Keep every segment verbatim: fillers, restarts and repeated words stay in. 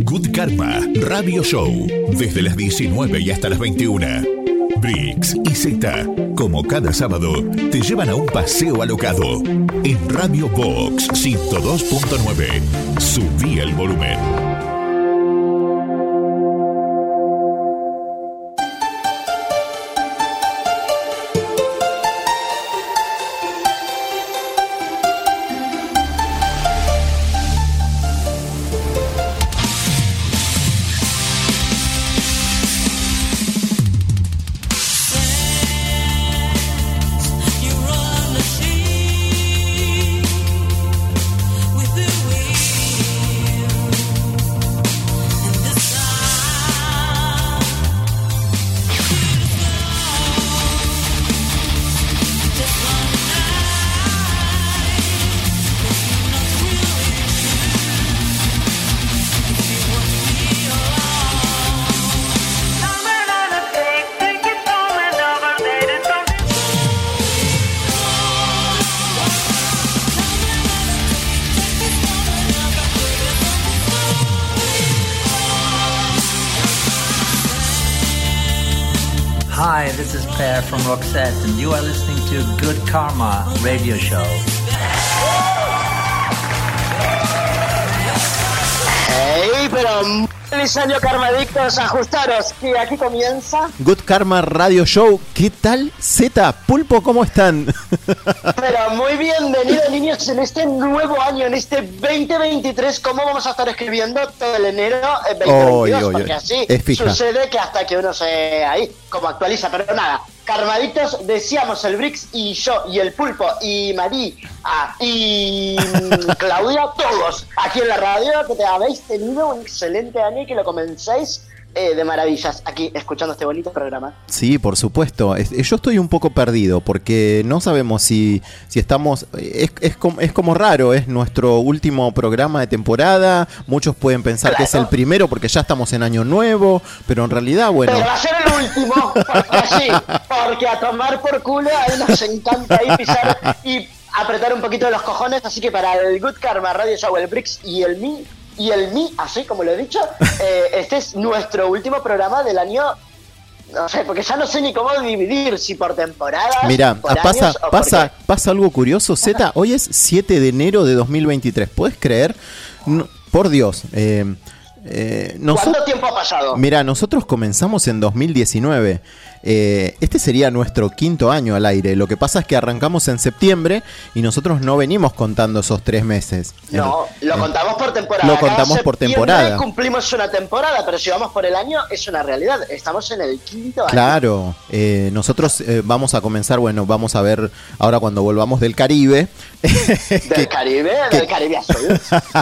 Good Karma Radio Show, desde las diecinueve y hasta las veintiuna. Brix y Zeta, como cada sábado, te llevan a un paseo alocado. En Radio Box ciento dos punto nueve. Subí el volumen. Hi, this is Per from Roxette, and you are listening to Good Karma Radio Show. Hey, pero feliz año, Karmadictos, ajustaros, que aquí comienza Good Karma Radio Show. ¿Qué tal, Zeta? Pulpo, ¿cómo están? Pero muy bienvenidos, niños, en este nuevo año, en este veinte veintitrés. ¿Cómo vamos a estar escribiendo todo el enero veinte veintidós? Oy, oy, porque así sucede que hasta que uno se ahí como actualiza, pero nada. Karmaditos, deseamos el Brix y yo y el Pulpo y Marí ah, y Claudia, todos aquí en la radio, que te habéis tenido un excelente año y que lo comencéis eh, de maravillas aquí escuchando este bonito programa. Sí, por supuesto. Es, yo estoy un poco perdido porque no sabemos si, si estamos... Es, es, como, es como raro, es nuestro último programa de temporada. Muchos pueden pensar claro. que es el primero porque ya estamos en año nuevo, pero en realidad, bueno... Pero va a ser el último, porque así, porque a tomar por culo ahí nos encanta ahí pisar y apretar un poquito de los cojones, así que para el Good Karma Radio Show, el Brix y el Mi... Y el Mi, así como lo he dicho, eh, este es nuestro último programa del año, no sé, porque ya no sé ni cómo dividir, si por temporadas, Mira, por pasa, años, o pasa, por pasa algo curioso, Zeta, hoy es siete de enero de dos mil veintitrés, ¿puedes creer? No, por Dios, eh, eh, nosotros, ¿cuánto tiempo ha pasado? Mira, nosotros comenzamos en dos mil diecinueve. Eh, este sería nuestro quinto año al aire. Lo que pasa es que arrancamos en septiembre y nosotros no venimos contando esos tres meses. No, eh, lo contamos por temporada. Lo contamos por temporada. Cumplimos una temporada, pero si vamos por el año es una realidad. Estamos en el quinto año. Claro, eh, nosotros eh, vamos a comenzar, bueno, vamos a ver ahora cuando volvamos del Caribe. ¿Del que, Caribe? Que, ¿Del Caribe azul?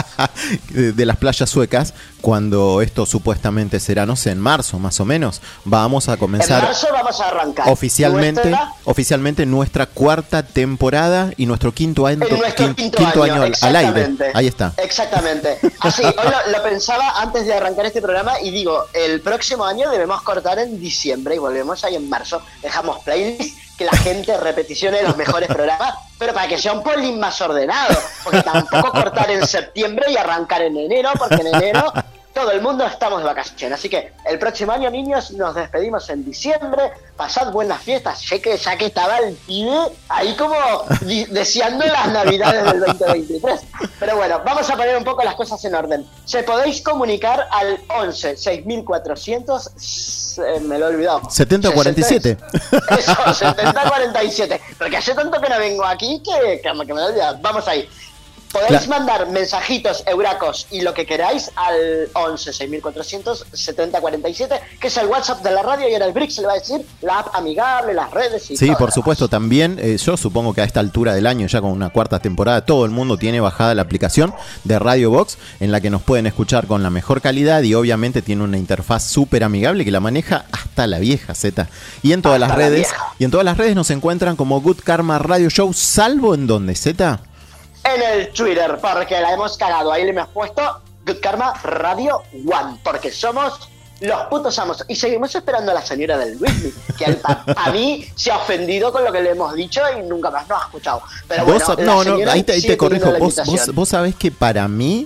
de, de las playas suecas, cuando esto supuestamente será, no sé, en marzo más o menos, vamos a comenzar... En marzo vamos a arrancar oficialmente nuestra... oficialmente nuestra cuarta temporada y nuestro quinto año, nuestro quin, quinto quinto año, año al aire. Ahí está. Exactamente. Así, hoy lo, lo pensaba antes de arrancar este programa y digo, el próximo año debemos cortar en diciembre y volvemos ahí en marzo. Dejamos playlist, que la gente repeticione los mejores programas, pero para que sea un polín más ordenado, porque tampoco cortar en septiembre y arrancar en enero, porque en enero todo el mundo estamos de vacaciones. Así que el próximo año, niños, nos despedimos en diciembre. Pasad buenas fiestas. Sé que ya que estaba el pibe ahí como di- deseando las navidades del veinte veintitrés. Pero bueno, vamos a poner un poco las cosas en orden. Se podéis comunicar al once seis mil cuatrocientos, eh, me lo he olvidado. setenta cuarenta y siete. Eso, setenta cuarenta y siete. Porque hace tanto que no vengo aquí que, que, que me lo he olvidado. Vamos ahí. Podéis claro. mandar mensajitos, euracos y lo que queráis al once seis mil cuatrocientos setenta cuarenta y siete, que es el WhatsApp de la radio, y ahora el Brix se le va a decir la app amigable, las redes y sí, todo. Por supuesto, también eh, yo supongo que a esta altura del año, ya con una cuarta temporada, todo el mundo tiene bajada la aplicación de Radio Box, en la que nos pueden escuchar con la mejor calidad y obviamente tiene una interfaz súper amigable que la maneja hasta la vieja Z. Y en todas hasta las redes, y en todas las redes nos encuentran como Good Karma Radio Show, salvo en donde, Z. En el Twitter, porque la hemos cagado. Ahí le hemos puesto Good Karma Radio One, porque somos los putos amos. Y seguimos esperando a la señora del Whitney, que a, a mí se ha ofendido con lo que le hemos dicho y nunca más nos ha escuchado. Pero ¿Vos bueno, no, no, ahí te, ahí te corrijo. Vos, vos, vos sabés que para mí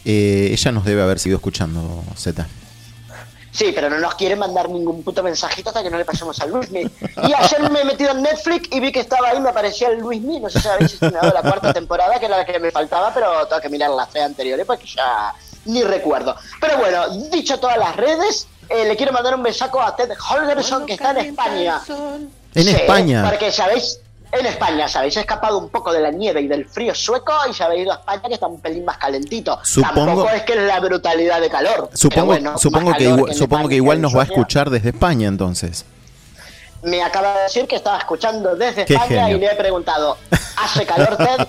eh, ella nos debe haber seguido escuchando, Z. Sí, pero no nos quiere mandar ningún puto mensajito hasta que no le pasemos al Luismi. Y ayer me he metido en Netflix y vi que estaba ahí, me aparecía el Luismi. No sé si habéis estrenado la cuarta temporada, que era la que me faltaba, pero tengo que mirar las tres anteriores porque ya ni recuerdo. Pero bueno, dicho todas las redes, eh, le quiero mandar un besaco a Ted Holgerson, que está en España. En sí, España. Porque sabéis, en España se habéis escapado un poco de la nieve y del frío sueco y se habéis ido a España, que está un pelín más calentito. Supongo, Tampoco es que es la brutalidad de calor. Supongo, bueno, supongo que, calor igual, que supongo que igual nos va a escuchar desde España, entonces. Me acaba de decir que estaba escuchando desde Qué España genio. y le he preguntado, ¿hace calor, Ted?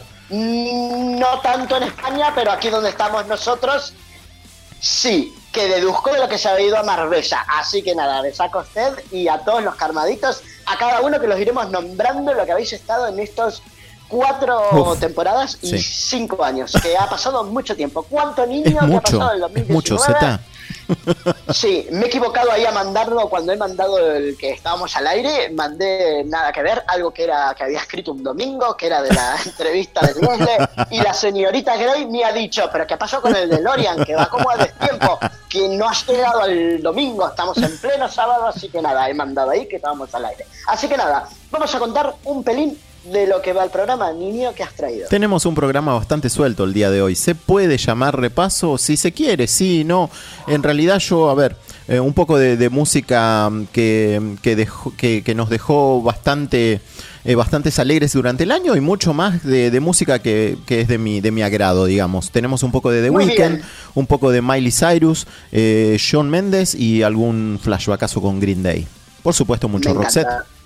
No tanto en España, pero aquí donde estamos nosotros, sí, que deduzco de lo que se ha ido a Marbella. Así que nada, besaco a usted y a todos los karmaditos, a cada uno que los iremos nombrando lo que habéis estado en estos cuatro Uf, temporadas y sí. cinco años, que ha pasado mucho tiempo. ¿Cuánto niño es mucho, que ha pasado en dos mil diecinueve? Es mucho, Z. Sí, me he equivocado ahí a mandarlo cuando he mandado el que estábamos al aire, mandé nada que ver, algo que era que había escrito un domingo, que era de la entrevista de Leslie, y la señorita Grey me ha dicho, pero ¿qué pasó con el DeLorean? Que va como a destiempo, que no has llegado al domingo, estamos en pleno sábado, así que nada, he mandado ahí que estábamos al aire. Así que nada, vamos a contar un pelín de lo que va el programa. Niño, ¿qué has traído? Tenemos un programa bastante suelto el día de hoy. ¿Se puede llamar repaso? Si se quiere, sí, no. En realidad yo, a ver, eh, un poco de, de música que, que, dejó, que, que nos dejó bastante... Eh, bastantes alegres durante el año y mucho más de, de música que, que es de mi, de mi agrado, digamos. Tenemos un poco de The Weeknd, un poco de Miley Cyrus, eh, Shawn Mendes y algún flashbackazo con Green Day. Por supuesto, mucho Roxette.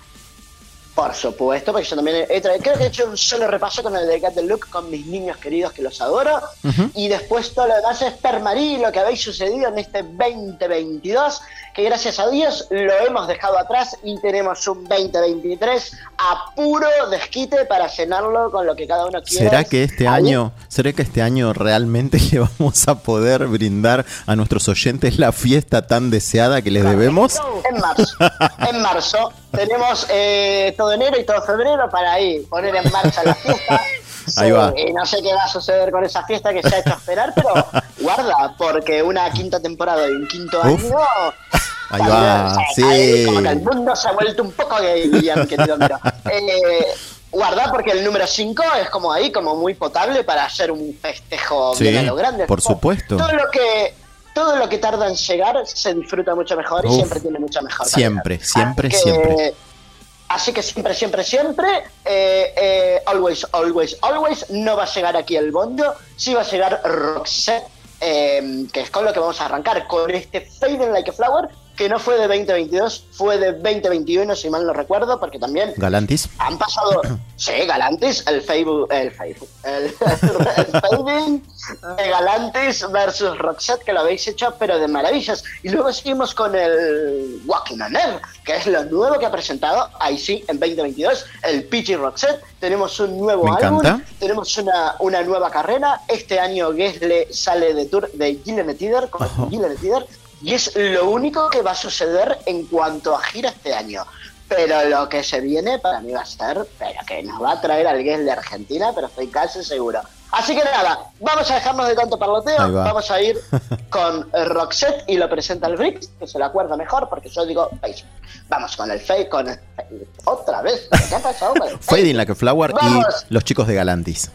Por supuesto, porque yo también he traído, creo que he hecho un solo repaso con el de Get the Look, con mis niños queridos que los adoro, uh-huh. Y después todo lo demás es permarí, lo que habéis sucedido en este veinte veintidós, que gracias a Dios lo hemos dejado atrás y tenemos un veinte veintitrés a puro desquite para llenarlo con lo que cada uno quiera. ¿Será que este ahí? año, será que este año realmente le vamos a poder brindar a nuestros oyentes la fiesta tan deseada que les claro, debemos? En marzo, en marzo tenemos eh, todo enero y todo febrero para ahí poner en marcha la fiesta. Ahí va. Y no sé qué va a suceder con esa fiesta que se ha hecho esperar, pero guarda, porque una quinta temporada y un quinto Uf. año... Ahí va, o sea, sí. Ahí como que el mundo se ha vuelto un poco gay, Guillermo, querido amigo. Eh, guarda, porque el número cinco es como ahí, como muy potable para hacer un festejo sí, bien a lo grande. por como, supuesto. Todo lo que... Todo lo que tarda en llegar se disfruta mucho mejor y Uf, siempre tiene mucha mejor calidad. Siempre, siempre, que, siempre. Así que siempre, siempre, siempre, eh, eh, always, always, always, no va a llegar aquí el Bonjo, sí va a llegar Roxette, eh, que es con lo que vamos a arrancar, con este Fading Like a Flower, que no fue de veinte veintidós, fue de veinte veintiuno, si mal no recuerdo, porque también... Galantis. Han pasado... Sí, Galantis, el Facebook... El Facebook... El, el Fading de Galantis versus Roxette, que lo habéis hecho, pero de maravillas. Y luego seguimos con el Walking on Air, que es lo nuevo que ha presentado, ahí sí, en veinte veintidós, el Peachy Roxette. Tenemos un nuevo Me álbum, encanta. tenemos una, una nueva carrera. Este año Gessle sale de tour de Gillen Tider, con oh. Gillen Tider. Y es lo único que va a suceder en cuanto a gira este año. Pero lo que se viene para mí va a ser, pero que nos va a traer al Guess de Argentina, pero estoy casi seguro. Así que nada, vamos a dejarnos de tanto parloteo, va. vamos a ir con Roxette y lo presenta el Brix, que se lo acuerda mejor, porque yo digo Facebook. Vamos con el Fade, con el Fade. Otra vez, ¿qué ha pasado? Fading Like a Flower vamos. Y los chicos de Galantis.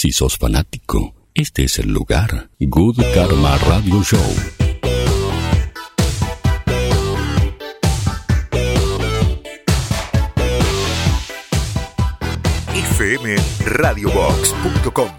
Si sos fanático, este es el lugar. Good Karma Radio Show. f m radio box punto com.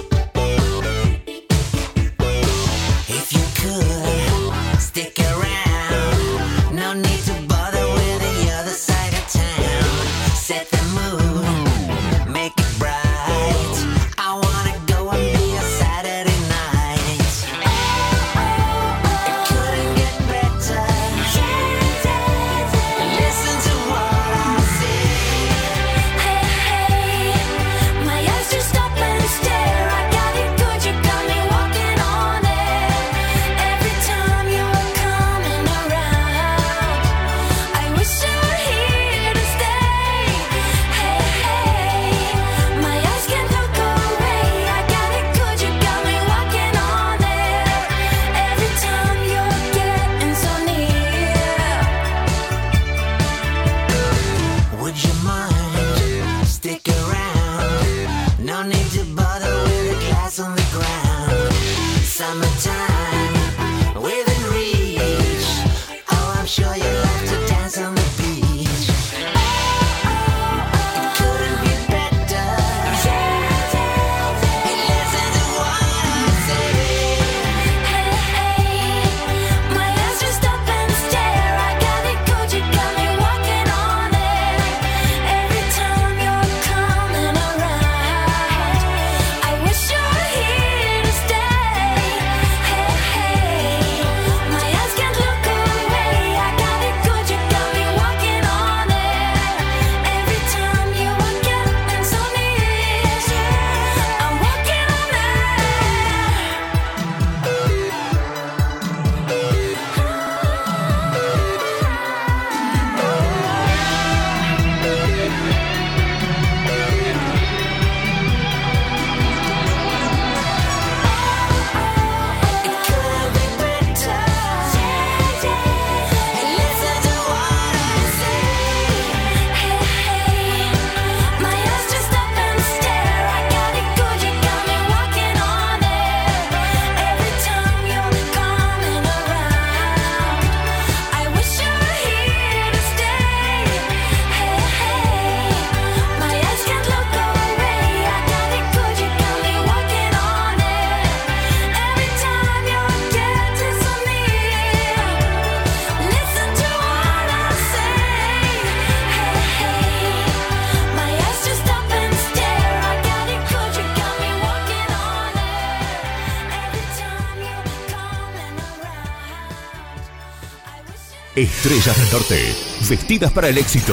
Estrellas del Norte, vestidas para el éxito.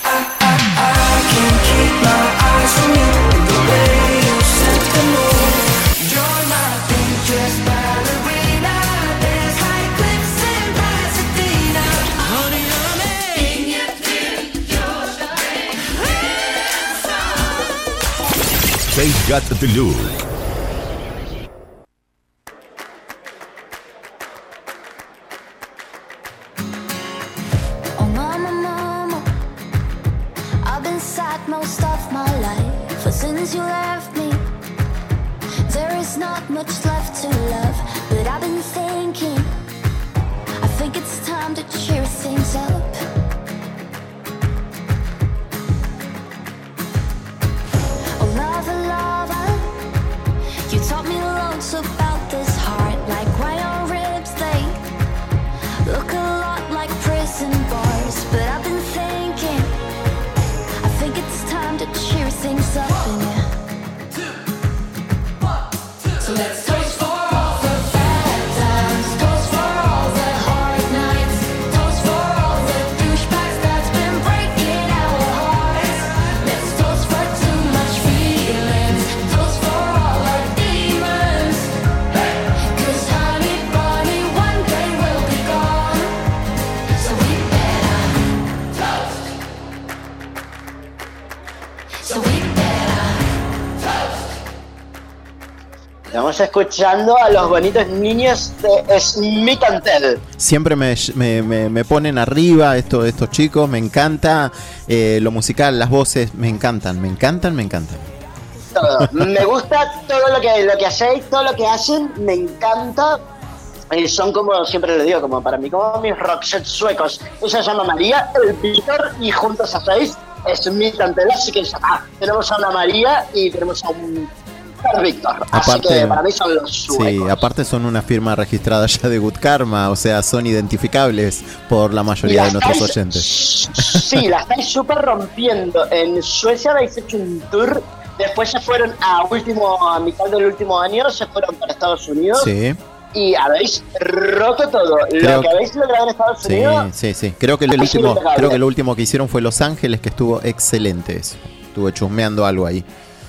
They got the look. Estamos escuchando a los bonitos niños de Smith and Tell. Siempre me, me, me, me ponen arriba estos, estos chicos, me encanta eh, lo musical, las voces, me encantan, me encantan, me encantan. todo. Me gusta todo lo que, lo que hacéis, todo lo que hacen, me encanta. Eh, son como, siempre lo digo, como para mí, como mis rocksets suecos. Ella se llama María, el Víctor, y juntos hacéis Smith and Tell, así que ah, tenemos a una María y tenemos a un Víctor. Así Aparte, que para mí son los suecos. Sí, aparte son una firma registrada ya de Good Karma, o sea, son identificables por la mayoría de nuestros estáis, oyentes. Sí, la estáis súper rompiendo. En Suecia habéis hecho un tour, después se fueron a último, a mitad del último año, se fueron para Estados Unidos. Sí. Y habéis roto todo. Creo, lo que habéis logrado en Estados sí, Unidos. Sí, sí, creo que el último, creo que lo último que hicieron fue Los Ángeles, que estuvo excelente eso. Estuve chusmeando algo ahí.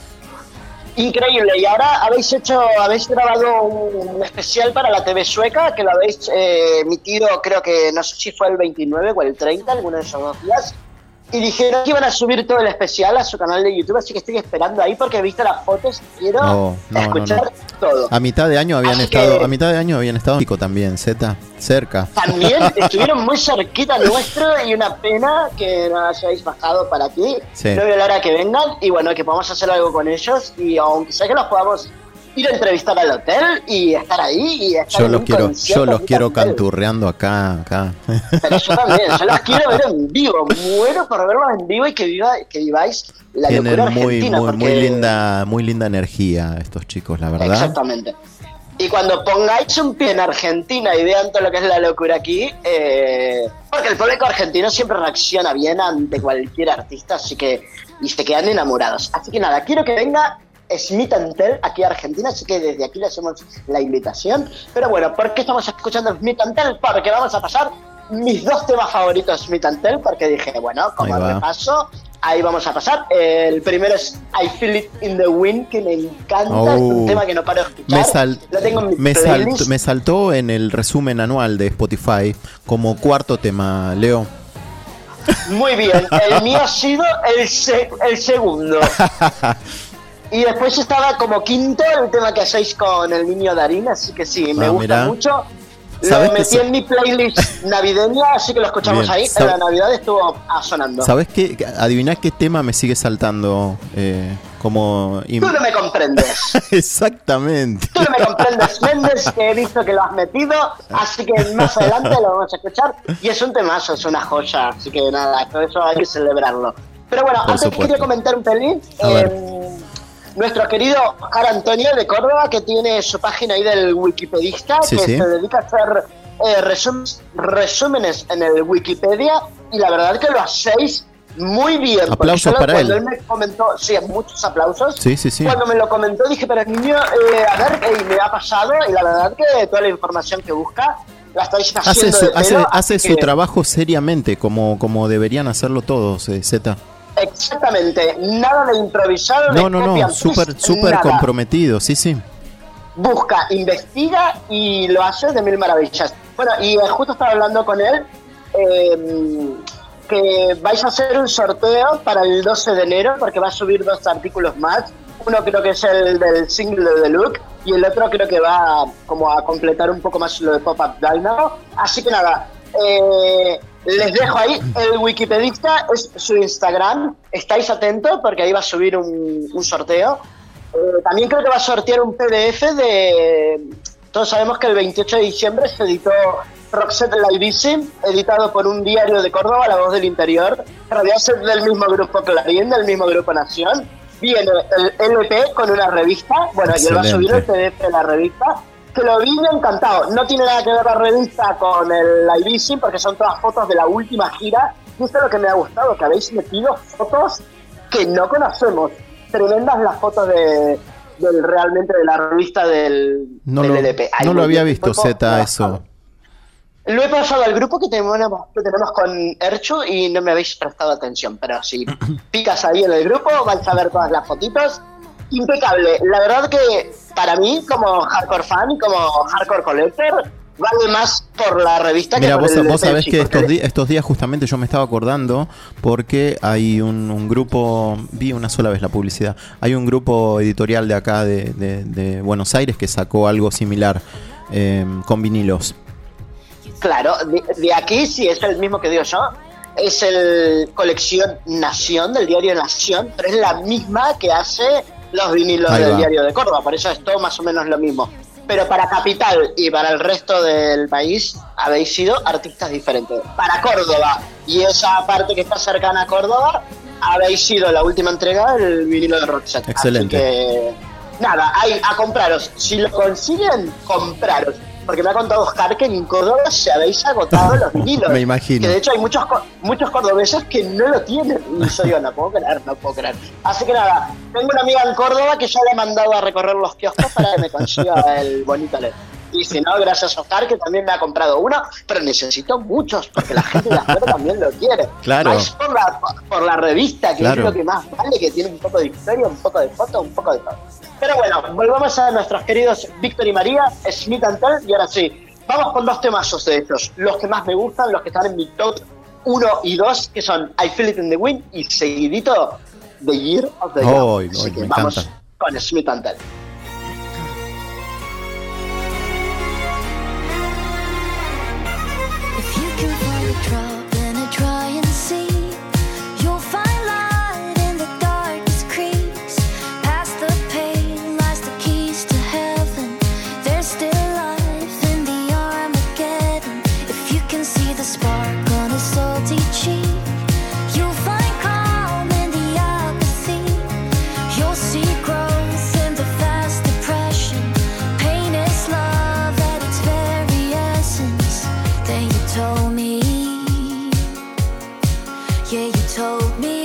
Increíble. Y ahora habéis hecho, habéis grabado un especial para la T V sueca, que lo habéis eh, emitido, creo que no sé si fue el veintinueve o el treinta, alguno de esos dos días. Y dijeron que iban a subir todo el especial a su canal de YouTube, así que estoy esperando ahí porque he visto las fotos y quiero no, no, escuchar no, no. todo. A mitad de año habían así estado, que, a mitad de año habían estado en Pico también, Z, cerca. También estuvieron muy cerquita nuestro y una pena que no os hayáis bajado para aquí. Sí. No veo la hora que vengan y bueno, que podamos hacer algo con ellos y aunque sea que los podamos ir a entrevistar al hotel y estar ahí y estar Yo en los un quiero, yo los quiero hotel. canturreando acá, acá. Pero yo también, yo los quiero ver en vivo, muero por verlos en vivo y que viva, que viváis la Tienen locura muy, argentina. muy, porque... muy linda, muy linda energía estos chicos, la verdad. Exactamente. Y cuando pongáis un pie en Argentina y vean todo lo que es la locura aquí, eh, porque el público argentino siempre reacciona bien ante cualquier artista, así que y se quedan enamorados. Así que nada, quiero que venga Smith and Tell aquí a Argentina, así que desde aquí le hacemos la invitación. Pero bueno, ¿por qué estamos escuchando Smith and Tell? Porque vamos a pasar mis dos temas favoritos Smith and Tell, porque dije, bueno, como repaso, ahí vamos a pasar. El primero es I Feel It in the Wind, que me encanta, oh, es un tema que no paro de escuchar. Me, sal, Lo tengo en mi me, playlist. Salt, me saltó en el resumen anual de Spotify como cuarto tema, Leo. Muy bien, el mío ha sido el, se, el segundo. Y después estaba como quinto el tema que hacéis con el niño Darín, así que sí, me ah, gusta mirá. mucho. Lo metí en mi playlist navideña, así que lo escuchamos bien. Ahí. En la Navidad estuvo sonando. ¿Sabes qué? Adiviná qué tema me sigue saltando. Eh, como Tú no me comprendes. Exactamente. Tú no me comprendes, Méndez, que he visto que lo has metido, así que más adelante lo vamos a escuchar. Y es un temazo, es una joya, así que nada, todo eso hay que celebrarlo. Pero bueno, Por antes supuesto. quería comentar un pelín. Eh, nuestro querido Oscar Antonio de Córdoba, que tiene su página ahí del Wikipedista, sí, que sí. se dedica a hacer eh, resum resúmenes en el Wikipedia, y la verdad que lo hacéis muy bien. Aplausos para cuando él. él me comentó, sí, muchos aplausos. Sí, sí, sí. Cuando me lo comentó dije, pero niño, eh, a ver, eh, me ha pasado, y la verdad que toda la información que busca la estáis haciendo hace su, de pelo, hace, hace que... su trabajo seriamente, como, como deberían hacerlo todos, eh, Z. Exactamente, nada de improvisado. No, de no, copia no, súper súper comprometido, sí, sí. Busca, investiga y lo hace de mil maravillas. Bueno, y justo estaba hablando con él eh, que vais a hacer un sorteo para el doce de enero, porque va a subir dos artículos más. Uno creo que es el del single de The Look y el otro creo que va como a completar un poco más lo de Pop-Up Dynamo. Así que nada, eh, les dejo ahí, el Wikipedista es su Instagram, estáis atentos porque ahí va a subir un, un sorteo. Eh, también creo que va a sortear un P D F de... Todos sabemos que el veintiocho de diciembre se editó Roxette Live, editado por un diario de Córdoba, La Voz del Interior, realidad es del mismo grupo Clarín, del mismo grupo Nación. Viene el L P con una revista, bueno, y él va a subir el P D F de la revista, que lo vi encantado. No tiene nada que ver la revista con el Live, porque son todas fotos de la última gira. Y esto es lo que me ha gustado, que habéis metido fotos que no conocemos. Tremendas las fotos de, del realmente de la revista del, no del lo, L P. Hay no lo había visto, poco, Z, eso. Lo he pasado al grupo que tenemos, que tenemos con Erchu y no me habéis prestado atención, pero si picas ahí en el grupo vais a ver todas las fotitos. Impecable. La verdad que para mí, como hardcore fan y como hardcore collector, vale más por la revista. Mira, que por vos, el vos sabés chico, que estos, di estos días justamente yo me estaba acordando porque hay un, un grupo, vi una sola vez la publicidad, hay un grupo editorial de acá de, de, de Buenos Aires que sacó algo similar eh, con vinilos. Claro, de, de aquí sí es el mismo que digo yo, es el colección Nación, del diario Nación, pero es la misma que hace los vinilos Ahí del va. Diario de Córdoba, por eso es todo más o menos lo mismo. Pero para Capital y para el resto del país habéis sido artistas diferentes. Para Córdoba y esa parte que está cercana a Córdoba, habéis sido la última entrega del vinilo de Roxette. Excelente. Así que, nada, ahí, a compraros. Si lo consiguen, compraros. Porque me ha contado Oscar que en Córdoba se habéis agotado los vinilos. Me imagino. Que de hecho hay muchos muchos cordobeses que no lo tienen. Y eso yo no puedo creer, no puedo creer. Así que nada, tengo una amiga en Córdoba que ya le he mandado a recorrer los kioscos para que me consiga el bonito L E D. Y si no, gracias a Oscar, que también me ha comprado uno, pero necesito muchos, porque la gente de afuera también lo quiere. Claro. Vais por la, por la revista, que Claro. es lo que más vale, que tiene un poco de historia, un poco de foto, un poco de todo. Pero bueno, volvamos a nuestros queridos Víctor y María, Smith and Tell, y ahora sí, vamos con dos temazos de estos, los que más me gustan, los que están en mi top uno y dos, que son I Feel It in the Wind y seguidito The Year of the Dog. Oh, Así oh, que me vamos encanta. con Smith and Tell. If you can find a drop in a drying sea, you'll find light in the darkest creeks. Past the pain lies the keys to heaven. There's still life in the Armageddon. If you can see the spark on a salty cheek, you'll find calm in the apathy. You'll see growth in the vast depression. Pain is love at its very essence. Then you told me, yeah, you told me.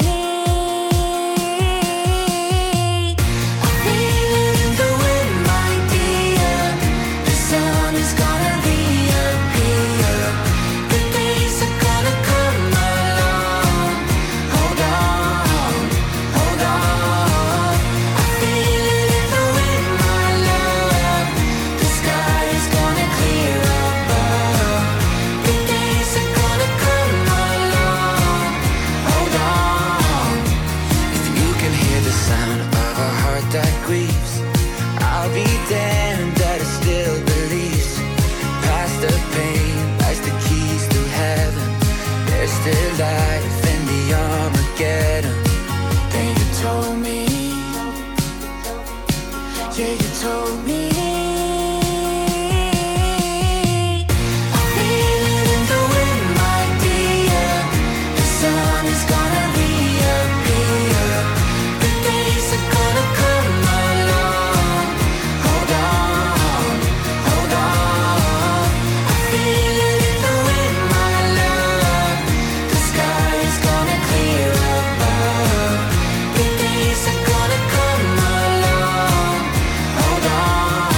I feel it in the wind, my dear. The sun is gonna reappear. The days are gonna come along. Hold on, hold on. I feel it in the wind, my love. The sky is gonna clear above. The days are gonna come along. Hold on. If you can hear the sound of a heart that grieves, I'll be damned that it still believes. Past the pain lies the keys to heaven. There's still life in the Armageddon. Then you told me, yeah, you told me. I feel it in the wind, my dear. The sun is gonna reappear. The days are gonna come along. Hold on, hold on. I feel it in the wind, my love. The sky is gonna clear above. The days are gonna come along. Hold on.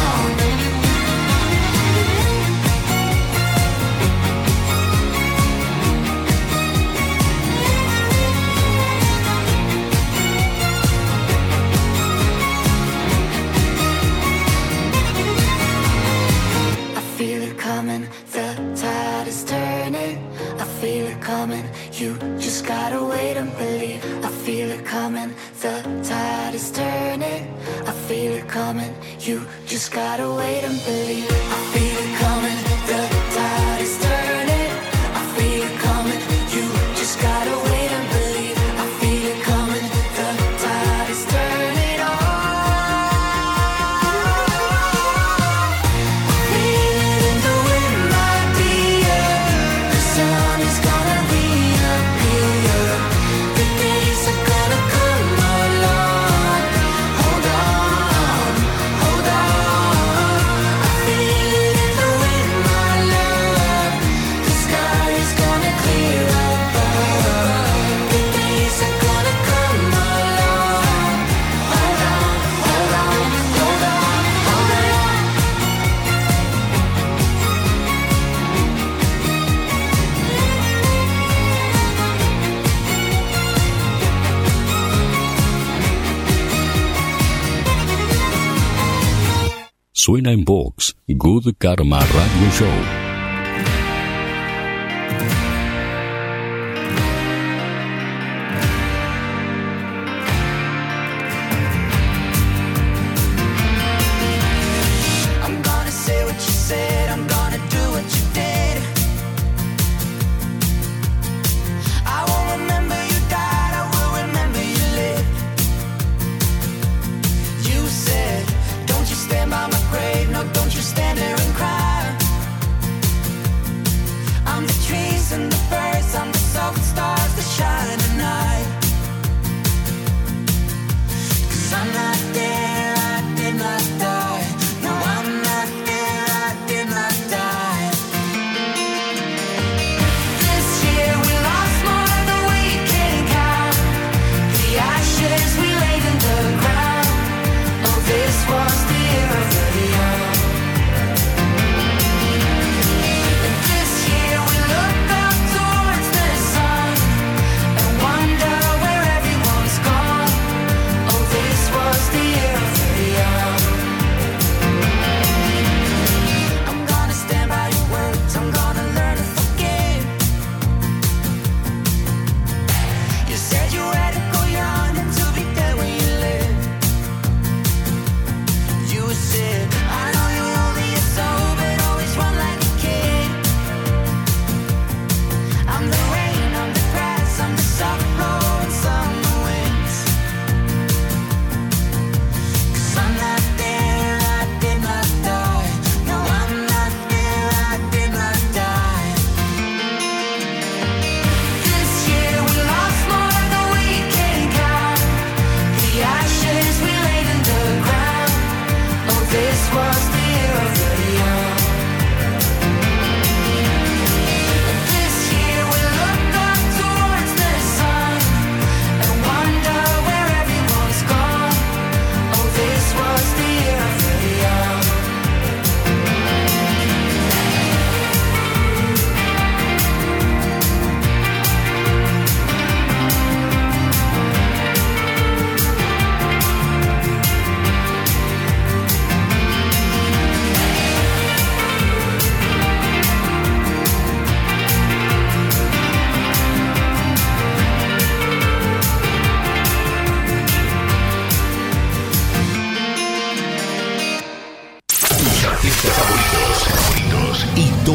I feel it coming, the tide is turning. I feel it coming, you just gotta wait and believe. I feel it coming, the tide is turning. I feel it coming, you just gotta wait and believe. I feel it coming, the tide is turning. I feel it coming, you just gotta wait and believe. I feel it coming, the tide is turning on. Feel it in the wind, my dear. The sun is gonna reappear. The days are gonna come along. Hold on, hold on. I feel it in the wind, my love. The sky is gonna clear above. The days are gonna come along. Hold on, hold on, hold on, hold on. Suena en Vox, Good Karma Radio Show. I'm gonna say what you said, I'm gonna do what you did. I won't remember you died, I will remember you lived.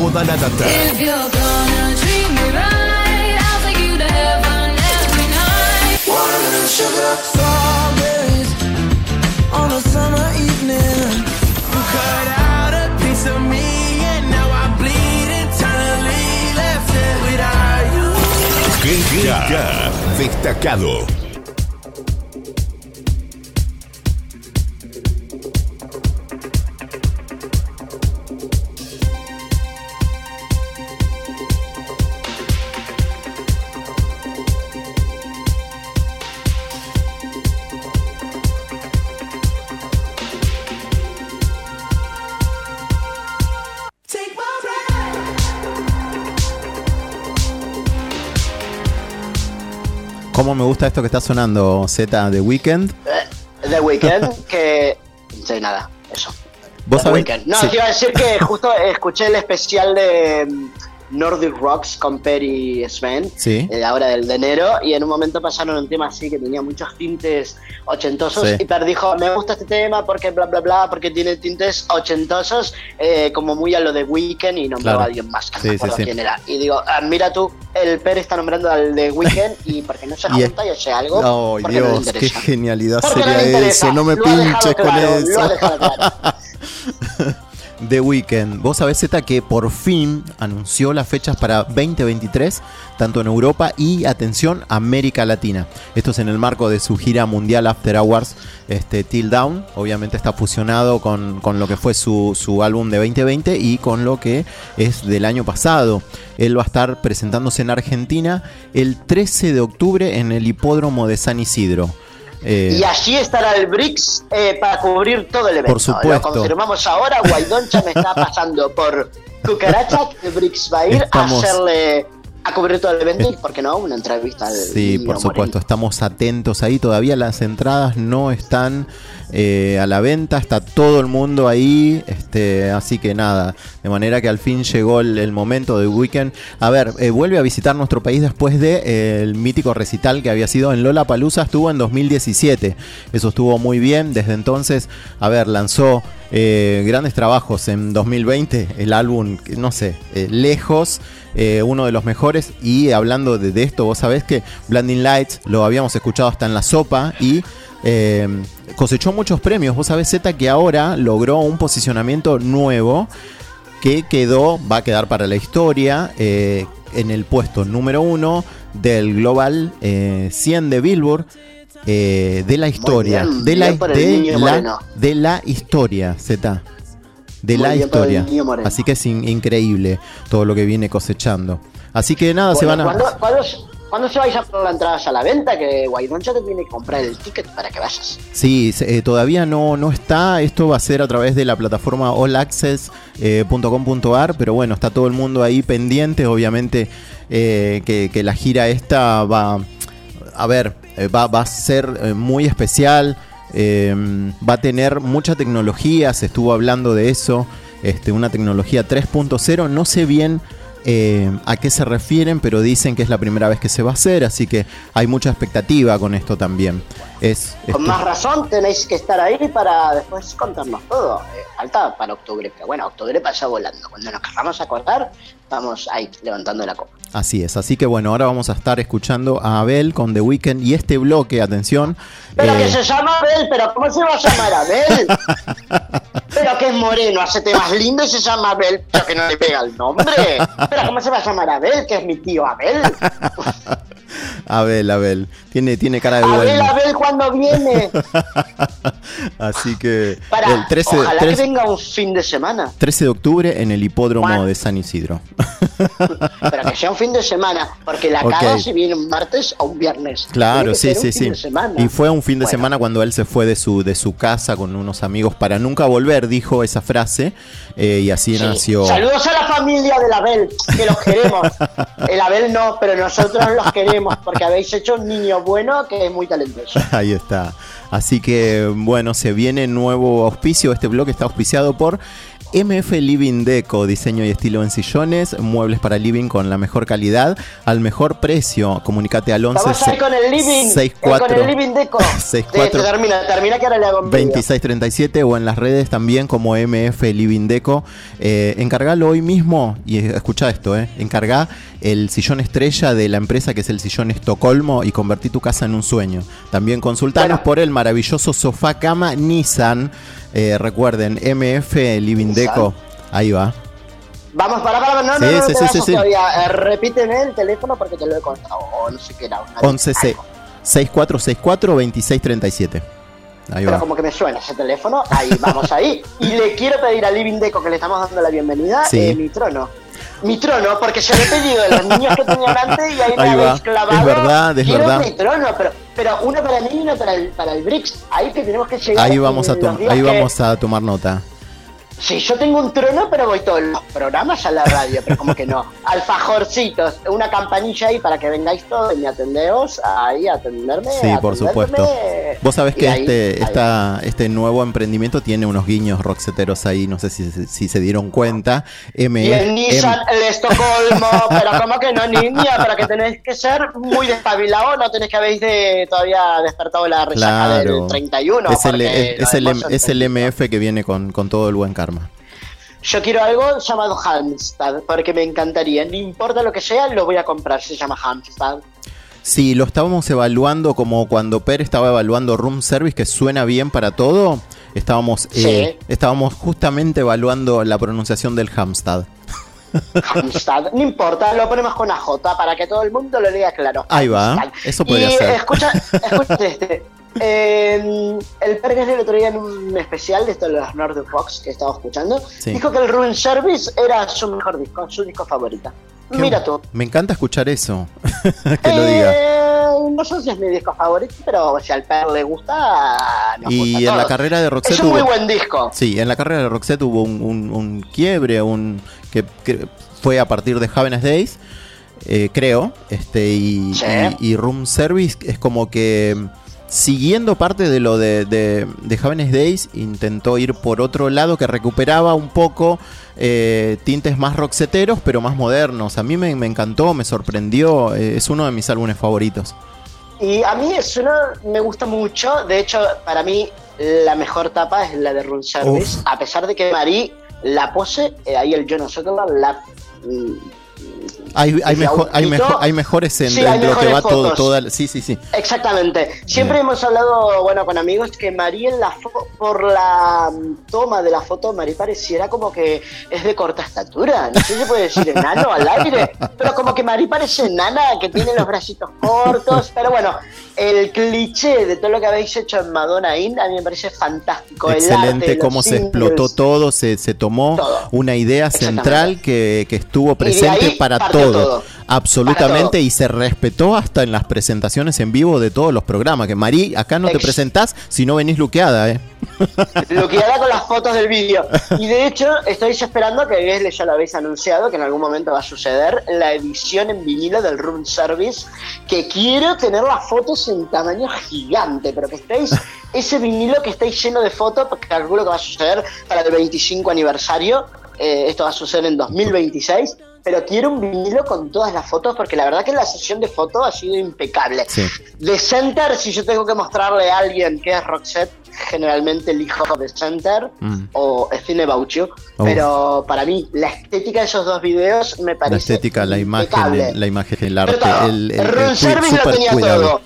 toda la data. If you're gonna treat me right, I'll take you to heaven every night. Wine and sugar, strawberries on a summer evening. You cut out a piece of me and now I bleed internally. Left it without you. G K destacado. ¿Cómo me gusta esto que está sonando, Z, The Weeknd? Eh, The Weeknd, que... No sé nada, eso. ¿Vos The sabés? Weeknd. No, Sí. te iba a decir que justo escuché el especial de mm, Nordic Rocks con Perry Sven, Sí. eh, ahora del de enero, y en un momento pasaron un tema así que tenía muchos tintes ochentosos, Sí. y Per dijo, me gusta este tema porque bla bla bla, porque tiene tintes ochentosos, eh, como muy a lo de Weeknd, y nombraba Claro. a alguien más, que no Sí, me sí, acuerdo sí. quién era. Y digo, ah, mira tú, el Per está nombrando al de Weeknd, y porque no se Y es- junta y hace algo, Oh, porque no le Dios, qué interesa. genialidad Porque no sería le interesa. eso. No me Lo ha dejado pinches con claro, lo ha eso. dejado claro. The Weeknd. Vos sabés, Z, que por fin anunció las fechas para veinte veintitrés, tanto en Europa y, atención, América Latina. Esto es en el marco de su gira mundial After Hours, este, Till Dawn. Obviamente está fusionado con, con lo que fue su, su álbum de veinte veinte y con lo que es del año pasado. Él va a estar presentándose en Argentina el trece de octubre en el hipódromo de San Isidro. Eh, Y allí estará el Brix eh, para cubrir todo el evento. Por supuesto. Lo confirmamos ahora. Guaidoncha me está pasando por Cucaracha. El Brix va a ir Estamos- a hacerle a cubrir todo el evento y, ¿por qué no? Una entrevista al Sí, Niño por supuesto, Moreno. estamos atentos ahí. Todavía las entradas no están eh, a la venta, está todo el mundo ahí, este, así que nada, de manera que al fin llegó el, el momento de Weeknd. A ver, eh, vuelve a visitar nuestro país después de eh, el mítico recital que había sido en Lollapalooza, estuvo en dos mil diecisiete, eso estuvo muy bien. Desde entonces, a ver, lanzó eh, grandes trabajos en dos mil veinte, el álbum, no sé, eh, lejos, eh, uno de los mejores. Y hablando de, de esto, vos sabés que Blinding Lights lo habíamos escuchado hasta en La Sopa y eh, cosechó muchos premios. Vos sabés, Z, que ahora logró un posicionamiento nuevo que quedó, va a quedar para la historia, eh, en el puesto número uno del Global eh, cien de Billboard, eh, de la historia, bien, de, la, bien por el de, Niño la, Moreno. de la historia, Z. De Muy la bien por el historia. Niño Moreno. Así que es in- increíble todo lo que viene cosechando. Así que nada, se Bueno, van a... ¿cuándo, cuándo, cuándo se vais a poner las entradas a la venta? Que Guaidoncha te tiene que comprar el ticket para que vayas. Sí, se- eh, todavía no, no está. Esto va a ser a través de la plataforma all access punto com punto a r, pero bueno, está todo el mundo ahí pendiente. Obviamente eh, que, que la gira esta va a ver, eh, va, va a ser eh, muy especial. Eh, va a tener mucha tecnología, se estuvo hablando de eso, este, una tecnología tres punto cero. No sé bien eh, a qué se refieren, pero dicen que es la primera vez que se va a hacer, así que hay mucha expectativa con esto también. Es, Con esto- más razón tenéis que estar ahí para después contarnos todo. Eh, falta para octubre, pero bueno, octubre pasa volando. Cuando nos queramos acordar, estamos ahí levantando la copa. Así es, así que bueno, ahora vamos a estar escuchando a Abel con The Weeknd y este bloque, atención. Pero eh, que se llama Abel, pero ¿cómo se va a llamar Abel? Pero que es moreno, hace temas lindos y se llama Abel, pero que no le pega el nombre. Pero ¿cómo se va a llamar Abel? Que es mi tío Abel. Abel, Abel, tiene, tiene cara de Abel, dueño. Abel, ¿cuándo viene? Así que Para, el trece, ojalá trece que venga un fin de semana. trece de octubre en el hipódromo Juan. de San Isidro. Pero que sea un fin de semana, porque la Ok. caga si viene un martes o un viernes. Tiene Claro, que sí, ser un sí, fin sí. de semana. Y fue un fin de Bueno. semana cuando él se fue de su, de su casa con unos amigos para nunca volver, dijo esa frase, eh, y así Sí. nació. Saludos a la familia del Abel, que los queremos. El Abel no, pero nosotros los queremos, porque habéis hecho un niño bueno que es muy talentoso. Ahí está. Así que bueno, se viene nuevo auspicio. Este bloque está auspiciado por M F Living Deco, diseño y estilo en sillones, muebles para living con la mejor calidad, al mejor precio. Comunicate al once. Vamos a ir con el living, sesenta y eh, cuatro, con el living Deco. sesenta y cuatro, Te- te termina, termina que ahora le hago envidia. veintiséis treinta y siete o en las redes también como M F Living Deco. Eh, encargalo hoy mismo y eh, escucha esto, eh, encargá el sillón estrella de la empresa que es el sillón Estocolmo y convertí tu casa en un sueño. También consultanos Bueno. por el maravilloso sofá cama Nissan. Eh, recuerden, M F Living Deco. Ahí va. Vamos, para, para, no, Sí, no, no, no sí, te sí, vayas sí, sí. todavía. Eh, repíteme el teléfono porque te lo he contado. O no sé qué era. una- once C algo. sesenta y cuatro sesenta y cuatro veintiséis treinta y siete. Ahí Pero va. como que me suena ese teléfono, ahí vamos ahí. Y le quiero pedir a Living Deco, que le estamos dando la bienvenida, Sí. eh, mi trono. Mi trono, porque se lo he pedido de los niños que tenían antes y ahí me Ahí va. habéis clavado. Es verdad, es quiero verdad. mi trono, pero, pero uno para mí y uno para el, para el Brix. Ahí que tenemos que llegar. Ahí vamos a, en los tom- días ahí que- vamos a tomar nota. Sí, yo tengo un trono, pero voy todos los programas a la radio, pero como que no. Alfajorcitos, una campanilla ahí para que vengáis todos y me atendeos ahí a atenderme. Sí, a por atenderme. supuesto. Vos sabés Y que ahí- este, ahí. esta, este nuevo emprendimiento tiene unos guiños rockseteros ahí, no sé si, si se dieron cuenta. M Y el Nissan, el Estocolmo, pero como que no, niña, pero que tenés que ser muy despabilado, no tenés que habéis de, todavía despertado la resaca Claro. del treinta y uno. es el, porque es, lo es el, demás son es el treinta y uno. M F que viene con, con todo el buen karma. Yo quiero algo llamado Halmstad, porque me encantaría, no importa lo que sea, lo voy a comprar, se llama Halmstad. Sí, lo estábamos evaluando como cuando Per estaba evaluando Room Service, que suena bien para todo. Estábamos, Sí. eh, estábamos justamente evaluando la pronunciación del Hamstad. Halmstad, no importa, lo ponemos con una J para que todo el mundo lo lea claro. Ahí va, Halmstad. eso podría y ser. Escucha, escucha este. Eh, el Pergas el otro día en un especial de esto de los Nordic Fox que estaba escuchando, Sí. dijo que el Room Service era su mejor disco, su disco favorito. Qué Mira bu- tú. Me encanta escuchar eso. que lo diga. Eh, no sé si es mi disco favorito, pero si al Per le gusta, nos Y gusta a en la todos. carrera de Roxette Es un muy hubo- buen disco. Sí, en la carrera de Roxette hubo un, un- un quiebre, un que, que fue a partir de Haven's Days, eh, creo, este y, Sí. y, y Room Service es como que mm, siguiendo parte de lo de, de, de Haven's Days, intentó ir por otro lado que recuperaba un poco eh, tintes más roxeteros, pero más modernos. A mí me, me encantó, me sorprendió, eh, es uno de mis álbumes favoritos. Y a mí eso no me gusta mucho. De hecho, para mí la mejor tapa es la de Room Service. Uf. A pesar de que Marí la pose, eh, ahí el Jonas Sutherland la... mm, Hay, hay, Dice, mejo- hay, ¿autito? mejo- hay mejores en, Sí, en hay lo que mejores va todo, fotos. toda, sí, sí, sí. Exactamente. Siempre Bien. hemos hablado, bueno, con amigos, que Marí en la fo- por la mm, toma de la foto, Marí pareciera como que es de corta estatura. No sé si se puede decir enano al aire, pero como que Marí parece enana, que tiene los bracitos cortos. Pero bueno, el cliché de todo lo que habéis hecho en Madonna In, a mí me parece fantástico. El Excelente arte, los cómo se singles. explotó todo, se, se tomó Todo. una idea Exactamente. central que, que estuvo de presente ahí para partió todo, todo. absolutamente, Para todo. y se respetó hasta en las presentaciones en vivo de todos los programas, que Marí, acá no te Ex- presentás si no venís luqueada, ¿eh? Lo que hará con las fotos del vídeo. Y de hecho, estoy esperando que Gesle ya lo habéis anunciado, que en algún momento va a suceder, la edición en vinilo del Room Service, que quiero tener las fotos en tamaño gigante, pero que estéis, ese vinilo que estáis lleno de fotos, porque calculo que va a suceder para el veinticinco aniversario, eh, esto va a suceder en dos mil veintiséis, pero quiero un vinilo con todas las fotos, porque la verdad que la sesión de fotos ha sido impecable. Sí. De Center, si yo tengo que mostrarle a alguien que es Roxette, generalmente elijo de Center Mm. o Cine Baucho, Uf. pero para mí la estética de esos dos videos me parece La estética, la impecable. imagen, la imagen, el Pero arte, todo, el, el, el Room el Service super lo tenía cuidable. todo.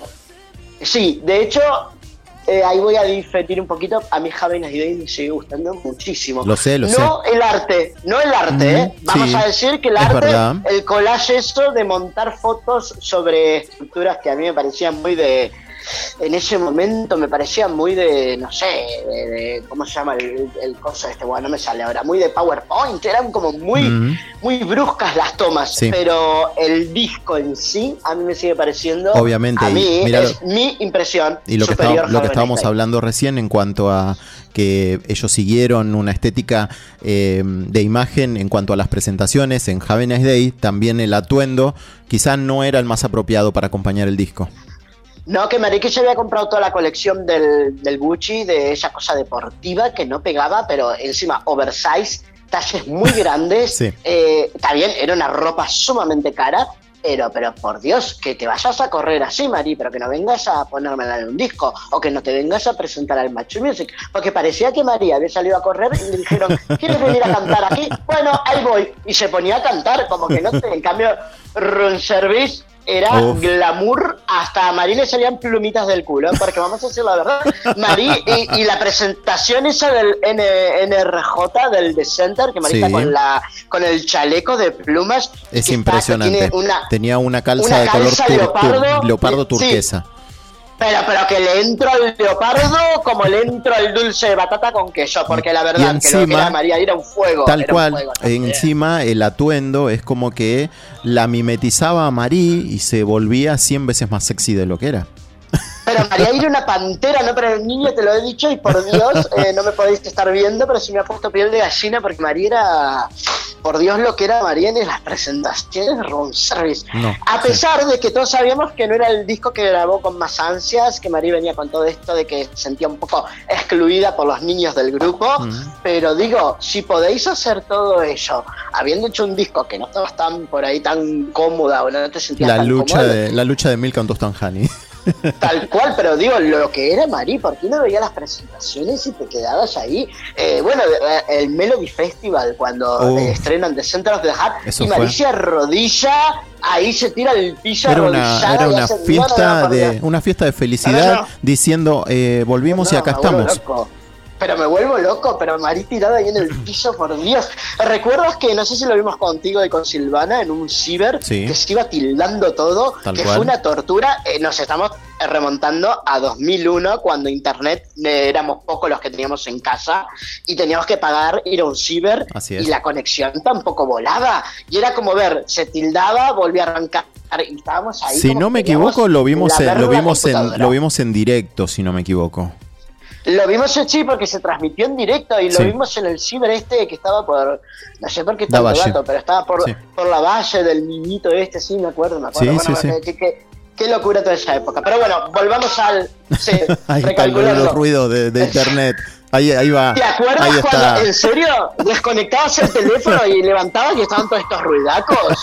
Sí, de hecho, eh, ahí voy a diferir un poquito. A mí Haven's Days me sigue gustando muchísimo. Lo sé, lo no el arte, no el arte, Ujú, ¿eh? Vamos sí, a decir que el es arte, verdad. el collage eso de montar fotos sobre estructuras que a mí me parecían muy de... En ese momento me parecía muy de, no sé, de, de- ¿cómo se llama el, el coso este? Bueno, no me sale ahora, muy de PowerPoint, eran como muy, Ujú. muy bruscas las tomas, Sí. pero el disco en sí a mí me sigue pareciendo, Obviamente, a y mí mira es mi impresión Y lo que, superior estaba- lo que a estábamos Haven's hablando recién en cuanto a que ellos siguieron una estética eh, de imagen en cuanto a las presentaciones en Haven's Day, también el atuendo quizá no era el más apropiado para acompañar el disco. No, que Marique ya había comprado toda la colección del, del Gucci, de esa cosa deportiva que no pegaba, pero encima oversize, talles muy grandes. Sí. Eh, también era una ropa sumamente cara. Pero, pero por Dios, que te vayas a correr así, Mari, pero que no vengas a ponérmela en un disco o que no te vengas a presentar al Machu Music, porque parecía que María había salido a correr y le dijeron, ¿quieres venir a cantar aquí? Bueno, ahí voy. Y se ponía a cantar, como que no te... En cambio, Room Service era Uf. glamour, hasta a Marí le salían plumitas del culo, porque vamos a decir la verdad, Marí, y, y la presentación esa del N R J, del The Center, que Marí Sí. está con, la, con el chaleco de plumas. Es que impresionante. Está, una, Tenía una calza una de color calza tur- tur- leopardo, leopardo sí. turquesa. Pero, pero que le entro al leopardo como le entro al dulce de batata con queso, porque la verdad Y encima, que lo que era María era un fuego. Tal era cual, un fuego también. encima el atuendo es como que la mimetizaba a Marí y se volvía cien veces más sexy de lo que era. Pero María era una pantera, ¿no? Pero el niño te lo he dicho y por Dios, eh, no me podéis estar viendo, pero sí me ha puesto piel de gallina porque María era, por Dios, lo que era María en las presentaciones de Room Service. No, A pesar de que todos sabíamos que no era el disco que grabó con más ansias, que María venía con todo esto de que se sentía un poco excluida por los niños del grupo, Mm. pero digo, si podéis hacer todo eso, habiendo hecho un disco que no estabas tan por ahí tan cómoda o no te sentías La tan lucha cómoda, de la lucha de Milk and Toast and Honey. tal cual, pero digo, lo que era Marí, ¿por qué no veías las presentaciones y te quedabas ahí? Eh, bueno, eh, el Melody Festival, cuando Uf. eh, estrenan The Center of the Heart, Eso y fue. Marí se arrodilla, ahí se tira al piso Era una, arrodillada era y una hace- fiesta no, no, no, por de Dios. una fiesta de felicidad No, no, no. diciendo eh, volvimos y No, acá me vuelvo estamos. loco. Pero me vuelvo loco, pero Marí tirada ahí en el piso, por Dios. ¿Recuerdas que, no sé si lo vimos contigo y con Silvana, en un ciber, Sí. que se iba tildando todo, Tal que cual. fue una tortura? Eh, nos estamos remontando a dos mil uno, cuando internet eh, éramos pocos los que teníamos en casa y teníamos que pagar ir a un ciber. Así es. Y la conexión tampoco volaba. Y era como ver, se tildaba, volvía a arrancar. Y estábamos ahí. Si como no me que queríamos equivoco, lo vimos en, lamer lo la vimos en computadora. lo vimos en directo, si no me equivoco. Lo vimos en sí porque se transmitió en directo y lo Sí. vimos en el ciber este que estaba por, no sé por qué La tanto Valle. dato, pero estaba por, Sí. por la valle del niñito este, sí, me acuerdo, me acuerdo. Sí, bueno, sí, bueno, sí. Qué, qué- qué locura toda esa época. Pero bueno, volvamos al... Sí, Ahí está el- recalculando. los ruidos de, de internet. Ahí, ahí va. ¿Te acuerdas Ahí cuando, está. en serio, desconectabas el teléfono y levantabas y estaban todos estos ruidacos?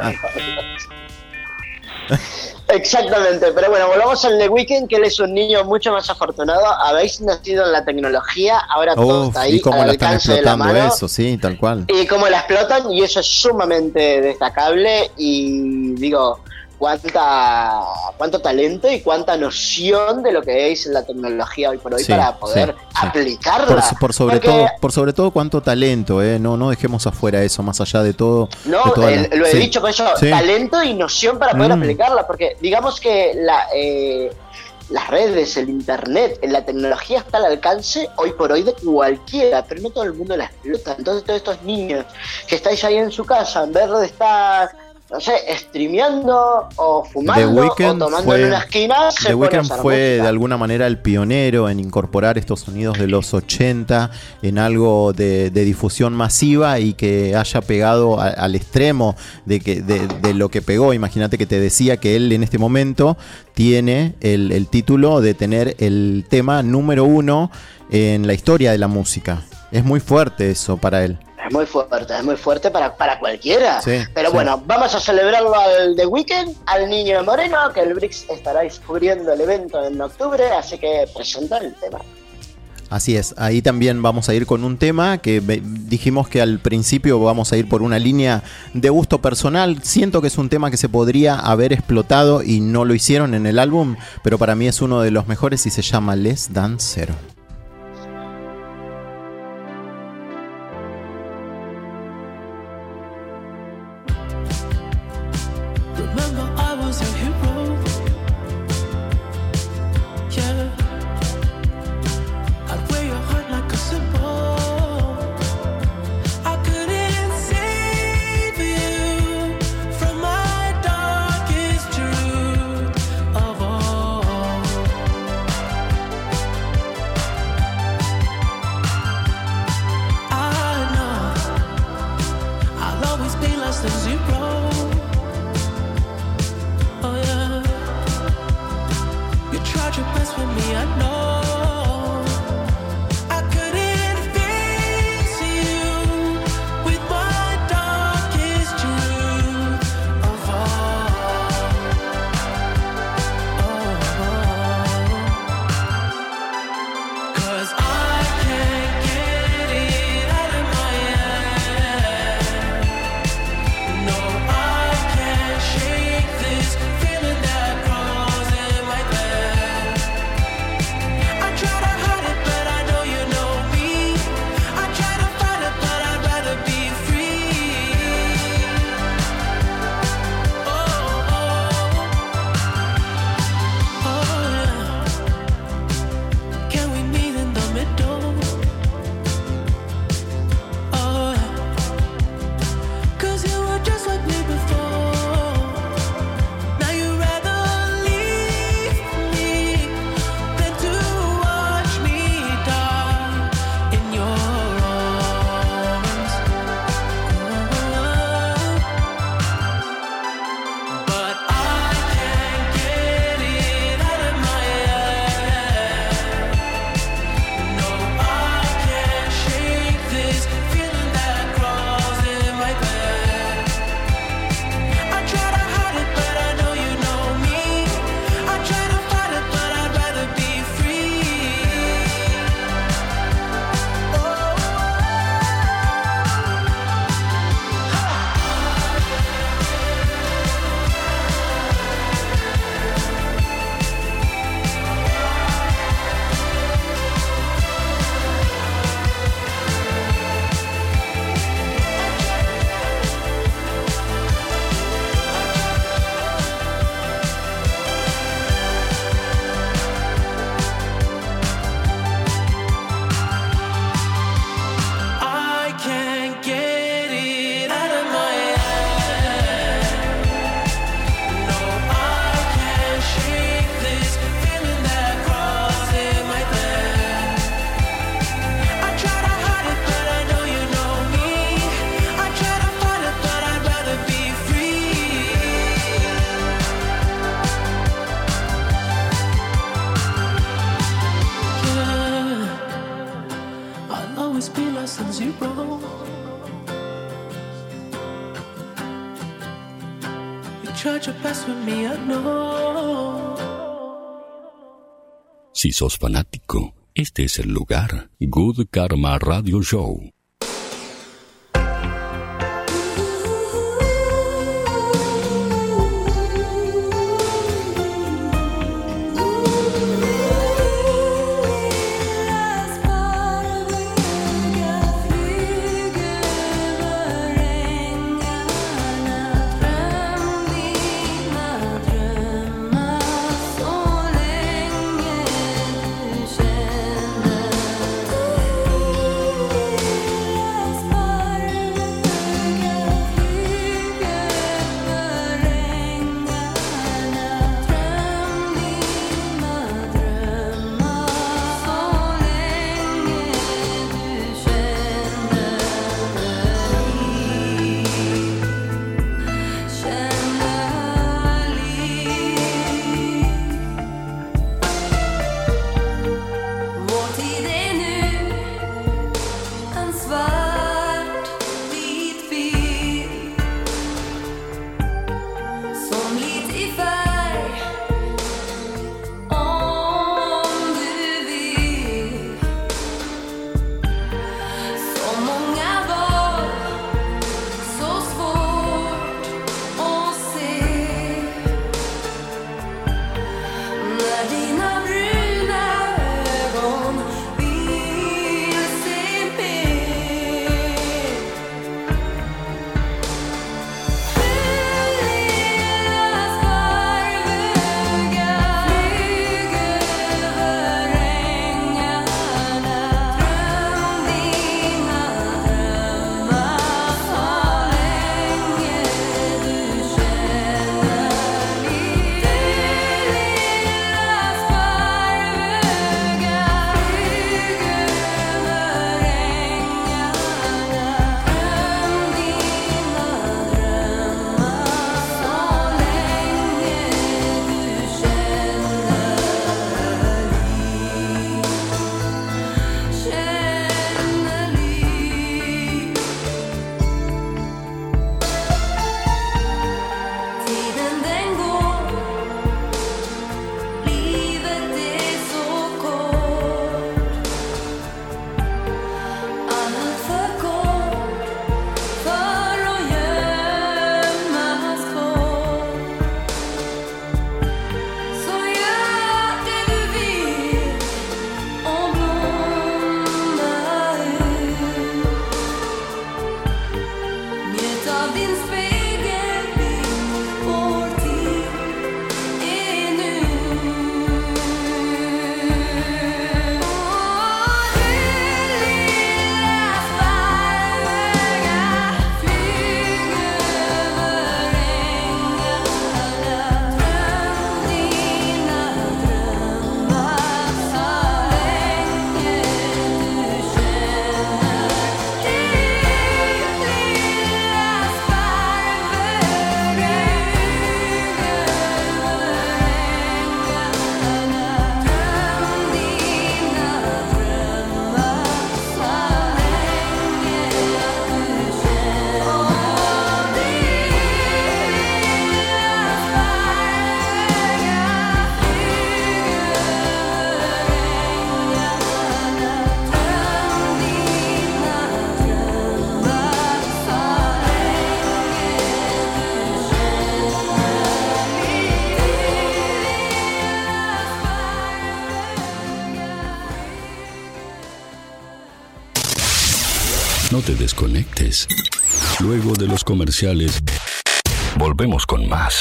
Exactamente, pero bueno, volvamos al The Weeknd, que él es un niño mucho más afortunado. Habéis nacido en la tecnología, ahora todo Uf, está ahí y cómo al la están alcance de la explotando mano. eso, sí, tal cual. Y cómo la explotan, y eso es sumamente destacable. Y digo, cuánta cuánto talento y cuánta noción de lo que es la tecnología hoy por hoy Sí, para poder sí, sí. aplicarla. Por, por sobre Porque- todo, por sobre todo cuánto talento, eh, no, no dejemos afuera eso, más allá de todo. No, de toda la- el- lo he sí. dicho por eso, Sí. talento y noción para poder Mm. aplicarla, porque digamos que la, eh, las redes, el internet, la tecnología está al alcance hoy por hoy de cualquiera, pero no todo el mundo la explota. Entonces todos estos niños que estáis ahí en su casa, en vez de estar, no sé, streameando o The fumando o Weeknd tomando fue, en una esquina, se The pone a Weeknd hacer fue música. de alguna manera el pionero en incorporar estos sonidos de los ochenta en algo de, de difusión masiva y que haya pegado a- al extremo de, que, de, de lo que pegó. Imagínate que te decía que él en este momento tiene el, el título de tener el tema número uno en la historia de la música. Es muy fuerte eso para él. Es muy fuerte, es muy fuerte para, para cualquiera. Sí, Pero sí. bueno, vamos a celebrarlo al The Weeknd, al Niño Moreno, que el Brix estará cubriendo el evento en octubre, así que presenta el tema. Así es, ahí también vamos a ir con un tema que ve- dijimos que al principio vamos a ir por una línea de gusto personal. Siento que es un tema que se podría haber explotado y no lo hicieron en el álbum, pero para mí es uno de los mejores y se llama Less Than Zero. Remember, I was a hero. Yeah, I'd wear your heart like a symbol. I couldn't save you from my darkest truth of all. always been lost and zero. You tried your best with me, I know. Si sos fanático, este es el lugar. Good Karma Radio Show. No te desconectes. Luego de los comerciales, volvemos con más.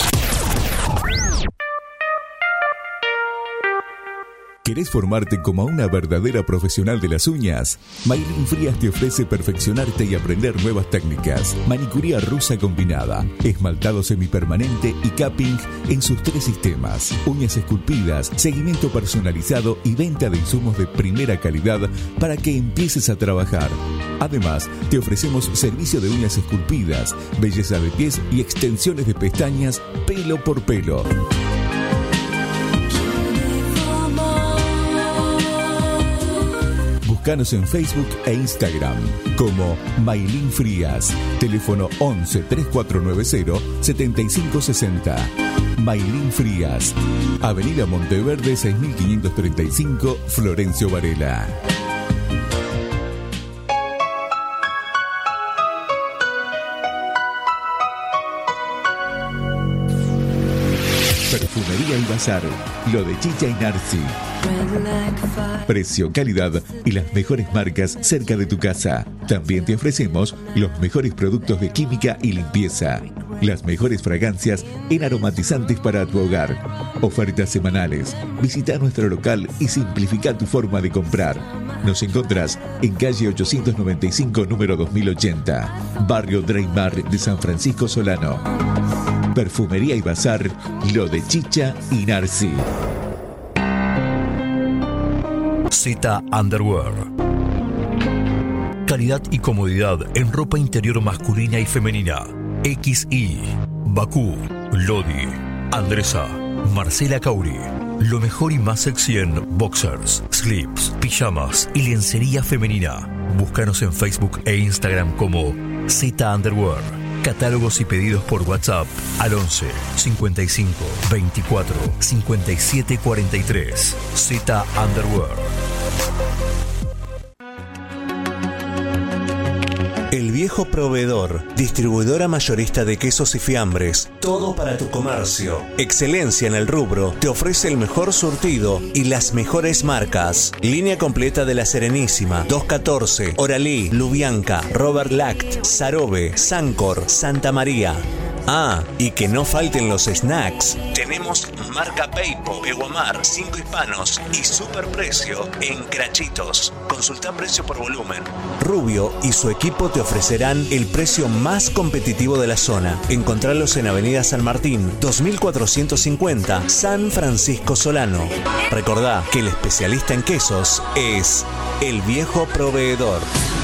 ¿Querés formarte como una verdadera profesional de las uñas? Mayrin Frías te ofrece perfeccionarte y aprender nuevas técnicas. Manicuría rusa combinada, esmaltado semipermanente y capping en sus tres sistemas. Uñas esculpidas, seguimiento personalizado y venta de insumos de primera calidad para que empieces a trabajar. Además, te ofrecemos servicio de uñas esculpidas, belleza de pies y extensiones de pestañas pelo por pelo. Búscanos en Facebook e Instagram como Maylin Frías. Teléfono once, treinta y cuatro noventa, setenta y cinco sesenta. Maylin Frías. Avenida Monteverde seis mil quinientos treinta y cinco, Florencio Varela. Perfumería y Bazar, lo de Chicha y Narci. Precio, calidad y las mejores marcas cerca de tu casa. También te ofrecemos los mejores productos de química y limpieza. Las mejores fragancias en aromatizantes para tu hogar. Ofertas semanales. Visita nuestro local y simplifica tu forma de comprar. Nos encontrás en calle ochocientos noventa y cinco, número dos mil ochenta, barrio Dreymar de San Francisco Solano. Perfumería y Bazar, lo de Chicha y Narci. Z Underwear. Calidad y comodidad en ropa interior masculina y femenina. X I, Bakú, Lodi, Andresa, Marcela Cauri. Lo mejor y más sexy en boxers, slips, pijamas y lencería femenina. Búscanos en Facebook e Instagram como Z Underwear. Catálogos y pedidos por WhatsApp al once, cincuenta y cinco, veinticuatro, cincuenta y siete cuarenta y tres. Z Underwear. El Viejo Proveedor, distribuidora mayorista de quesos y fiambres, todo para tu comercio. Excelencia en el rubro, te ofrece el mejor surtido y las mejores marcas. Línea completa de La Serenísima, doscientos catorce, Oralí, Lubianca, Robert Lact, Sarobe, Sancor, Santa María. Ah, y que no falten los snacks. Tenemos marca Peipo, Peguamar, Cinco Hispanos y superprecio en Crachitos. Consulta precio por volumen. Rubio y su equipo te ofrecerán el precio más competitivo de la zona. Encontralos en Avenida San Martín, dos mil cuatrocientos cincuenta, San Francisco Solano. Recordá que el especialista en quesos es El Viejo Proveedor.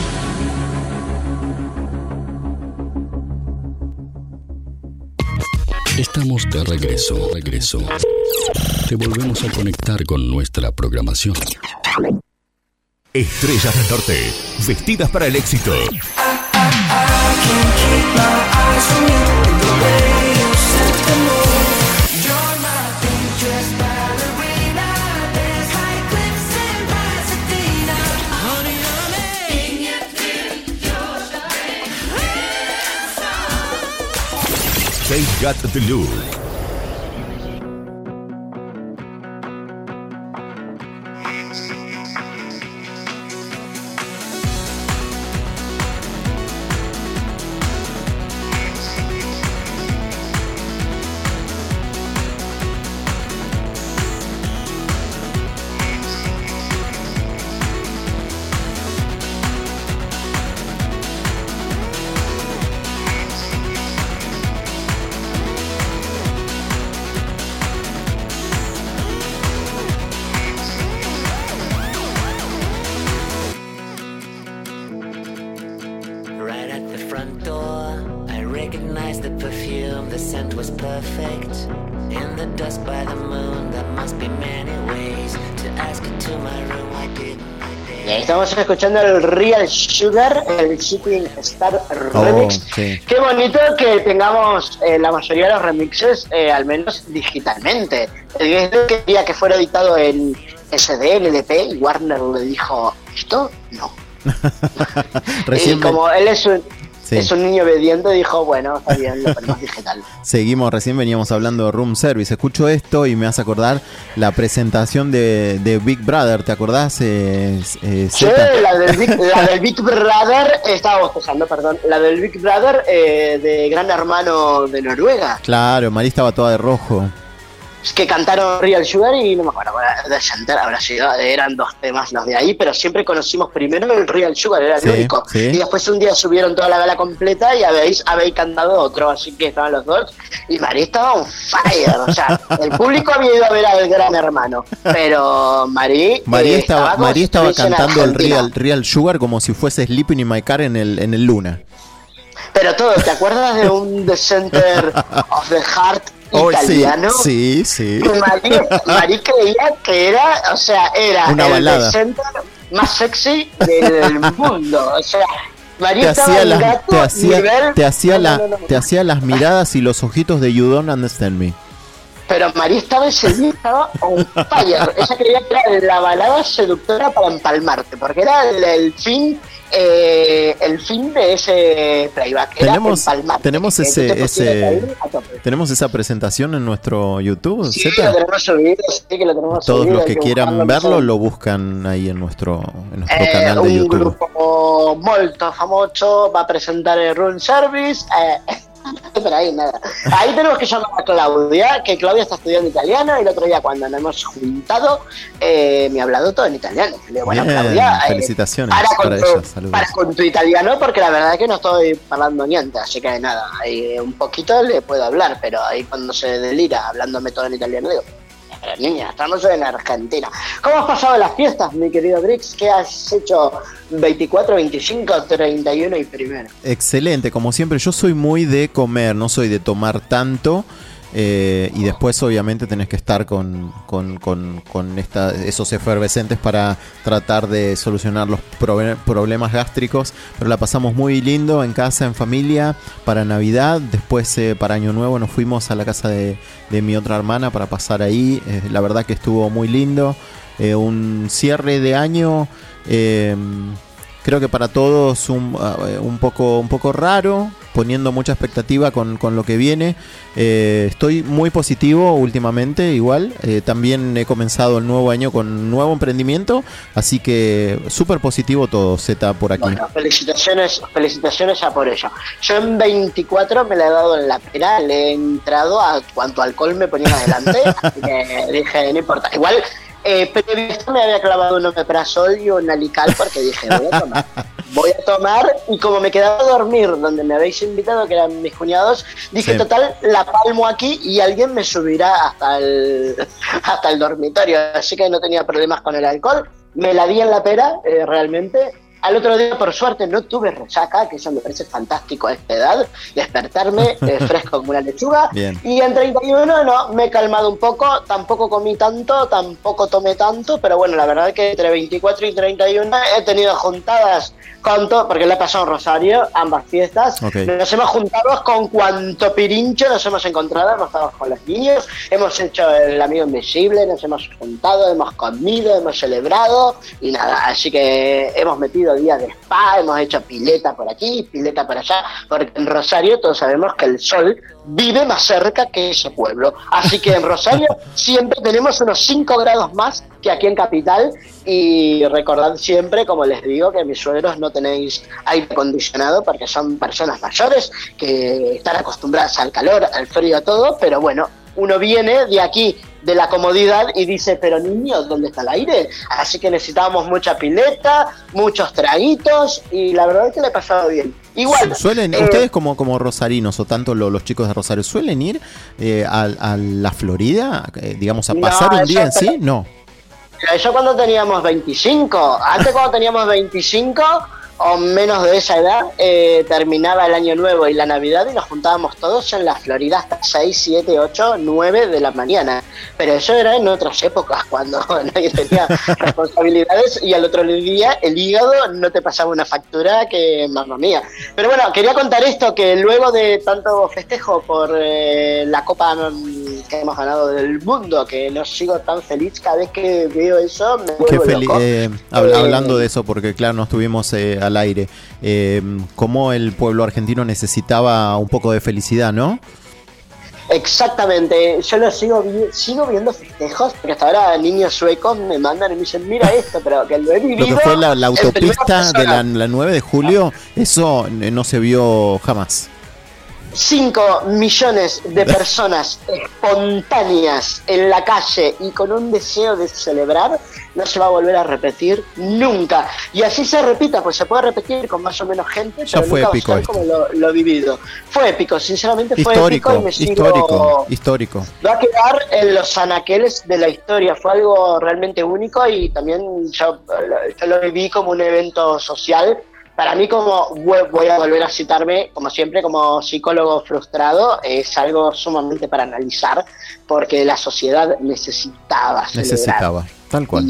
Estamos de regreso, regreso. Te volvemos a conectar con nuestra programación. Estrellas del Norte, vestidas para el éxito. They got the look. Estamos escuchando el Real Sugar, el Shooting Star Remix. Oh, sí. Qué bonito que tengamos eh, la mayoría de los remixes, eh, al menos digitalmente. El que quería que fuera editado en S D, L D P, y Warner le dijo, ¿esto? No. Recién y como él es un, sí. es un niño obediente, dijo, bueno, está bien, lo ponemos digital. Seguimos, recién veníamos hablando de Room Service. Escucho esto y me hace acordar la presentación de, de Big Brother. ¿Te acordás? Eh, eh, sí, la del, Big, la del Big Brother, estaba bostezando, perdón, la del Big Brother eh, de Gran Hermano de Noruega. Claro, Marí estaba toda de rojo. Es que cantaron Real Sugar y no me acuerdo, The Center habrá sido, eran dos temas los de ahí, pero siempre conocimos primero el Real Sugar, era el sí, único. Sí. Y después un día subieron toda la gala completa y habéis, habéis cantado otro, así que estaban los dos. Y Marí estaba on fire, o sea, el público había ido a ver al Gran Hermano, pero Marí, Marí eh, estaba, estaba, Marí estaba cantando el Argentina. Real, Real Sugar como si fuese Sleeping in My Car en el, en el Luna. Pero todo, ¿te acuerdas de un The Center of the Heart Oh, italiano? sí, sí, sí. Marí, Marí creía que era, o sea, era una el balada. The Center, más sexy del mundo. O sea, María Te estaba hacía, en las, gato, te, hacía, nivel- te, hacía no, la, no, no, no. te hacía las miradas y los ojitos de You Don't Understand Me. Pero María estaba ese día, estaba on fire. Ella creía que era la balada seductora para empalmarte, porque era el, el fin eh, el fin de ese playback. Era Tenemos, empalmarte, tenemos que tú ese, te pusieras ese ahí a tope. tenemos esa presentación en nuestro YouTube, Sí, Zeta. lo tenemos subido, sí que lo tenemos Todos subido, los hay que que quieran buscarlo, verlo no sé. lo buscan ahí en nuestro, en nuestro Eh, canal de un YouTube. grupo molto famoso va a presentar el room service. Eh, pero ahí nada. Ahí tenemos que llamar a Claudia, que Claudia está estudiando italiano y el otro día cuando nos hemos juntado eh, me ha hablado todo en italiano. Le digo, bueno, Bien, Claudia, eh, felicitaciones para, con para tu, ella, saludos. para con tu italiano, porque la verdad es que no estoy hablando niente, así que nada, ahí un poquito le puedo hablar, pero ahí cuando se delira hablándome todo en italiano digo, pero niña, estamos en Argentina. ¿Cómo has pasado las fiestas, mi querido Brix? ¿Qué has hecho veinticuatro, veinticinco, treinta y uno y primero? Excelente, como siempre, yo soy muy de comer, no soy de tomar tanto. Eh, y después obviamente tenés que estar con, con, con, con esta, esos efervescentes para tratar de solucionar los probe- problemas gástricos, pero la pasamos muy lindo en casa, en familia, para Navidad. Después eh, para Año Nuevo nos fuimos a la casa de, de mi otra hermana para pasar ahí. Eh, la verdad que estuvo muy lindo. Eh, un cierre de año, eh, creo que para todos un, uh, un, poco, un poco raro, poniendo mucha expectativa con, con lo que viene. Eh, estoy muy positivo últimamente, igual. Eh, también he comenzado el nuevo año con un nuevo emprendimiento, así que súper positivo todo, Z, por aquí. Bueno, felicitaciones, felicitaciones a por ello. Yo en veinticuatro me la he dado en la pera, le he entrado a cuanto alcohol me ponían adelante, así que dije, no importa. Igual, eh, previo a esto me había clavado un omeprazol y un alical porque dije, voy a tomar. Voy a tomar, y como me quedaba a dormir donde me habéis invitado, que eran mis cuñados, dije, Sí. total, la palmo aquí y alguien me subirá hasta el, hasta el dormitorio. Así que no tenía problemas con el alcohol. Me la di en la pera, eh, realmente. Al otro día, por suerte, no tuve resaca, que eso me parece fantástico a esta edad, despertarme eh, fresco como una lechuga. Bien. Y en treinta y uno no, me he calmado un poco, tampoco comí tanto, tampoco tomé tanto, pero bueno, la verdad es que entre veinticuatro y treinta y uno he tenido juntadas con todo, porque le he pasado en Rosario, ambas fiestas. Ok. Nos hemos juntado con cuanto pirincho nos hemos encontrado, hemos estado con los niños, hemos hecho el amigo invisible, nos hemos juntado, hemos comido, hemos celebrado y nada, así que hemos metido días de spa, hemos hecho pileta por aquí, pileta por allá, porque en Rosario todos sabemos que el sol vive más cerca que ese pueblo, así que en Rosario siempre tenemos unos cinco grados más que aquí en Capital. Y recordad siempre, como les digo, que mis suegros no tenéis aire acondicionado porque son personas mayores que están acostumbradas al calor, al frío, a todo, pero bueno, uno viene de aquí, de la comodidad, y dice, pero niños, ¿dónde está el aire? Así que necesitábamos mucha pileta, muchos traguitos, y la verdad es que le he pasado bien. Igual, Suelen, eh, ustedes como, como rosarinos, o tanto lo- los chicos de Rosario, ¿suelen ir eh, a, a la Florida, eh, digamos, a No, pasar un eso día en pero- sí? No. Eso cuando teníamos veinticinco. Antes, cuando teníamos veinticinco o menos de esa edad, eh, terminaba el año nuevo y la Navidad y nos juntábamos todos en la Florida hasta seis, siete, ocho, nueve de la mañana. Pero eso era en otras épocas, cuando nadie tenía responsabilidades y al otro día el hígado no te pasaba una factura que mamma mía. Pero bueno, quería contar esto, que luego de tanto festejo por eh, la Copa mm, que hemos ganado del mundo, que no sigo tan feliz cada vez que veo eso, me Qué vuelvo feliz. loco. Eh, hab- Eh, hablando de eso, porque claro, no estuvimos eh, al aire. Eh, cómo el pueblo argentino necesitaba un poco de felicidad, ¿no? Exactamente, yo lo sigo vi- sigo viendo festejos, porque hasta ahora niños suecos me mandan y me dicen, mira esto, pero que lo he Lo vivido. que fue la, la en primera autopista de la, persona. la nueve de julio, eso eh, no se vio jamás. cinco millones de personas espontáneas en la calle y con un deseo de celebrar, no se va a volver a repetir nunca. Y así se repita, pues se puede repetir con más o menos gente, Ya pero fue nunca va a épico ser esto. como lo, lo vivido. Fue épico, sinceramente fue Histórico, épico y me sigo- histórico, histórico. Va a quedar en los anaqueles de la historia. Fue algo realmente único y también yo, yo lo viví como un evento social para mí, como voy a volver a citarme, como siempre, como psicólogo frustrado, es algo sumamente para analizar, porque la sociedad necesitaba celebrar. Necesitaba, tal cual.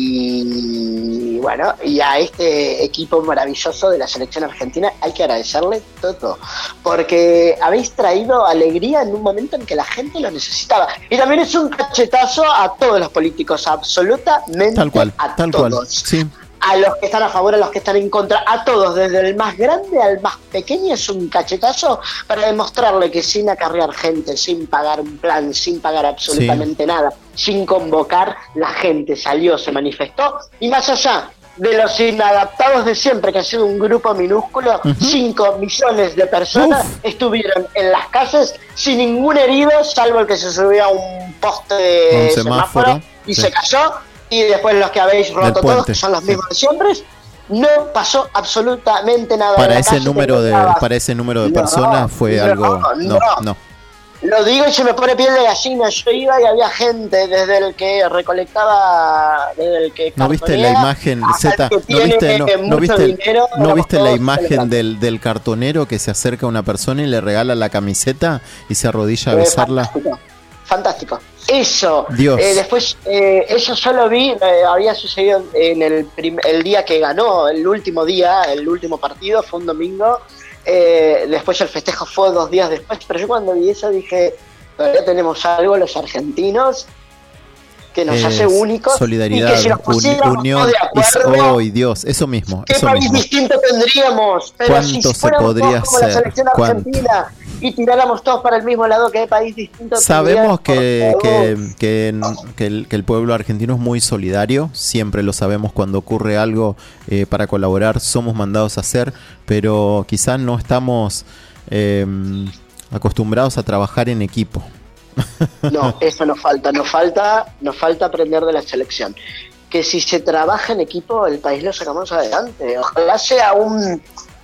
Y bueno, y a este equipo maravilloso de la selección argentina hay que agradecerle todo, porque habéis traído alegría en un momento en que la gente lo necesitaba. Y también es un cachetazo a todos los políticos, absolutamente tal cual, a tal todos. cual, sí. A los que están a favor, a los que están en contra, a todos, desde el más grande al más pequeño, es un cachetazo para demostrarle que sin acarrear gente, sin pagar un plan, sin pagar absolutamente sí. nada, sin convocar, la gente salió, se manifestó, y más allá de los inadaptados de siempre, que ha sido un grupo minúsculo, cinco uh-huh. millones de personas Uf. estuvieron en las calles sin ningún herido, salvo el que se subió a un poste de un semáforo, semáforo y sí. se cayó. Y después los que habéis roto todos, que son los mismos sí. de siempre, no pasó absolutamente nada. Para ese número de para ese número de no, personas fue no, algo no, no, no. Lo digo y se me pone piel de gallina. Yo iba y había gente desde el que recolectaba, desde el que no viste la imagen Z, no viste no, no viste dinero, no viste la imagen del, del cartonero que se acerca a una persona y le regala la camiseta y se arrodilla a besarla. Fantástico. Fantástico. Eso, eh, después, eh, eso yo lo vi, eh, había sucedido en el, prim- el día que ganó, el último día, el último partido, fue un domingo, eh, después el festejo fue dos días después, pero yo cuando vi eso dije, todavía tenemos algo los argentinos que nos eh, hace únicos, solidaridad, y que si nos pusiéramos unión, de acuerdo, oh, Dios, eso mismo, ¿qué eso país mismo. distinto tendríamos? Pero ¿Cuánto si se fuéramos podría como la hacer? selección argentina y tiráramos todos para el mismo lado, ¿qué país distinto? Sabemos que, que, que, que, el, que el pueblo argentino es muy solidario, siempre lo sabemos cuando ocurre algo eh, para colaborar, somos mandados a hacer, pero quizás no estamos eh, acostumbrados a trabajar en equipo. No, eso nos falta, nos falta, nos falta aprender de la selección. Que si se trabaja en equipo, el país lo sacamos adelante. Ojalá sea un...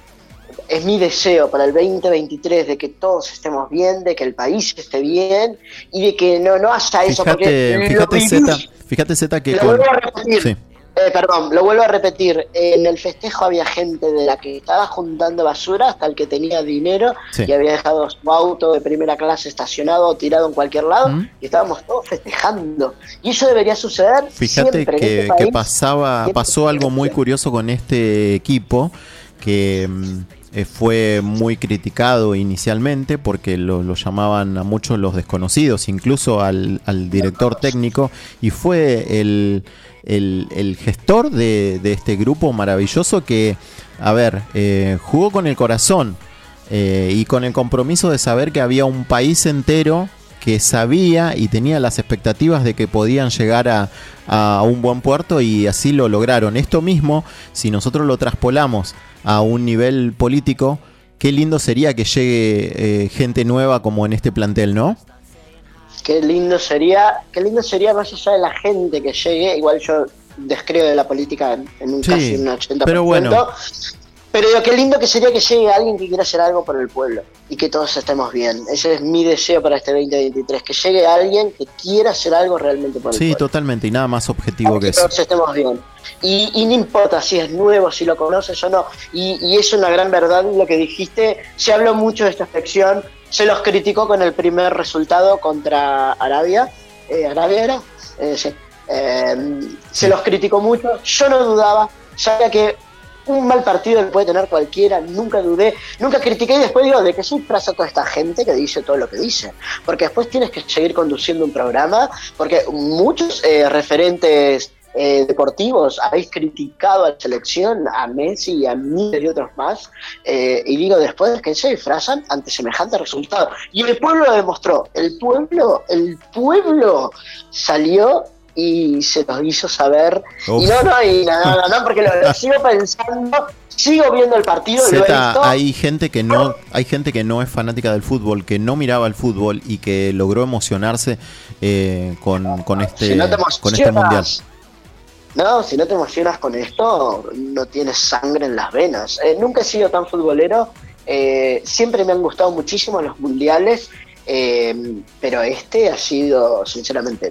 Es mi deseo para el veinte veintitrés de que todos estemos bien, de que el país esté bien y de que no, no haya eso. Fíjate, porque fíjate Z, fíjate Z que lo con... vuelvo a repetir. Sí. Eh, perdón, lo vuelvo a repetir. En el festejo había gente de la que estaba juntando basura hasta el que tenía dinero sí. y había dejado su auto de primera clase estacionado o tirado en cualquier lado ¿Mm? y estábamos todos festejando. Y eso debería suceder Fíjate siempre que, en este país, que pasaba, pasó algo muy curioso con este equipo que eh, fue muy criticado inicialmente porque lo, lo llamaban a muchos los desconocidos, incluso al, al director técnico, y fue el... El, el gestor de, de este grupo maravilloso que, a ver, eh, jugó con el corazón eh, y con el compromiso de saber que había un país entero que sabía y tenía las expectativas de que podían llegar a, a un buen puerto, y así lo lograron. Esto mismo, si nosotros lo traspolamos a un nivel político, qué lindo sería que llegue eh, gente nueva como en este plantel, ¿no? Qué lindo sería, qué lindo sería más allá de la gente que llegue. Igual yo descreo de la política en, en un sí, casi un ochenta por ciento. Pero bueno. Pero digo, qué lindo que sería que llegue alguien que quiera hacer algo por el pueblo y que todos estemos bien. Ese es mi deseo para este veinte veintitrés, que llegue alguien que quiera hacer algo realmente por el sí, pueblo. Sí, totalmente, y nada más objetivo para que, que eso. Todos estemos bien. Y, y no importa si es nuevo, si lo conoces o no. Y, y es una gran verdad lo que dijiste. Se habló mucho de esta sección. Se los criticó con el primer resultado contra Arabia. Eh, ¿Arabia era? Eh, sí. Eh, se los criticó mucho. Yo no dudaba. Sabía que un mal partido lo puede tener cualquiera. Nunca dudé. Nunca critiqué. Y después digo, ¿de qué se disfraza toda esta gente que dice todo lo que dice? Porque después tienes que seguir conduciendo un programa. Porque muchos eh, referentes Eh, deportivos habéis criticado a la selección, a Messi y a miles de otros más, eh, y digo después que se disfrazan ante semejante resultado, y el pueblo lo demostró. El pueblo el pueblo salió y se los hizo saber. Uf. y no, no, y no, no, no, porque lo, lo sigo pensando, sigo viendo el partido. Zeta, lo he visto. hay gente que no hay gente que no es fanática del fútbol, que no miraba el fútbol y que logró emocionarse eh, con, con este si no con este mundial. No, si no te emocionas con esto, no tienes sangre en las venas. Eh, nunca he sido tan futbolero, eh, siempre me han gustado muchísimo los mundiales, eh, pero este ha sido sinceramente épico.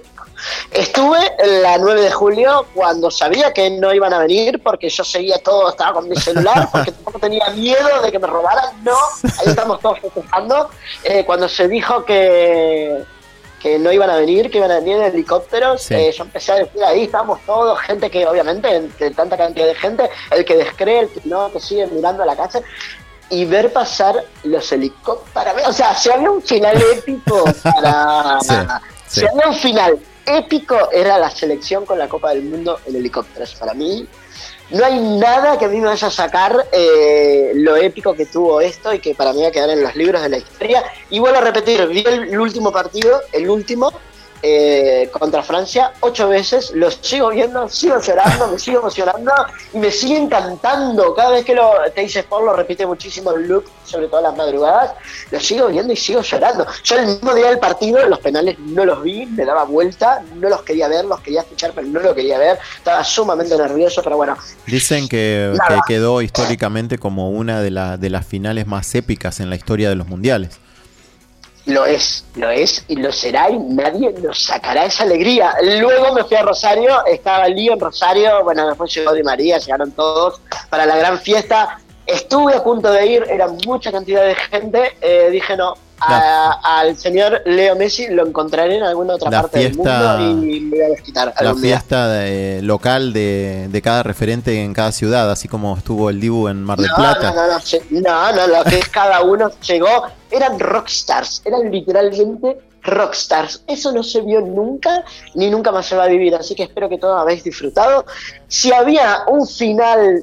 Estuve la nueve de julio cuando sabía que no iban a venir, porque yo seguía todo, estaba con mi celular, porque tampoco tenía miedo de que me robaran, no, ahí estamos todos festejando, eh, cuando se dijo que, que no iban a venir, que iban a venir en helicópteros, Sí. eh, yo empecé a decir, ahí estamos todos, gente que obviamente, entre tanta cantidad de gente, el que descree, el que no, que sigue mirando a la calle, y ver pasar los helicópteros, para mí, o sea, si había un final épico para... Sí, sí. Si había un final épico, era la selección con la Copa del Mundo en helicópteros. Para mí, no hay nada que a mí me vaya a sacar eh, lo épico que tuvo esto y que para mí va a quedar en los libros de la historia. Y vuelvo a repetir, vi el, el último partido, el último, eh, contra Francia, ocho veces, lo sigo viendo, sigo llorando, me sigo emocionando y me sigue encantando. Cada vez que lo Teis Sport lo repite muchísimo en loop, sobre todo en las madrugadas, lo sigo viendo y sigo llorando. Yo el mismo día del partido, los penales no los vi, me daba vuelta, no los quería ver, los quería escuchar, pero no lo quería ver. Estaba sumamente nervioso, pero bueno. Dicen que, que Nada. quedó históricamente como una de, la, de las finales más épicas en la historia de los mundiales. Lo es, lo es y lo será y nadie nos sacará esa alegría. Luego me fui a Rosario, estaba Lío en Rosario, bueno, después llegó Di María, llegaron todos para la gran fiesta. Estuve a punto de ir, era mucha cantidad de gente, eh, dije no, a- al señor Leo Messi lo encontraré en alguna otra La parte fiesta- del mundo y me voy a desquitar La algún día. fiesta de- local de, de cada referente en cada ciudad, así como estuvo el Dibu en Mar del No, Plata. no, no, no, sí, no, no, lo que es cada uno llegó, eran rockstars, eran literalmente rockstars. Eso no se vio nunca, ni nunca más se va a vivir, así que espero que todos habéis disfrutado. Si había un final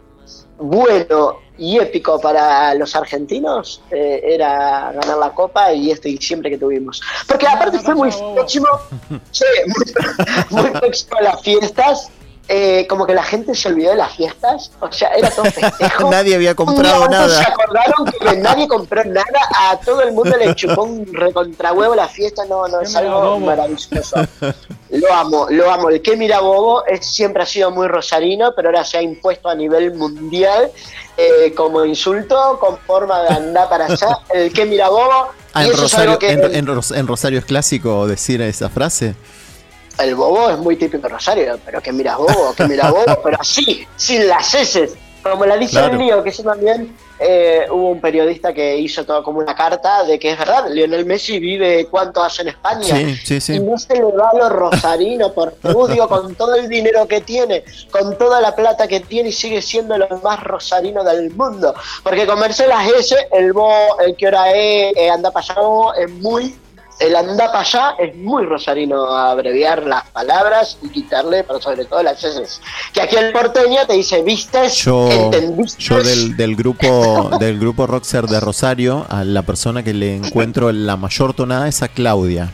bueno y épico para los argentinos, eh, era ganar la Copa y este diciembre que tuvimos. Porque aparte fue muy próximo, sí, muy, muy próximo a las fiestas. Eh, como que la gente se olvidó de las fiestas, o sea, era todo festejo. Nadie había comprado Un día antes nada. Se acordaron que nadie compró nada, a todo el mundo le chupó un recontrahuevo la fiesta, no, no, es algo maravilloso. Lo amo, lo amo. El que mira bobo es, siempre ha sido muy rosarino, pero ahora se ha impuesto a nivel mundial eh, como insulto, con forma de andar para allá. El que mira bobo. Ah, y en, eso es Rosario, algo que en, en Ros- en Rosario es clásico decir esa frase. el bobo es muy típico de Rosario, pero que miras bobo, que miras bobo, pero así, sin las heces, como la dice Claro. el lío, que eso también eh, hubo un periodista que hizo todo como una carta de que es verdad, Lionel Messi vive cuánto hace en España, Sí, sí, sí. y no se le va a los rosarinos, porque digo, con todo el dinero que tiene, con toda la plata que tiene, y sigue siendo lo más rosarino del mundo, porque comerse las S, el bo, el que hora es, eh, anda pasado, es muy... El anda para allá es muy rosarino, abreviar las palabras y quitarle, pero sobre todo las S. Que aquí el porteño te dice, ¿vistes? Yo, ¿Entendiste? yo del, del grupo del grupo Roxer de Rosario, a la persona que le encuentro la mayor tonada es a Claudia.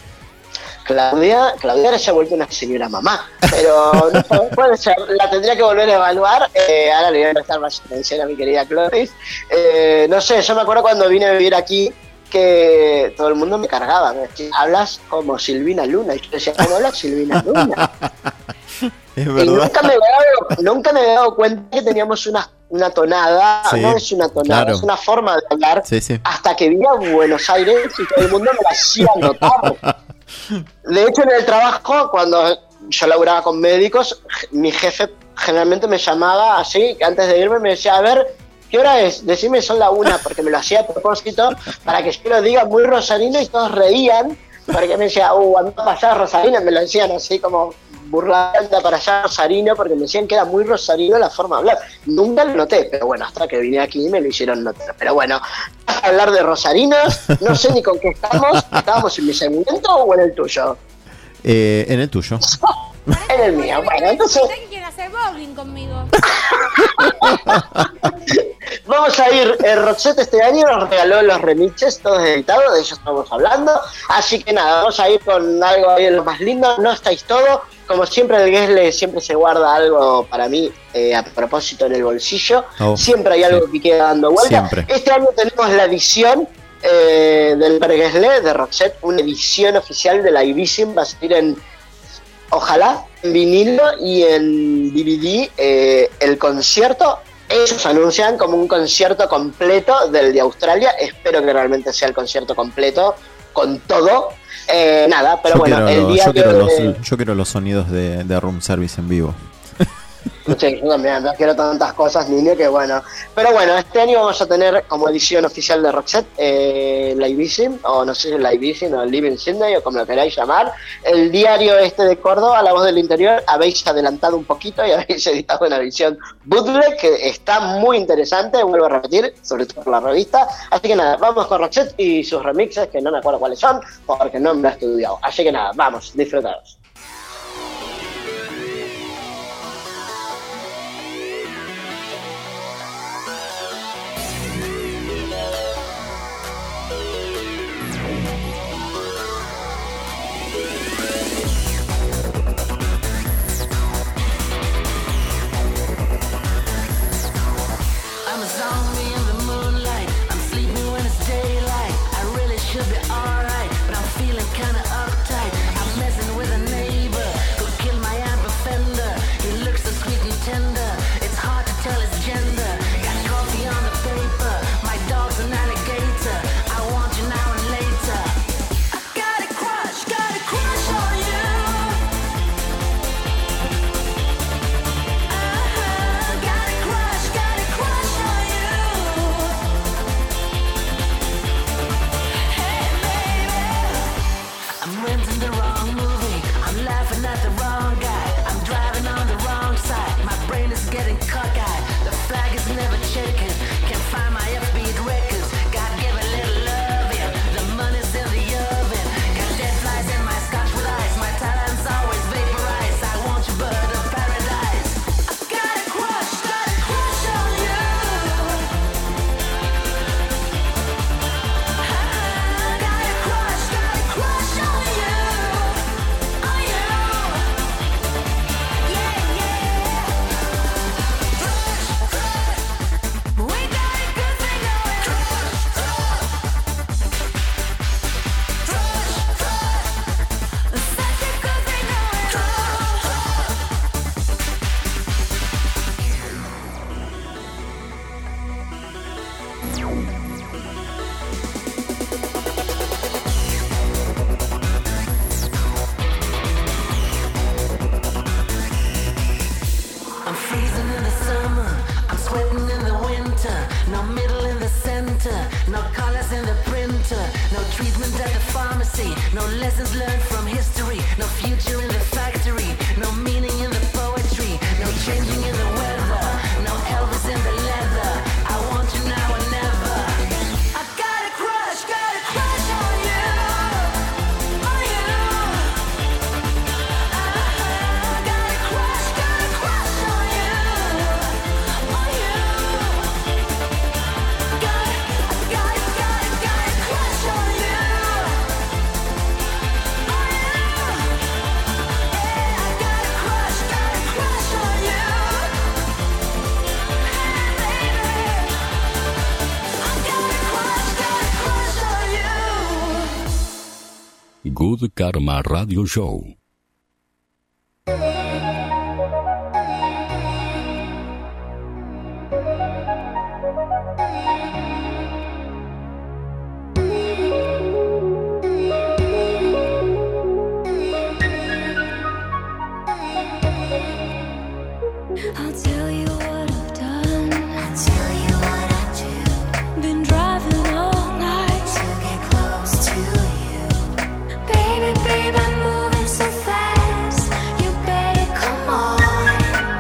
Claudia, Claudia ahora se ha vuelto una señora mamá, pero no sé, puede ser, la tendría que volver a evaluar. Eh, ahora le voy a prestar más atención a mi querida Cloris. Eh, no sé, yo me acuerdo cuando vine a vivir aquí que todo el mundo me cargaba, me decía, hablas como Silvina Luna, y yo decía, ¿cómo hablas Silvina Luna? Es Y verdad. nunca me, había dado, nunca me había dado cuenta que teníamos una, una tonada, Sí, no es una tonada, claro. es una forma de hablar, Sí, sí. hasta que vine a Buenos Aires y todo el mundo me la hacía notar. De hecho, en el trabajo, cuando yo laburaba con médicos, mi jefe generalmente me llamaba así, antes de irme me decía, a ver, ¿qué hora es? Decime, son la una, porque me lo hacía a propósito, para que yo lo diga muy rosarino y todos reían, porque me decía, uh, anda para allá rosarino, me lo decían así como burlando, anda para allá rosarino, porque me decían que era muy rosarino la forma de hablar. Nunca lo noté, pero bueno, hasta que vine aquí me lo hicieron notar. Pero bueno, a hablar de rosarinos, no sé ni con qué estamos, ¿estábamos en mi segmento o en el tuyo? Eh, en el tuyo. En el mío, bueno, entonces Usted que quiere hacer bowling conmigo. vamos a ir, eh, Roxette este año nos regaló los remixes, todos editados, de ellos estamos hablando, así que nada, vamos a ir con algo ahí de lo más lindo, no estáis todo, como siempre el Guesle siempre se guarda algo para mí eh, a propósito en el bolsillo, Oh, siempre hay algo sí. que queda dando vuelta, Siempre. este año tenemos la edición eh, del Guesle de Roxette, una edición oficial de la Ibisim, va a salir en... Ojalá en vinilo y en D V D eh, el concierto. Ellos anuncian como un concierto completo del de Australia. Espero que realmente sea el concierto completo, con todo. Eh, nada, pero yo, bueno, quiero, el lo- diario yo, quiero los, de- yo quiero los sonidos de, de room service en vivo. Sí, yo también, no quiero tantas cosas, niño, que bueno. Pero bueno, este año vamos a tener como edición oficial de Roxette eh, Live-Vision, o no sé si Live-Vision o Living Sydney, o como lo queráis llamar. El diario este de Córdoba, La Voz del Interior, habéis adelantado un poquito y habéis editado una edición bootleg que está muy interesante, vuelvo a repetir, sobre todo por la revista. Así que nada, vamos con Roxette y sus remixes, que no me acuerdo cuáles son, porque no me lo he estudiado. Así que nada, vamos, disfrutados. I'm a zombie in the moonlight. I'm sleeping when it's daylight. I really should be alright, but I'm feeling kinda uptight. I'm messing with a neighbor who killed my Aunt Fender. He looks so sweet and tender. It's hard to tell his gender. Got coffee on the paper. My dog's an alligator. I want you now and later. I got a crush, got a crush on you. Got a crush, got a crush on you. Hey baby, I'm renting the wrong movie. I'm laughing at the wrong guy. I'm driving on the wrong side. My brain is getting cockeyed. The flag is never checking. Can't find my upbeat records. God give a little love, yeah. The money's in the oven. Got dead flies in my scotch with ice. My talent's always vaporized. I want you, bird of paradise. I got a crush, got a crush on you. Got a crush, got a crush on you. On you. Yeah, yeah. We got a good thing going. Such a good thing I'm freezing in the summer, I'm sweating in the winter. No middle in the center, no colors in the printer. No treatment at the pharmacy, no lessons learned from history. No future in the factory, no meaning in the poetry. No changing in the weather, no Elvis in the leather. I want you now and never. I got a crush, got a crush on you. On you. Got a crush, got a crush on you. On you. Got it, got it, got it, got a crush on you. On you. Yeah, I got a crush, got a crush on you. Hey baby, I got a crush, got a crush on you. Good Karma Radio Show. I'll tell you what I've done. I'll tell you what I do. Been driving all night to get close to you. Baby, baby, I'm moving so fast. You better come on.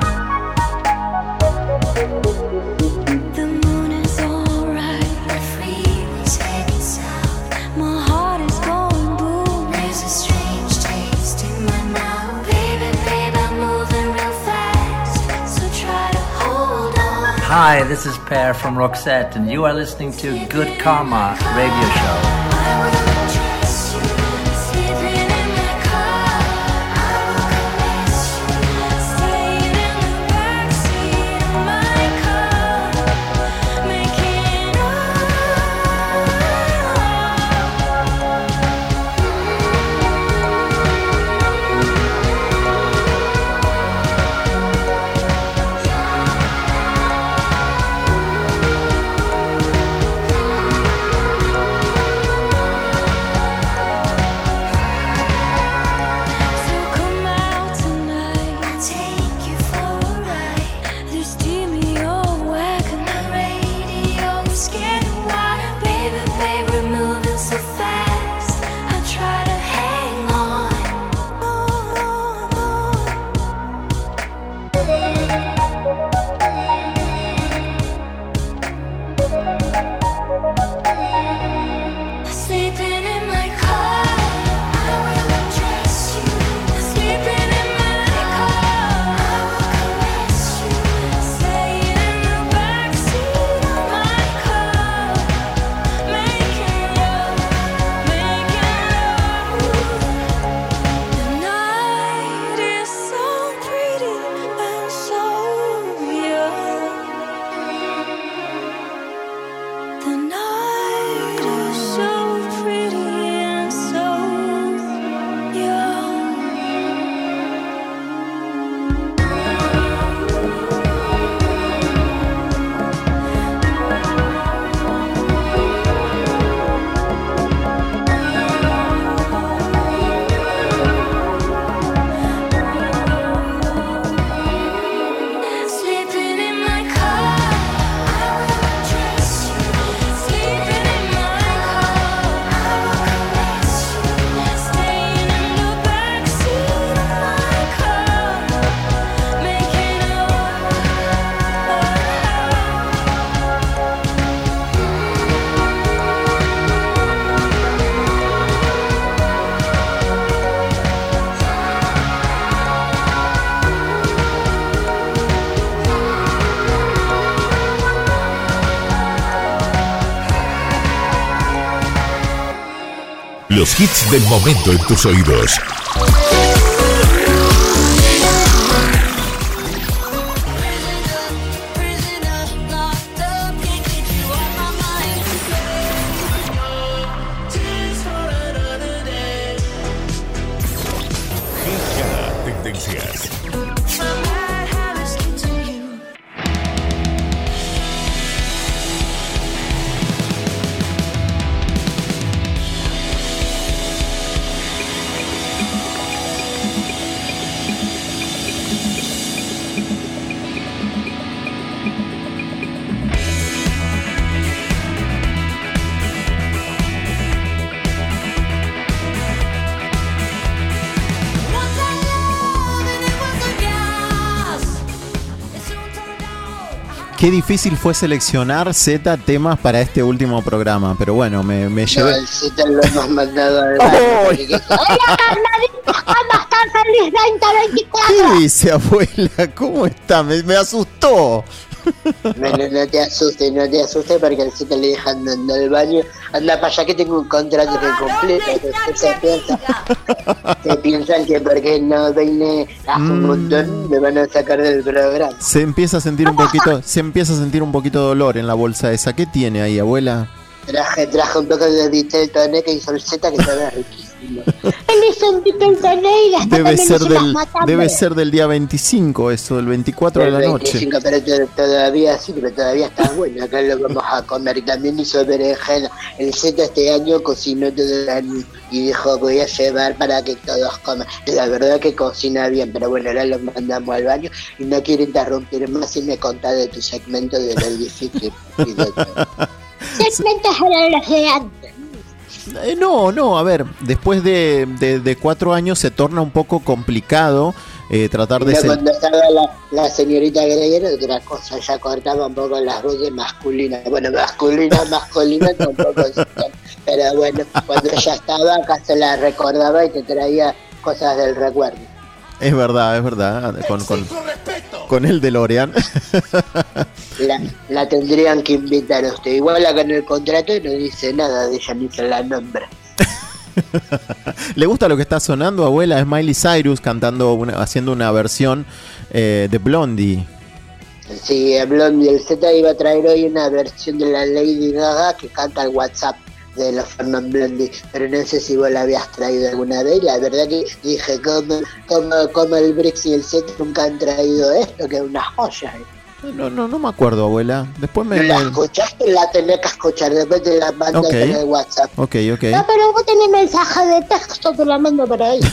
The moon is alright. The freeway's heading south. My heart is going boom. There's a strange taste in my mouth. Baby, baby, I'm moving real fast. So try to hold on. Hi, this is Per from Roxette, and you are listening to Good Karma Radio Show. Thank Los hits del momento en tus oídos. Tendencias. Qué difícil fue seleccionar Z temas para este último programa, pero bueno, me, me llevé... No, el Z lo hemos mandado al ¡Oh! baño. Hola, carnalitos, ¿cómo están? ¡Feliz veinte veinticuatro! ¿Qué dice, abuela? ¿Cómo está? Me, me asustó. Bueno, no te asustes, no te asustes porque al Z le dejan andando al baño. Anda para allá que tengo un contrato que cumplir. Se piensa, se piensan que porque no vine hace un montón me van a sacar del programa. Se empieza a sentir un poquito, se empieza a sentir un poquito de dolor en la bolsa esa. ¿Qué tiene ahí, abuela? Traje, traje un poco de Vitel Toné que hizo el Z que estaba riquísimo. Él hizo un Vitel Toné y las Debe ser hizo del, las matambre. debe ser del día veinticinco, eso, del veinticuatro de la noche. veinticinco, pero to- todavía sí, pero todavía está bueno. Acá lo vamos a comer. También hizo berenjena. El Z este año cocinó todo el año y dijo voy a llevar para que todos coman. La verdad que cocina bien, pero bueno, ahora lo mandamos al baño y no quiero interrumpir más y me contá de tu segmento de lo difícil. Y de todo. Segmentos eran los de antes. Eh, no, no, a ver, después de, de, de cuatro años se torna un poco complicado eh, tratar de Pero ser... cuando estaba la, la señorita Greyer era otra cosa, ya cortaba un poco las voces masculinas. Bueno, masculina, masculina tampoco. Pero bueno, cuando ella estaba acá se la recordaba y te traía cosas del recuerdo. Es verdad, es verdad, con, con, con el DeLorean. La, la tendrían que invitar a usted. Igual acá en el contrato no dice nada de ella, ni se la nombra. ¿Le gusta lo que está sonando, abuela? Es Miley Cyrus cantando, una, haciendo una versión eh, de Blondie. Sí, Blondie, el Z iba a traer hoy una versión de la Lady Gaga que canta el WhatsApp de los Fernand Blondie, pero no sé si vos la habías traído alguna vez. La verdad que dije, como, como, como el Brix y el Z nunca han traído esto, que es una joya. No, no, no me acuerdo, abuela. Después me... ¿No la me... escuchaste? La tenés que escuchar, después te la mando Ok. por el WhatsApp. Ok, ok. No, pero vos tenés mensaje de texto, te lo mando por ahí.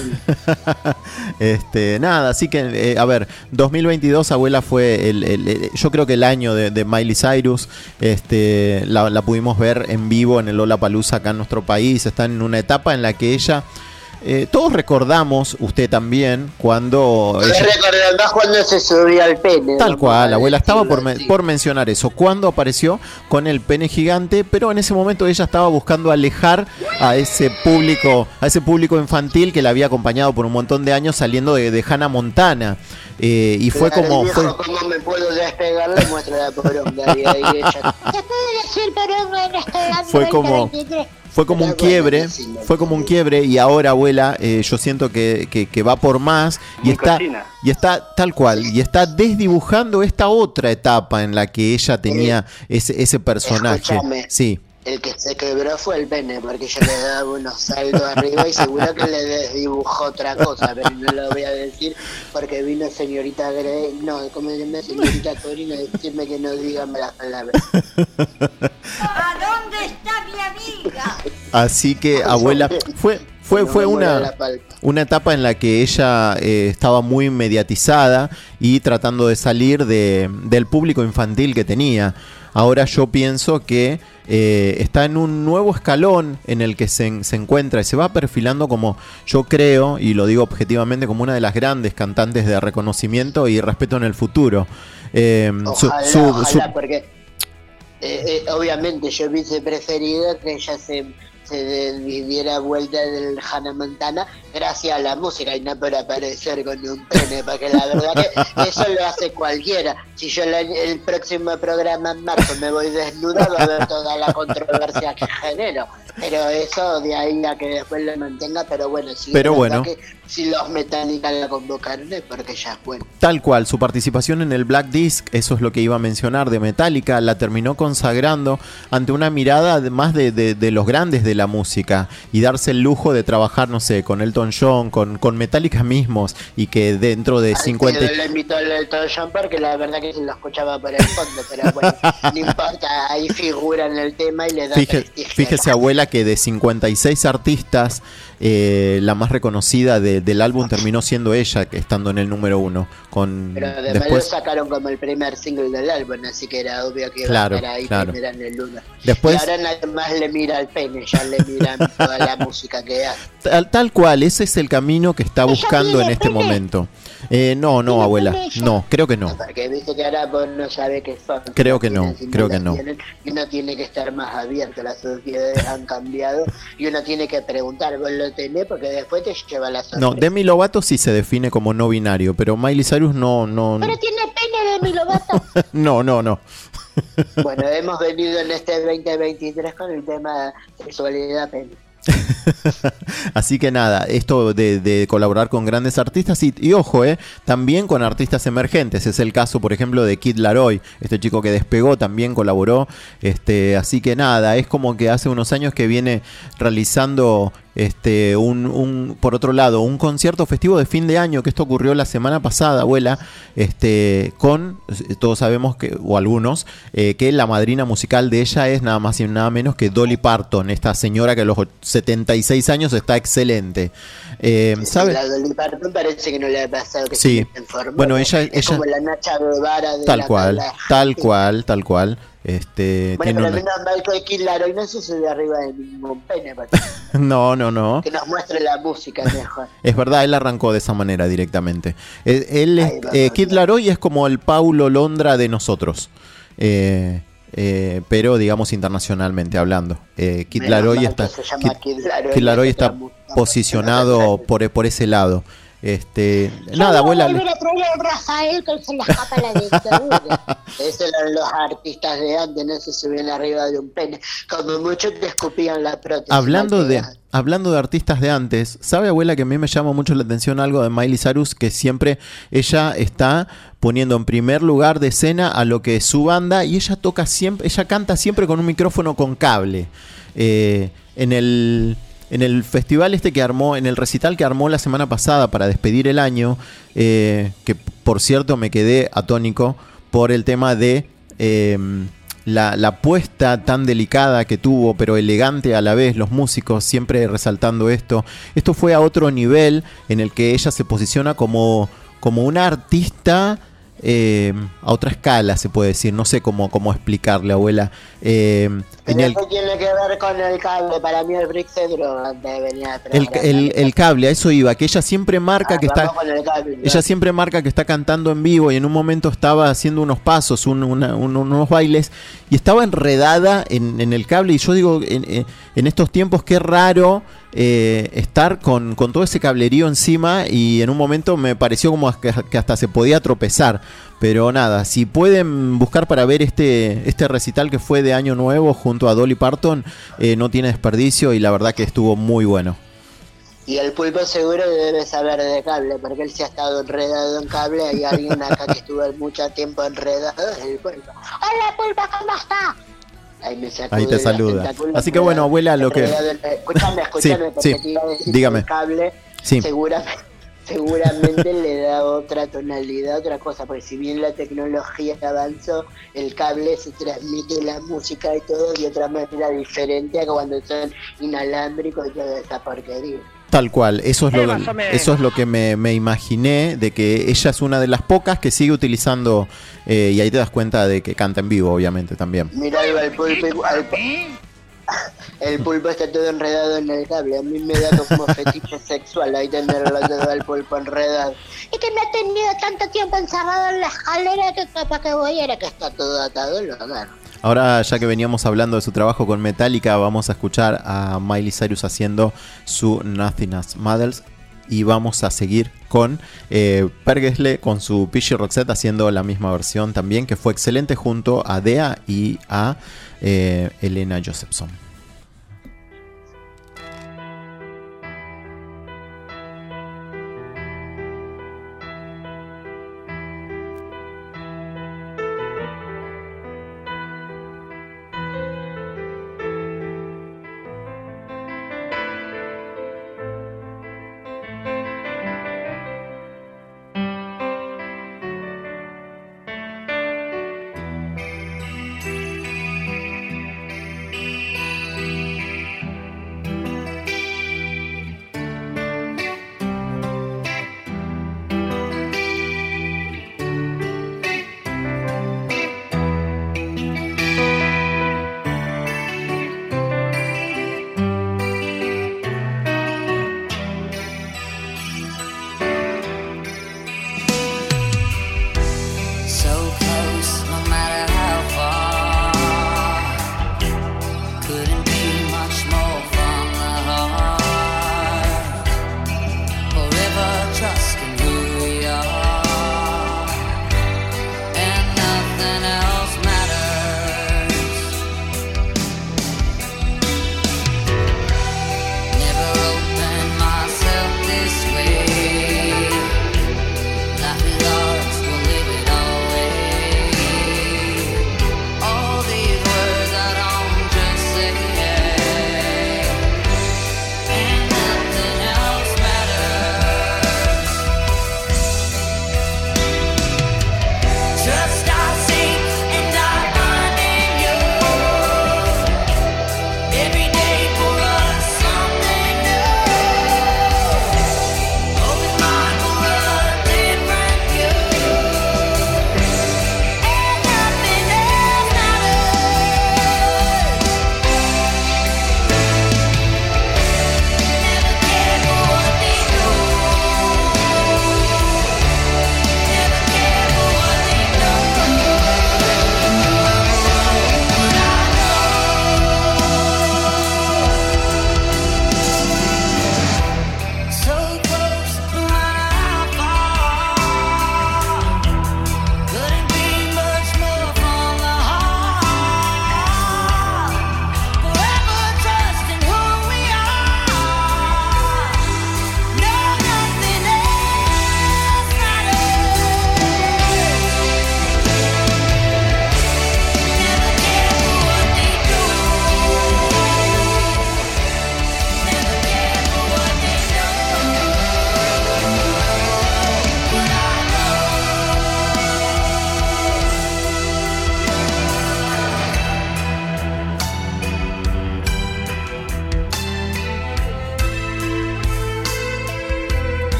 Este, nada, así que, eh, a ver, dos mil veintidós, abuela, fue el, el- el- yo creo que el año de, de Miley Cyrus. Este, la, la pudimos ver en vivo en el Lollapalooza acá en nuestro país. Está en una etapa en la que ella, eh, todos recordamos, usted también, cuando Me ella, recordás cuando se subía al pene. tal vamos cual, a abuela, estaba por, decirlo men- así. por mencionar eso, cuando apareció con el pene gigante, pero en ese momento ella estaba buscando alejar a ese público, a ese público infantil que la había acompañado por un montón de años saliendo de, de Hannah Montana. Eh, y fue Claro, como... el viejo, Fue, ¿cómo me puedo despegar? Le muestra la poronga y ahí ella... Se puede decir, pero bueno, estoy dando Fue como- veinte veintitrés. fue como un Está bueno, quiebre, sí, fue como un quiebre y ahora, abuela, eh, yo siento que, que, que va por más y Muy está, cochina. y está tal cual, y está desdibujando esta otra etapa en la que ella tenía ese, ese personaje. Escúchame. Sí. El que se quebró fue el pene, porque yo le daba unos saltos arriba y seguro que le desdibujó otra cosa, pero no lo voy a decir porque vino señorita Grey, no, como se llama señorita Corina, a decirme que no diga malas palabras. ¿A dónde está mi amiga? Así que, abuela, fue, fue, No fue me muera una, la palpa. una etapa en la que ella eh, estaba muy mediatizada y tratando de salir de, del público infantil que tenía. Ahora yo pienso que eh, está en un nuevo escalón en el que se, se encuentra y se va perfilando como, yo creo, y lo digo objetivamente, como una de las grandes cantantes de reconocimiento y respeto en el futuro. Eh, su- Ojalá, su- ojalá, su- porque eh, eh, obviamente yo hubiese preferido que ella se, se de- diera vuelta del Hannah Montana gracias a la música y no por aparecer con un pene, porque la verdad que eso lo hace cualquiera. Si yo la- el próximo programa en marzo me voy desnuda, va a haber toda la controversia que genero. Pero eso de ahí a que después lo mantenga, pero bueno, si, Pero es verdad bueno. que si los Metallica la convocaron es porque ya es bueno. Tal cual, su participación en el Black Disc, eso es lo que iba a mencionar, de Metallica, la terminó consagrando ante una mirada de- más de, de- de los grandes de la música y darse el lujo de trabajar, no sé, con Elton John, con, con Metallica mismos, y que dentro de cincuenta... Pero lo invitó al Elton John porque la verdad que se lo escuchaba por el fondo, pero bueno, no importa, ahí figura en el tema y le da Fíjese, prestigio. fíjese, abuela, que de cincuenta y seis artistas, eh, la más reconocida de- del álbum terminó siendo ella, que estando en el número uno. Con Pero además después, lo sacaron como el primer single del álbum, así que era obvio que iba Claro, a estar ahí claro. primera en el uno. Después- Y ahora nadie más le mira al pene, ya le miran toda la música que hace. tal, tal cual, ese es el camino que está buscando en tiene este pene? momento. Eh, no, no, abuela, no, creo que no. Porque viste que ahora vos no sabés qué son. Creo que no, tienen, si creo que las no. tienen, y uno tiene que estar más abierto, las sociedades han cambiado y uno tiene que preguntar, vos lo tenés, porque después te lleva la sorpresa. No, Demi Lovato sí se define como no binario, pero Miley Cyrus no, no, Pero tiene pene de mi Lovato. no, no, no. Bueno, hemos venido en este veinte veintitrés con el tema sexualidad pene. Así que nada, esto de, de colaborar con grandes artistas y, y ojo, eh, también con artistas emergentes. Es el caso, por ejemplo, de Kid Laroi, este chico que despegó, también colaboró. Este, así que nada, es como que hace unos años que viene realizando este un, un por otro lado un concierto festivo de fin de año, que esto ocurrió la semana pasada, abuela, este con todos sabemos que, o algunos, eh, que la madrina musical de ella es nada más y nada menos que Dolly Parton, esta señora que a los setenta y seis años está excelente. Eh, ¿sabe? La Dolly Parton parece que no le ha pasado que Sí. se enfermó. Bueno, ella- es ella- como la Nacha Guevara de Tal la cual, tabla. tal cual, tal cual. Este, Bueno, tiene pero una- menos mal que Kid Laroi no se sube arriba de ningún pene, porque No, no, no. que nos muestre la música mejor. Es verdad, él arrancó de esa manera directamente. Eh, Él, es- Ahí va, eh, va, Kid Laroi es como el Paulo Londra de nosotros, eh, eh, pero digamos internacionalmente hablando. Eh, Kid Menos Laroi mal está, que se llama Kid, Kid Laroi, Kid Laroi no está otra música. posicionado por, por ese lado. Este, nada, Yo voy a abuela. volver a traer al Rafael que se le escapa la dictadura. Esos eran los artistas de antes, no se subían arriba de un pene. Como mucho te escupían la prótesis. Hablando mal de, pegada. hablando de artistas de antes, ¿sabe, abuela, que a mí me llama mucho la atención algo de Miley Cyrus? Que siempre ella está poniendo en primer lugar de escena a lo que es su banda, y ella toca siempre, ella canta siempre con un micrófono con cable. Eh, en el en el festival este que armó, en el recital que armó la semana pasada para despedir el año, eh, que por cierto me quedé atónico por el tema de eh, la, la puesta tan delicada que tuvo, pero elegante a la vez, los músicos siempre resaltando esto. Esto fue a otro nivel en el que ella se posiciona como, como una artista eh, a otra escala, se puede decir. No sé cómo, cómo explicarle, abuela. Eh, en Pero el, ¿qué tiene que ver con el cable? Para mí el brick se droga antes de venir al el, programa. el, el cable, a eso iba, que ella siempre marca Ah, que está... vamos con el cable, ¿no? Ella siempre marca que está cantando en vivo, y en un momento estaba haciendo unos pasos, un- una- un- unos bailes, y estaba enredada en, en el cable. Y yo digo, en, en- en estos tiempos qué raro eh, estar con, con todo ese cablerío encima, y en un momento me pareció como que, que hasta se podía tropezar. Pero nada, si pueden buscar para ver este, este recital que fue de Año Nuevo junto a Dolly Parton, eh, no tiene desperdicio, y la verdad que estuvo muy bueno. Y el pulpo seguro debe saber de cable, porque él se ha estado enredado en cable. Hay alguien acá que estuvo mucho tiempo enredado, es el pulpo. Hola, pulpa, ¿cómo está? Ahí, me sacude Ahí te las saluda. tentaculas, Así que bueno, abuela, lo que... enredado en- Escuchame, escuchame, Sí, porque sí, te iba a decir que dígame. el cable Sí. seguramente, seguramente le da otra tonalidad, otra cosa, porque si bien la tecnología avanzó, el cable se transmite la música y todo de otra manera diferente a cuando son inalámbricos y toda esa porquería. Tal cual, eso es Eh, lo, más o menos. eso es lo que me, me imaginé, de que ella es una de las pocas que sigue utilizando, eh, y ahí te das cuenta de que canta en vivo, obviamente, también. Mira, ahí va el pulpo igual. El pulpo está todo enredado en el cable. A mí me da como fetiche sexual ahí tenerlo todo el pulpo enredado. Y que me ha tenido tanto tiempo encerrado en la escalera que capaz que voy a ir a que Está todo atado, lo agarro. Ahora, ya que veníamos hablando de su trabajo con Metallica, vamos a escuchar a Miley Cyrus haciendo su Nothing Else Matters. Y vamos a seguir con eh, Per Gessle con su P G Roxette haciendo la misma versión también, que fue excelente junto a Dea y a eh, Elena Josephson.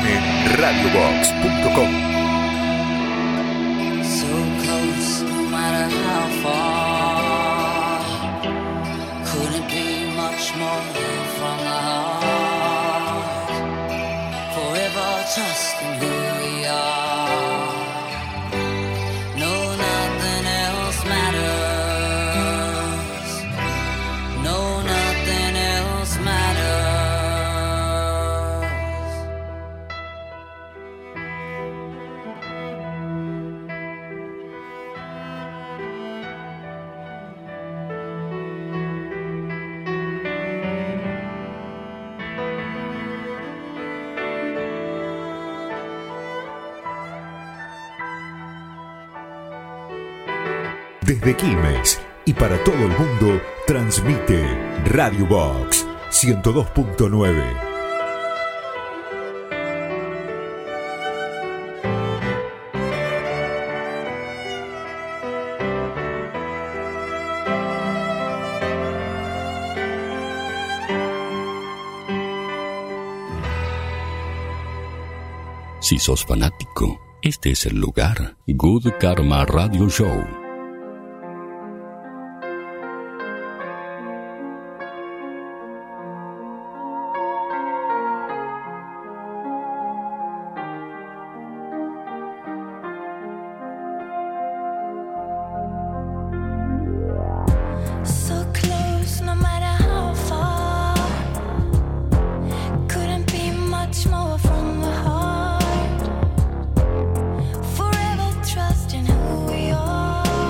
m radio box punto com. So close, no matter how far. Couldn't be much more from the heart. Forever trusting who we are. No, nothing else matters. No, nothing else matters. Desde Quilmes y para todo el mundo, transmite Radio Box ciento dos punto nueve. Si sos fanático, este es el lugar. Good Karma Radio Show. So close, no matter how far. Couldn't be much more from the heart. Forever trusting who we are.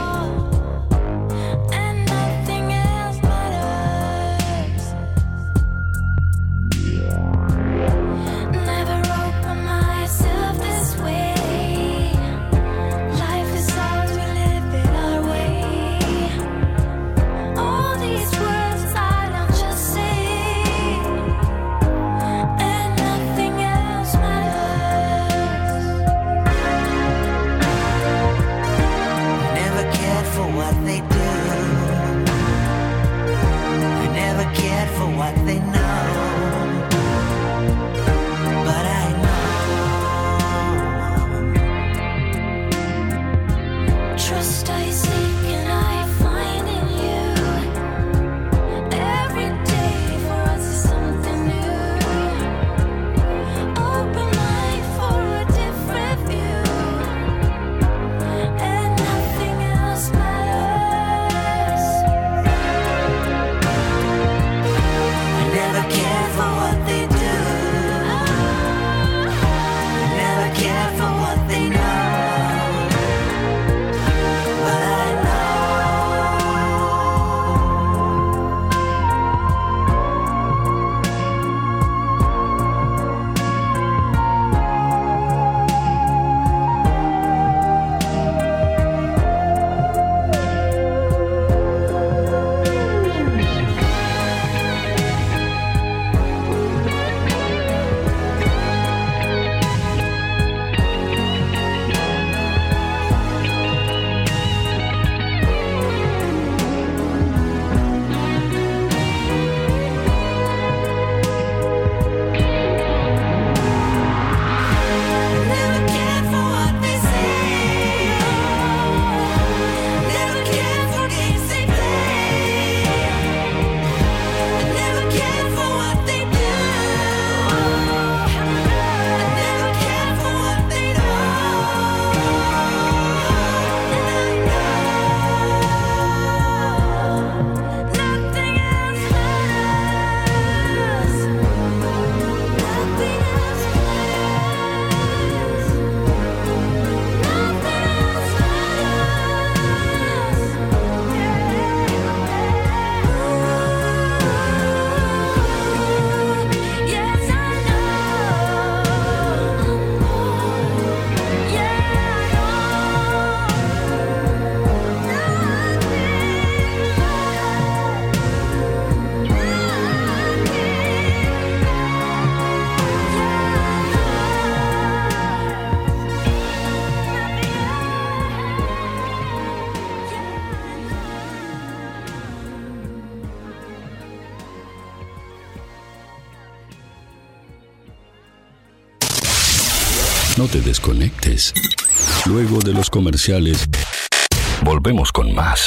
No te desconectes. Luego de los comerciales, volvemos con más.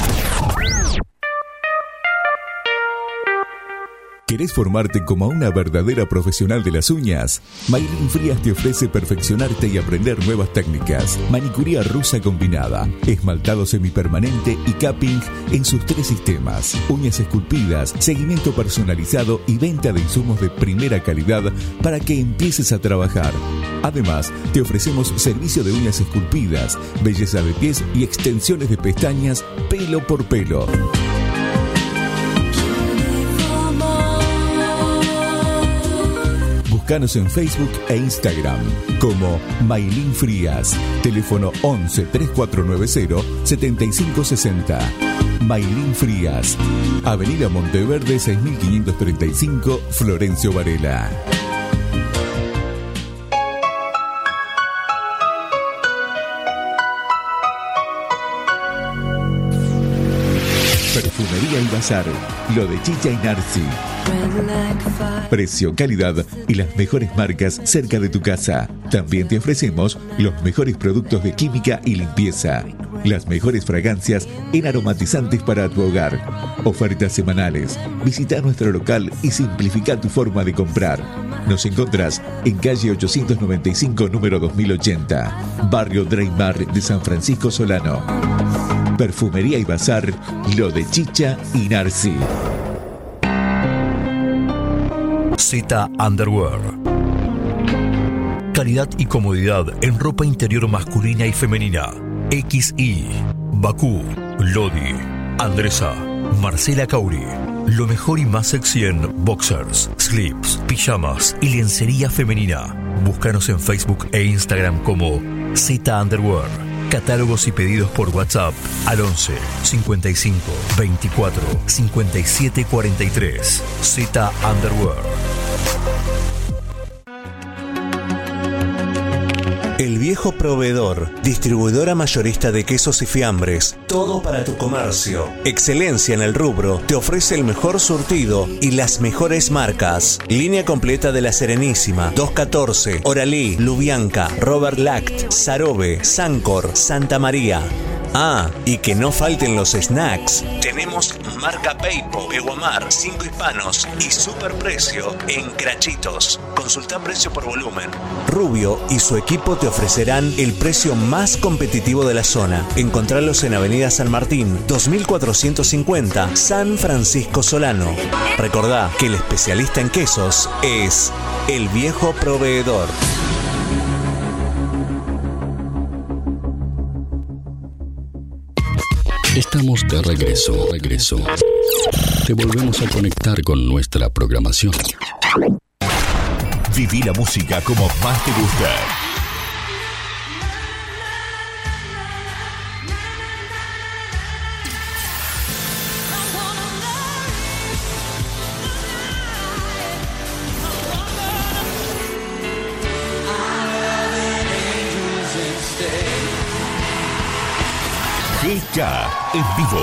¿Querés formarte como una verdadera profesional de las uñas? Maylin Frías te ofrece perfeccionarte y aprender nuevas técnicas. Manicuría rusa combinada, esmaltado semipermanente y capping en sus tres sistemas. Uñas esculpidas, seguimiento personalizado y venta de insumos de primera calidad para que empieces a trabajar. Además, te ofrecemos servicio de uñas esculpidas, belleza de pies y extensiones de pestañas pelo por pelo. Búscanos en Facebook e Instagram como Maylin Frías. Teléfono once, treinta y cuatro noventa, setenta y cinco sesenta. Maylin Frías. Avenida Monteverde seis mil quinientos treinta y cinco, Florencio Varela. Perfumería y Bazar. Lo de Chicha y Narci. Precio, calidad y las mejores marcas cerca de tu casa. También te ofrecemos los mejores productos de química y limpieza. Las mejores fragancias en aromatizantes para tu hogar. Ofertas semanales. Visita nuestro local y simplifica tu forma de comprar. Nos encontrás en calle ochocientos noventa y cinco, número dos mil ochenta, Barrio Dreymar de San Francisco Solano. Perfumería y Bazar, lo de Chicha y Narci. Z Underwear. Calidad y comodidad en ropa interior masculina y femenina. X I, Bakú, Lodi, Andresa, Marcela Cauri. Lo mejor y más sexy en boxers, slips, pijamas y lencería femenina. Búscanos en Facebook e Instagram como Z Underwear. Catálogos y pedidos por WhatsApp al once, cincuenta y cinco, veinticuatro, cincuenta y siete cuarenta y tres. Z Underwear. El Viejo Proveedor, distribuidora mayorista de quesos y fiambres, todo para tu comercio. Excelencia en el rubro, te ofrece el mejor surtido y las mejores marcas. Línea completa de La Serenísima, doscientos catorce, Oralí, Lubianca, Robert Lact, Sarobe, Sancor, Santa María. Ah, y que no falten los snacks. Tenemos marca Peipo, Peguamar, Cinco Hispanos y superprecio en Crachitos. Consulta precio por volumen. Rubio y su equipo te ofrecerán el precio más competitivo de la zona. Encontralos en Avenida San Martín, dos mil cuatrocientos cincuenta, San Francisco Solano. Recordá que el especialista en quesos es El Viejo Proveedor. Estamos de regreso, regreso. Te volvemos a conectar con nuestra programación. Viví la música como más te gusta. G K en vivo.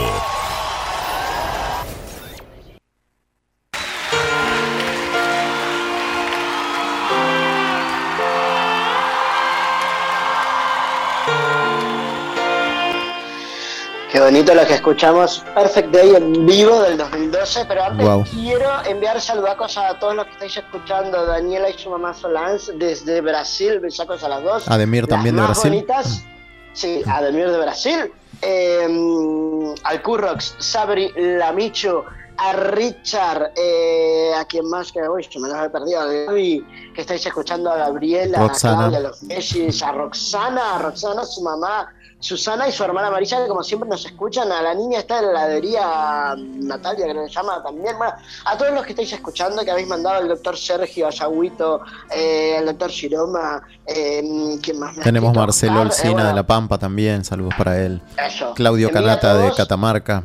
Qué bonito lo que escuchamos. Perfect Day en vivo del dos mil doce. Pero antes Wow. quiero enviar saludacos a todos los que estáis escuchando. Daniela y su mamá Solange desde Brasil. Besacos a las dos. Ademir Las también de más Brasil. bonitas. Sí, Ademir de Brasil. Eh, al Currox, Sabri Lamicho, a Richard, eh, a quien más que uy, yo me los he perdido, a Gaby, que estáis escuchando, a Gabriela, Roxana. a Claudia, los Messis, a Roxana, a Roxana, su mamá, Susana y su hermana Marisa, que como siempre nos escuchan, a la niña está en la heladería Natalia, que se llama también, bueno, a todos los que estáis escuchando, que habéis mandado, al doctor Sergio, a Yaguito, eh, al doctor Shiroma, eh, ¿quién más me ha Tenemos escrito? Marcelo Mar- Olcina eh, bueno, de La Pampa también, saludos para él. Eso. Claudio Envía Canata a de todos. Catamarca.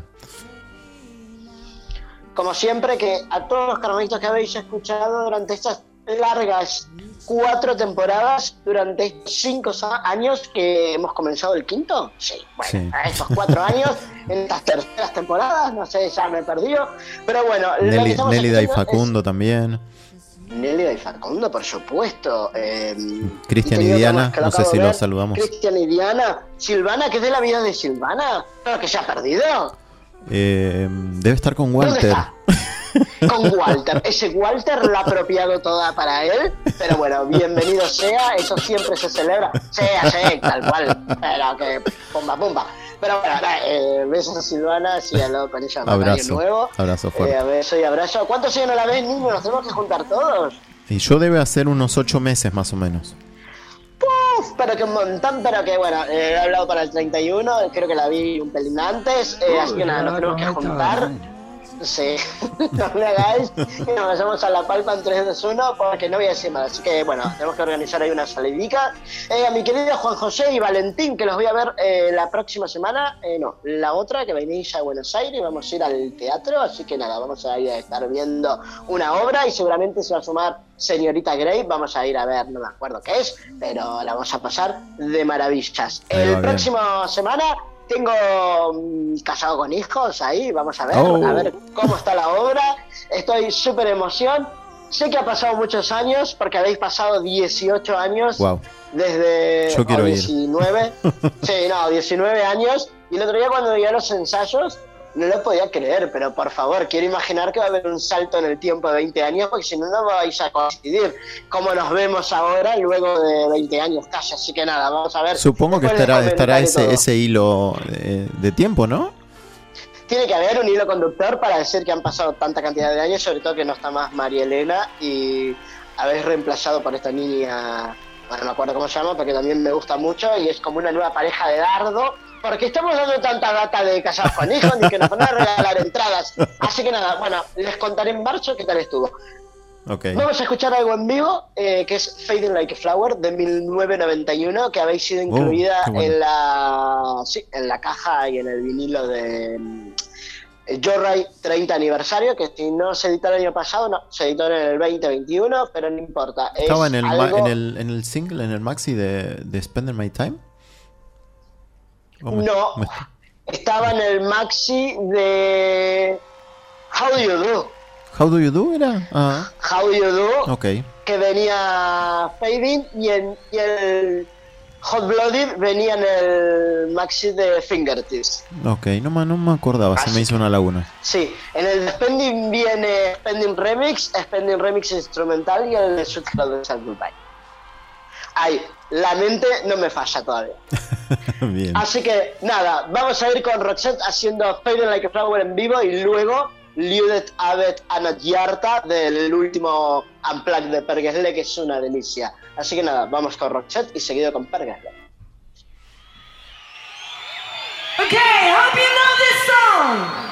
Como siempre, que a todos los carnalitos que habéis escuchado durante estas largas cuatro temporadas, durante estos cinco sa- años que hemos comenzado el quinto, sí, bueno, Sí. a estos cuatro años, en estas terceras temporadas, no sé, ya me he perdido, pero bueno, lo que Nelly, estamos Nélida y escuchando es- Facundo también. Nélida y Facundo, por supuesto. Eh, Cristian y, y Diana, que no sé si ver. los saludamos. Cristian y Diana. Silvana, ¿qué es de la vida de Silvana? Claro que se ha perdido. Eh, debe estar con Walter. Con Walter. Ese Walter la ha apropiado toda para él. Pero bueno, bienvenido sea. Eso siempre se celebra. Sea, sea, tal cual. Pero que pumba, pumba. Pero bueno, eh, besos a Silvana. Sí, hablado con ella. Abrazo. Nuevo. Abrazo fuerte. Eh, beso y abrazo. ¿Cuántos años no la ves, niño? Nos tenemos que juntar todos. Y yo debe hacer unos ocho meses más o menos. Uf, pero que un montón, pero que bueno, eh, he hablado para el treinta y uno, creo que la vi un pelín antes, eh, así que nada, nos tenemos que juntar. Sí, no me hagáis que nos vayamos a La Palpa en tres, dos, uno, porque no voy a decir más. Así que bueno, tenemos que organizar ahí una salidica. Eh, a mi querido Juan José y Valentín, que los voy a ver eh, la próxima semana, eh, no, la otra, que venís a Buenos Aires y vamos a ir al teatro. Así que nada, vamos a ir a estar viendo una obra y seguramente se va a sumar Señorita Grey. Vamos a ir a ver, no me acuerdo qué es, pero la vamos a pasar de maravillas. El próximo semana tengo um, Casado con Hijos ahí, vamos a ver, oh. a ver cómo está la obra. Estoy súper emoción. Sé que ha pasado muchos años, porque habéis pasado dieciocho años wow. desde Yo quiero diecinueve. Ir. Sí, no, diecinueve años. Y el otro día cuando veía los ensayos, no lo podía creer, pero por favor, quiero imaginar que va a haber un salto en el tiempo de veinte años, porque si no, no vais a coincidir como nos vemos ahora luego de veinte años casi. Así que nada, vamos a ver. Supongo que estará, estará ese, ese hilo de, de tiempo, ¿no? Tiene que haber un hilo conductor para decir que han pasado tanta cantidad de años, sobre todo que no está más María Elena y habéis reemplazado por esta niña, bueno, no me acuerdo cómo se llama, porque también me gusta mucho y es como una nueva pareja de Dardo. Porque estamos dando tanta data de Casados con Hijos ni que nos van a regalar entradas. Así que nada, bueno, les contaré en marzo qué tal estuvo. Okay. Vamos a escuchar algo en vivo, eh, que es Fading Like a Flower de mil novecientos noventa y uno, que habéis sido incluida oh, bueno. en la sí, en la caja y en el vinilo de eh, Joyride treinta aniversario, que si no se editó el año pasado, no, se editó en el veinte veintiuno, pero no importa. ¿Estaba es en el, algo... en, el, en el single, en el maxi de, de Spending My Time? Me, no, me... estaba en el maxi de How Do You Do. How Do You Do era? Ah. How Do You Do, okay. Que venía Fading y, en, y el Hot Blooded venía en el maxi de Fingertips. Ok, no, no me acordaba, Así. se me hizo una laguna. Sí, en el de Spending viene Spending Remix, Spending Remix instrumental y el de Sweet Cloud de Goodbye. Ay, la mente no me falla todavía. Bien. Así que nada, vamos a ir con Roxette haciendo Fading Like a Flower en vivo y luego Liudet Avet Anatyarta del último Unplugged de Per Gessle, que es una delicia. Así que nada, vamos con Roxette y seguido con Per Gessle. Okay, hope you know this song.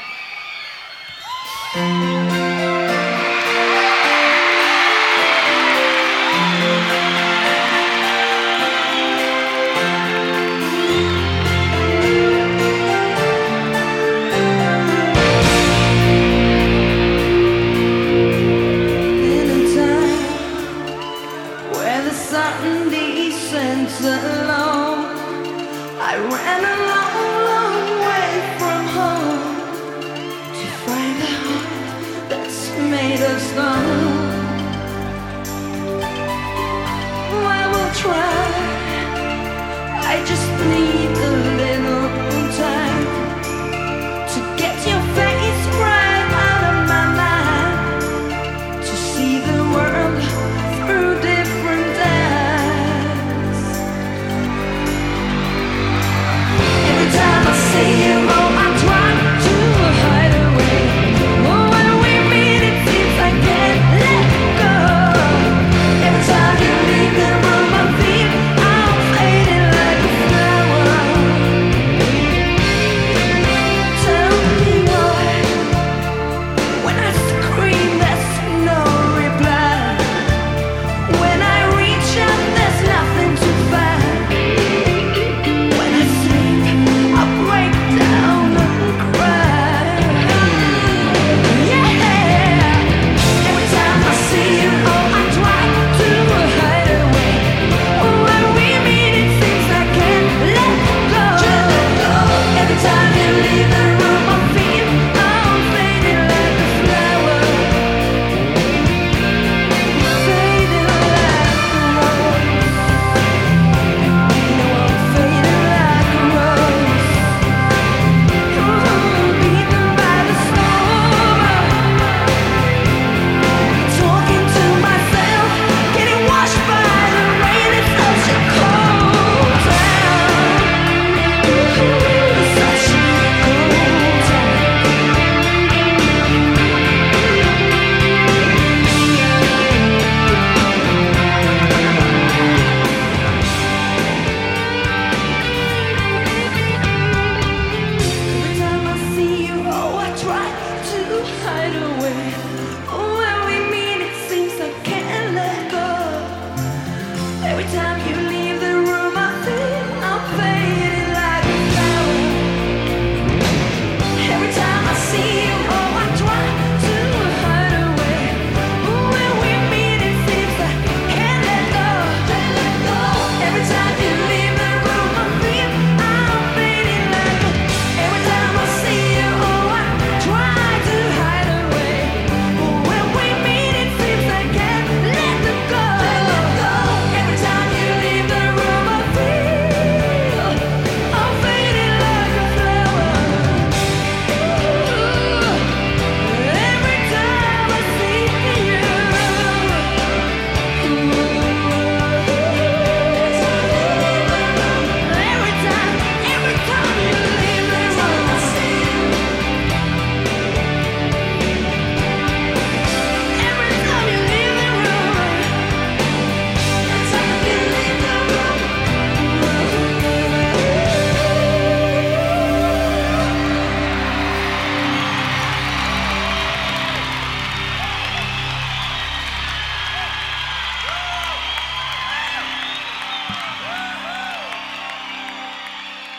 I ran a long, long way from home to find a heart that's made of stone. I will try, I just need a little time to get your face right out of my mind, to see the world through different eyes. Every time I see you, oh, I try to hide away. Oh, when we meet, it seems I can't let go. Every time you leave the room, I feel I'm fading like a flower.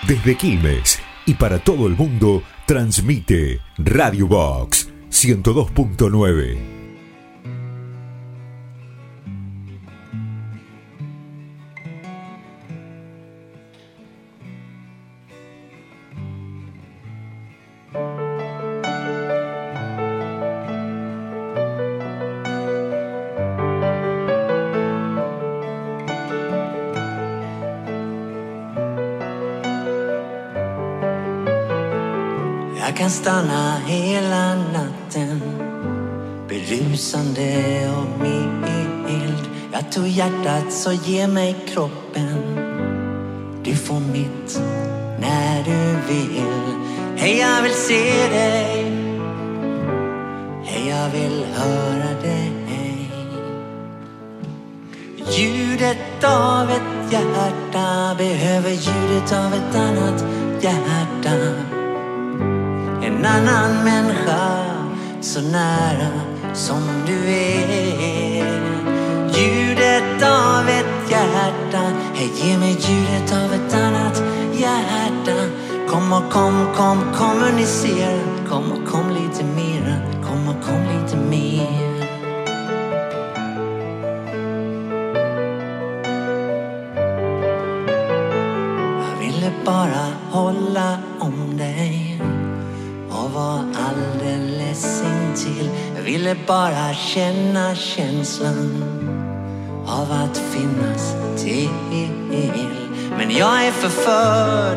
Desde Quilmes y para todo el mundo, transmite Radio Box ciento dos punto nueve. Jag kan stanna hela natten, berusande och mild. Jag tog hjärtat så ge mig kroppen. Du får mitt när du vill. Hej, jag vill se dig. Hej, jag vill höra dig. Ljudet av ett hjärta behöver ljudet av ett annat hjärta. En annan människa så nära som du är. Ljudet av ett hjärta. Hej, ge mig ljudet av ett annat hjärta. Kom och kom, kom, kommunicera. Kom och kom lite mera. Kom och kom lite mer. Jag ville bara hålla om dig och var alldeles intill. Jag ville bara känna känslan av att finnas till. Men jag är förförd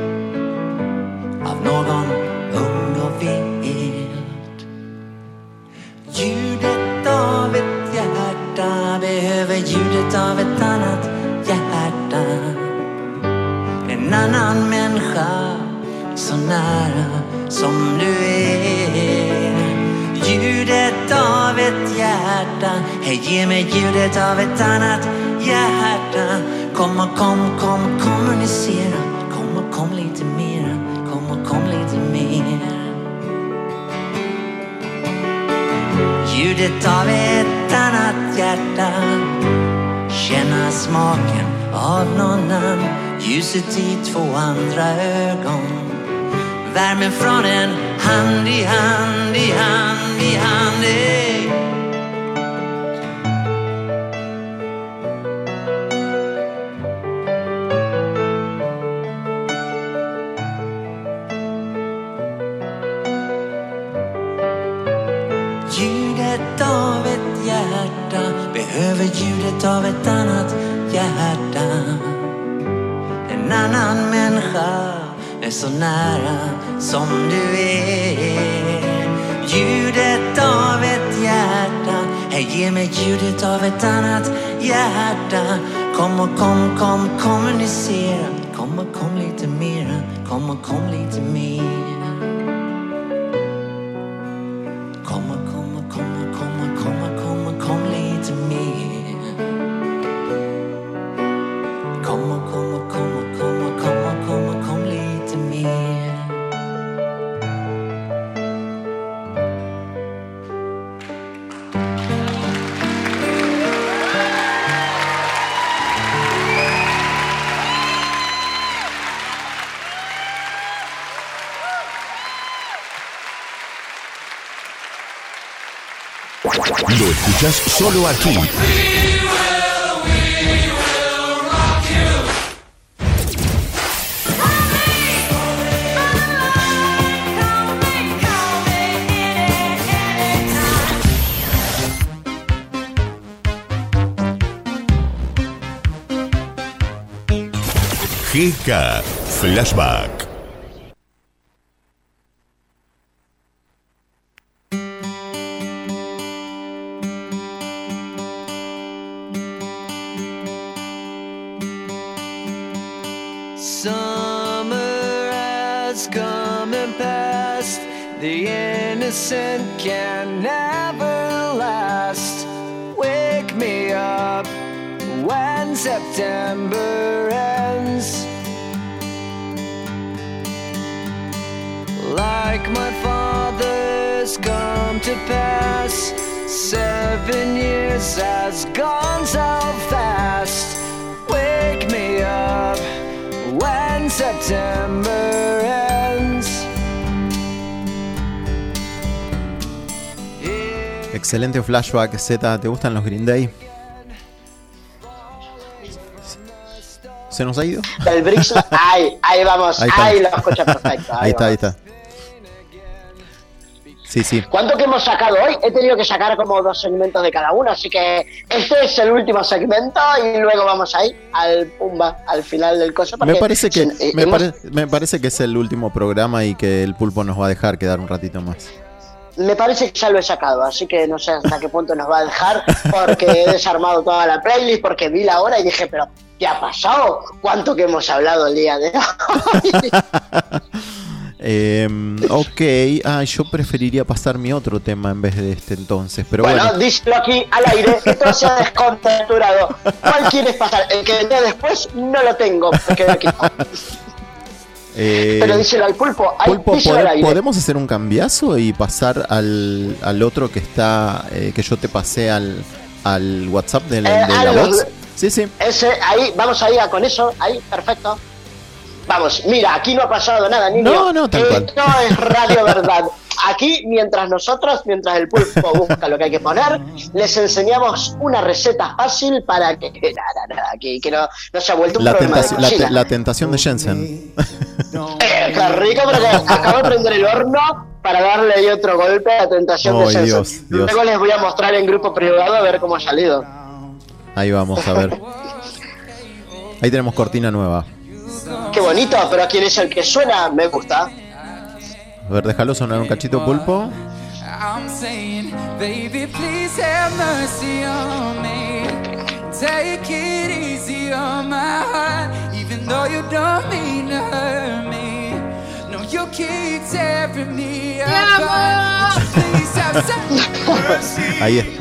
av någon ung och vild. Ljudet av ett hjärta behöver ljudet av ett annat hjärta. En annan människa så nära som du är. Ljudet av ett hjärta. Hej, ge mig ljudet av ett annat hjärta. Kom och kom, kom, kommunicera. Kom och kom lite mera. Kom och kom lite mer. Ljudet av ett annat hjärta. Känna smaken av någon annan. Ljuset i två andra ögon. Värmen från en hand i hand, i hand, i hand. Ey. Ljudet av ett hjärta behöver ljudet av ett annat hjärta. En annan människa är så nära som du är. Ljudet av ett hjärta. Hej, ge mig ljudet av ett annat hjärta. Kom och kom, kom, kommunicera. Kom och kom lite mera. Kom och kom lite mer. Kom och kom och kom och kom och kom och kom och kom lite mer. Kom och kom och kom och kom och kom och kom och kom lite mer. Lo escuchás solo aquí. G K Flashback. Summer has come and passed. The innocent can never last. Wake me up when September ends. Like my father's come to pass. Seven years has gone so fast. Wake me up when September Excelente flashback, Z. ¿Te gustan los Green Day? ¿Se nos ha ido? El Brix, ahí, ahí vamos, Ahí ahí, está. lo escucha perfecto. Ahí, Ahí está, ahí vamos. está. Sí, sí. ¿Cuánto que hemos sacado hoy? He tenido que sacar como dos segmentos de cada uno, así que este es el último segmento y luego vamos ahí al pumba, al final del coso. Me parece que se- eh, me, hemos- pare- me parece que es el último programa y que el pulpo nos va a dejar quedar un ratito más. me parece que ya lo he sacado, así que no sé hasta qué punto nos va a dejar, porque he desarmado toda la playlist, porque vi la hora y dije, pero ¿qué ha pasado? ¿Cuánto que hemos hablado el día de hoy? Eh, ok, ah, yo preferiría pasar mi otro tema en vez de este entonces, pero bueno, bueno. díselo aquí al aire, que todo se ha descontracturado. ¿Cuál quieres pasar? El que venía después no lo tengo, me quedé aquí. Eh, Pero díselo al pulpo, ahí, Pulpo, díselo ¿pode- al aire. ¿podemos hacer un cambiazo y pasar al, al otro que está, eh, que yo te pasé al, al WhatsApp de la, Eh, de ah, la los- box? Sí, sí. Ese, ahí, vamos ahí a con eso, ahí, perfecto. Vamos, mira, aquí no ha pasado nada, niño. No, no, tal cual. Esto es Radio Verdad. Aquí, mientras nosotros, mientras el pulpo busca lo que hay que poner, les enseñamos una receta fácil para que, nada, nada, que, que no, no se ha vuelto un La, problema de tentación, la, te- cocina. la tentación de Jensen. Eh, qué rico, pero que acabo de prender el horno para darle ahí otro golpe a la tentación Ay, de Jensen. Dios, Dios. Luego les voy a mostrar en grupo privado a ver cómo ha salido. Ahí vamos, a ver. Ahí tenemos cortina nueva. Qué bonito, pero ¿quién es el que suena? Me gusta. A ver, déjalo sonar un cachito, pulpo. I'm saying, baby, please have mercy on me. Take it easy on my heart, even though you don't mean to hurt me. No, you keep tearing me apart. Would you please have some mercy? Ahí es.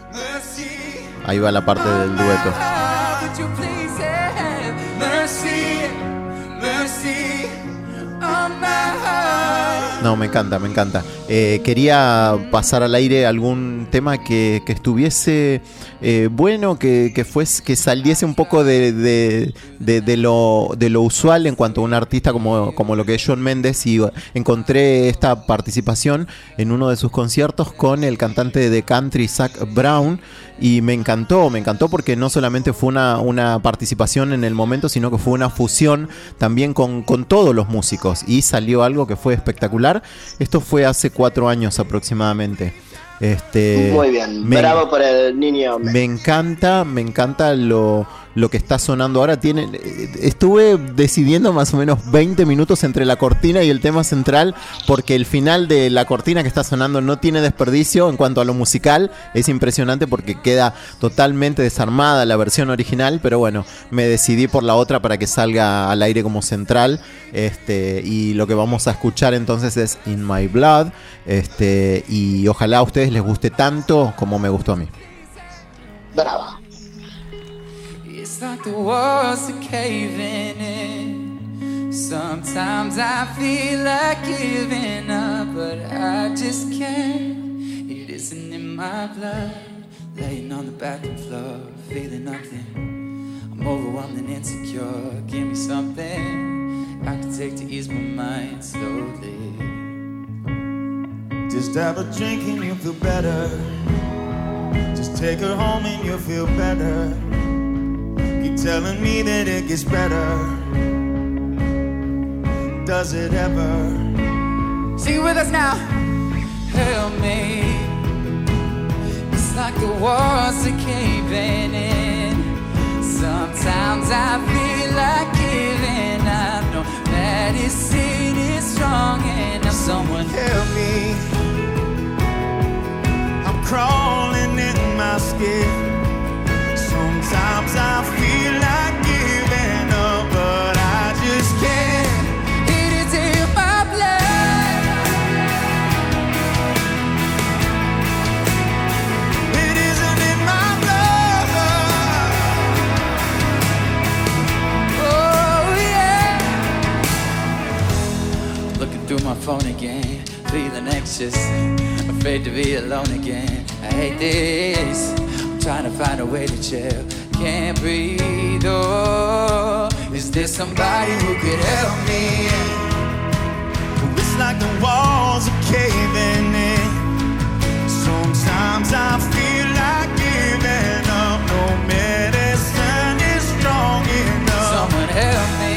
Ahí va la parte del dueto. Would you please have mercy, mercy on my heart? No, me encanta, me encanta. Eh, quería pasar al aire algún tema que, que estuviese eh, bueno, que, que, fuese, que saliese un poco de, de, de, de, lo, de lo usual en cuanto a un artista como, como lo que es Shawn Mendes. Y encontré esta participación en uno de sus conciertos con el cantante de country Zac Brown. Y me encantó, me encantó porque no solamente fue una, una participación en el momento, sino que fue una fusión también con, con todos los músicos. Y salió algo que fue espectacular. Esto fue hace cuatro años aproximadamente. Este, Muy bien, me, bravo por el niño. me encanta, me encanta lo, lo que está sonando ahora. Tiene, estuve decidiendo más o menos veinte minutos entre la cortina y el tema central, porque el final de la cortina que está sonando no tiene desperdicio en cuanto a lo musical. Es impresionante porque queda totalmente desarmada la versión original, pero bueno, me decidí por la otra para que salga al aire como central. Este, y lo que vamos a escuchar entonces es In My Blood. Este, y ojalá a ustedes les guste tanto como me gustó a mí. Bravo. It's like the walls are caving in. Sometimes I feel like giving up, but I just can't. It isn't in my blood. Laying on the bathroom floor, feeling nothing. I'm overwhelmed and insecure. Give me something I can take to ease my mind slowly. Just have a drink and you'll feel better. Just take her home and you'll feel better. Keep telling me that it gets better. Does it ever? Sing with us now. Help me. It's like the walls are caving in. Sometimes I feel like giving up. No medicine is strong enough. Someone help me. I'm crawling in my skin. Sometimes I feel like giving up, but I just can't. It is in my blood. It isn't in my blood. Oh yeah. Looking through my phone again, feeling anxious, afraid to be alone again. I hate this. I'm trying to find a way to chill. Can't breathe. Oh, is there somebody who could help me? It's like the walls are caving in. Sometimes Sometimes I feel like giving up. No medicine is strong enough. Someone help me.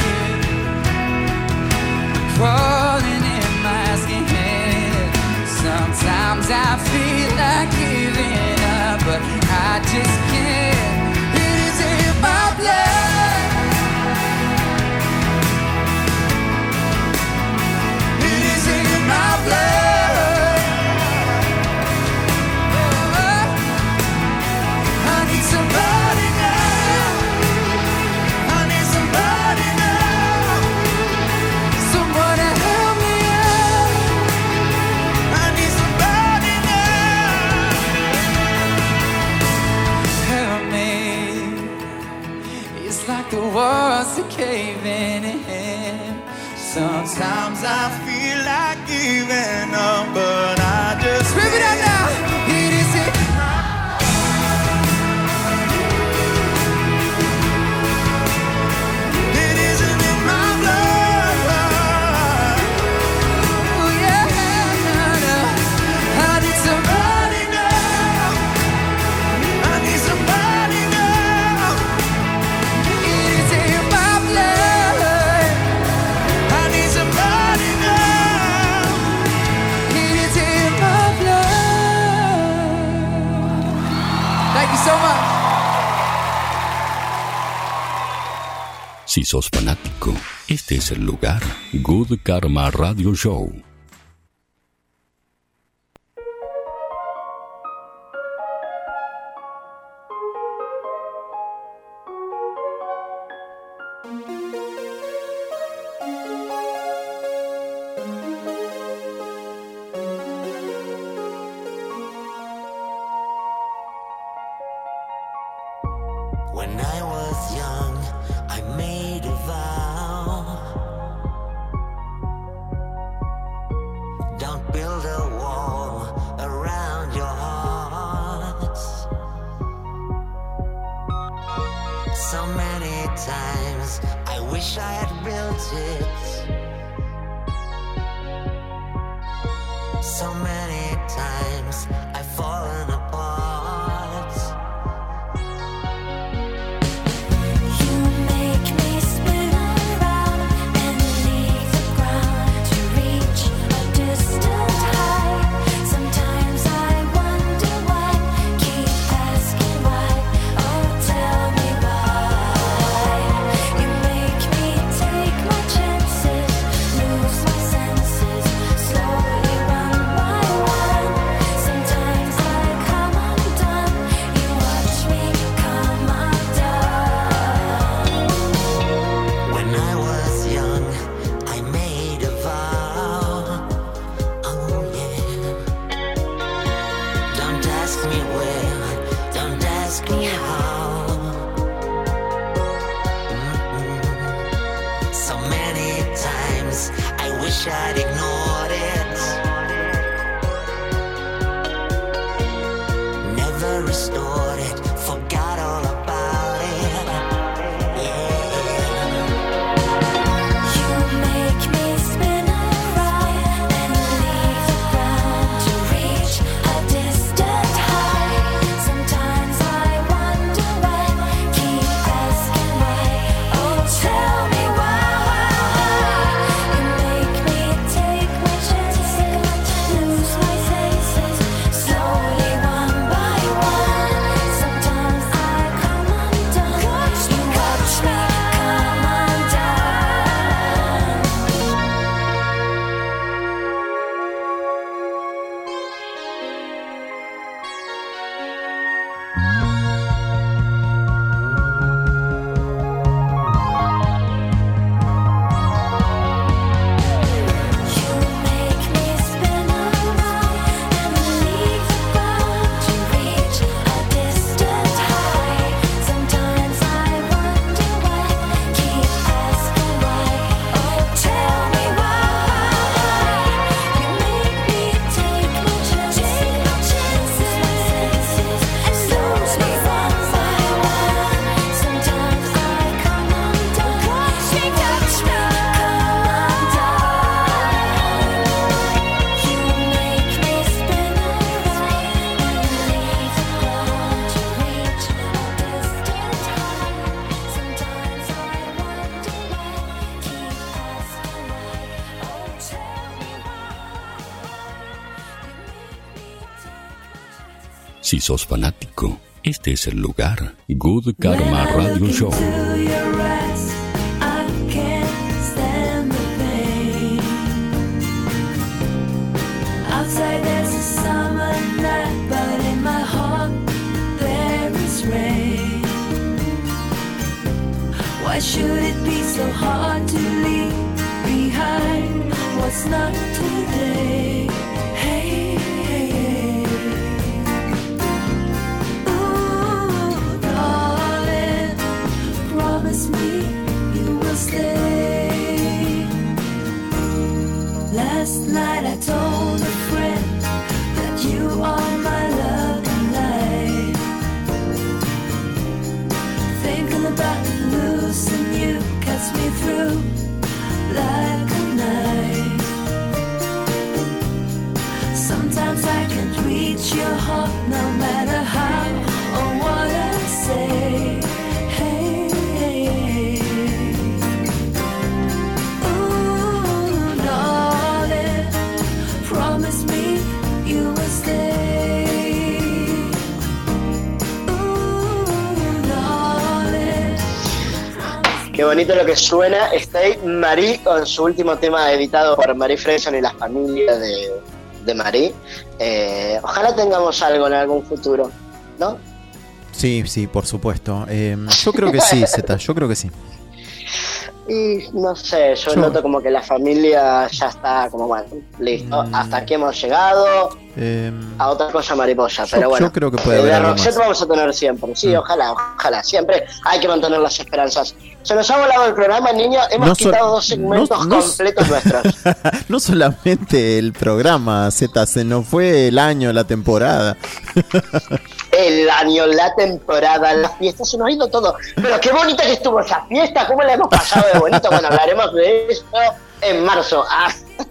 Crawling in my skin. Sometimes I feel like giving up, but I just can't. It is in my blood. It is in my blood. Oh, I need somebody now. I need somebody now. Someone to help me out. I need somebody now. Help me. It's like the walls are caving in. Sometimes I feel like giving up, but I just Rip it up now. It is in It isn't in my blood. Oh yeah, no, no. I need somebody now. I need somebody now. It is in my blood. I need somebody now. It is in my blood. Thank you so much. Si sos fanático, este es el lugar. Good Karma Radio Show. When I was young, I made a vow. Don't build a wall around your hearts. So many times I wish I had built it. So many times I've fallen apart. You make me spin around and leave the ground to reach a distant height. Sometimes I wonder why, keep asking why. Oh, tell me why. You make me take my chances, lose my senses, slowly one by one. Sometimes I come undone. You watch me come undone. When I was young, I made a vow. Oh yeah. Don't ask me where, don't ask me how. Mm-mm. So many times I wish I'd ignored it. Never restored it, forgot all about it. Yeah. You make me spin around and leave the ground to reach a distant height. Sometimes I wonder why, keep asking why. Oh, tell me why. You make me take Si sos fanático, este es el lugar. Good Karma Radio Show. Outside there's a summer night, but in my heart there is rain. Why should it be so hard to leave behind what's not today? Hey, hey, hey. Ooh, darling, promise me you will stay. Last night I told a friend that you are my love and light. Thinking about losing you cuts me through like a knife. Sometimes I can't reach your heart no matter how or what I say. Hey, hey, hey. Ooh, darling, promise me you will stay. Ooh, darling. Qué bonito lo que suena Stay Marie con su último tema editado por Marie Freyson y la familia de, de Marie. Eh, ojalá tengamos algo en algún futuro, ¿no? Sí, sí, por supuesto. Eh, yo creo que sí, Zeta, yo creo que sí. Y no sé, yo, Yo- noto como que la familia ya está como, bueno, listo, Mm. hasta aquí hemos llegado, Eh, a otra cosa mariposa, Yo- pero bueno. yo creo que puede eh, haber de algo Roxette más. vamos a tener siempre, sí, Mm. ojalá, ojalá, siempre hay que mantener las esperanzas. Se nos ha volado el programa, niño, hemos No so- quitado dos segmentos no- no- completos nuestros. no solamente el programa, Zeta, se nos fue el año, la temporada. El año, la temporada, la fiesta, se nos ha ido todo. Pero qué bonita que estuvo esa fiesta, cómo la hemos pasado de bonito. Bueno, hablaremos de esto en marzo. Ah.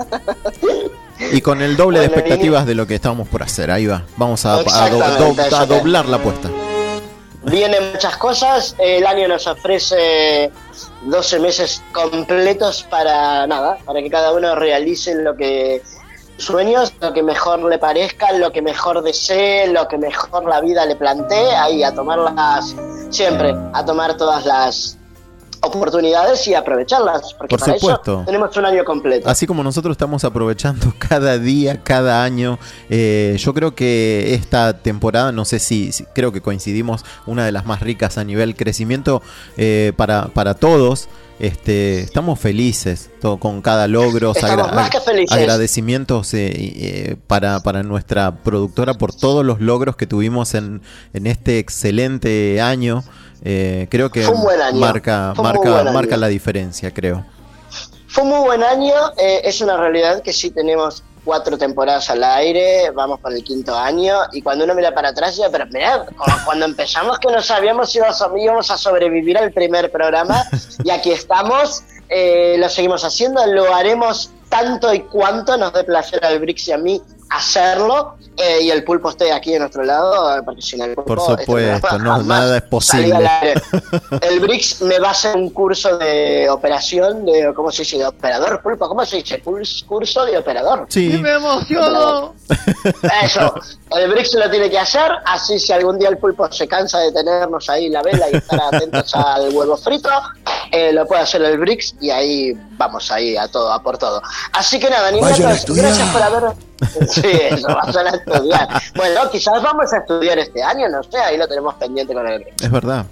Y con el doble de Bueno, expectativas de lo que estábamos por hacer. Ahí va. Vamos a, a do- Exactamente, do- a eso que- doblar la apuesta. Vienen muchas cosas, el año nos ofrece doce meses completos para nada, para que cada uno realice lo que sueños, lo que mejor le parezca, lo que mejor desee, lo que mejor la vida le plantee, ahí a tomarlas siempre, a tomar todas las oportunidades y aprovecharlas, porque Por para supuesto. eso tenemos un año completo. Así como nosotros estamos aprovechando cada día, cada año, eh, yo creo que esta temporada, no sé si, si- creo que coincidimos, una de las más ricas a nivel crecimiento eh, para, para todos. Este, estamos felices to- con cada logro, Estamos más que felices. agradecimientos eh, eh, para, para nuestra productora por todos los logros que tuvimos en, en este excelente año. Eh, creo que Fue un buen año. marca, Fue un muy marca, buen año. marca la diferencia, creo. Fue un muy buen año, eh, es una realidad que sí tenemos cuatro temporadas al aire, vamos por el quinto año, y cuando uno mira para atrás, ya, pero mira, como cuando empezamos que no sabíamos si íbamos a- íbamos a sobrevivir al primer programa, y aquí estamos, eh, lo seguimos haciendo, lo haremos tanto y cuanto nos dé placer al Brix y a mí hacerlo, eh, y el pulpo esté aquí de nuestro lado, eh, porque sin el pulpo... Por este supuesto, programa no, jamás nada es salía al posible. aire. El Brix me va a hacer un curso de operación, de ¿cómo se dice? De operador, pulpo, ¿cómo se dice? Curs- Curso de operador. Sí. ¡Me emociono! Eso, el Brix lo tiene que hacer, así si algún día el pulpo se cansa de tenernos ahí la vela y estar atentos al huevo frito, eh, lo puede hacer el Brix y ahí vamos ahí a todo, a por todo. Así que nada, Vayan a niñatos, estudiar. gracias por haber... Sí, eso, vayan a estudiar. Bueno, quizás vamos a estudiar este año, no sé, ahí lo tenemos pendiente con el Brix. Es verdad.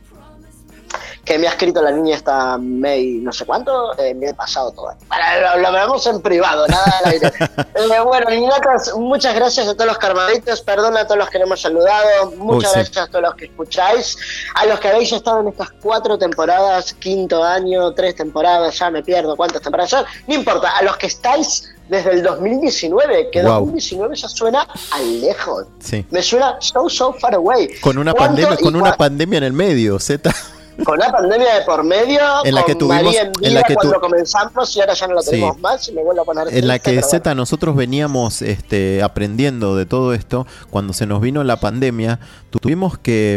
Que me ha escrito la niña esta May, no sé cuánto, eh, me he pasado todo. Para, lo, lo veremos en privado, nada al aire. Eh, bueno, niñatas, muchas gracias a todos los carmaditos, perdón a todos los que no hemos saludado, muchas Uy, sí. gracias a todos los que escucháis, a los que habéis estado en estas cuatro temporadas, quinto año, tres temporadas, ya me pierdo cuántas temporadas son, no importa, a los que estáis desde el dos mil diecinueve, que Wow. dos mil diecinueve ya suena a lejos, Sí. me suena so, so far away. Con una ¿Cuánto pandemia, y con una cua- pandemia en el medio, Z. Con la pandemia de por medio, En la con que tuvimos- María en vida en la que tu- cuando comenzamos y ahora ya no la Sí. tenemos más y me vuelvo a poner En la triste, que pero Z nosotros veníamos este, aprendiendo de todo esto, cuando se nos vino la pandemia, tu- tuvimos que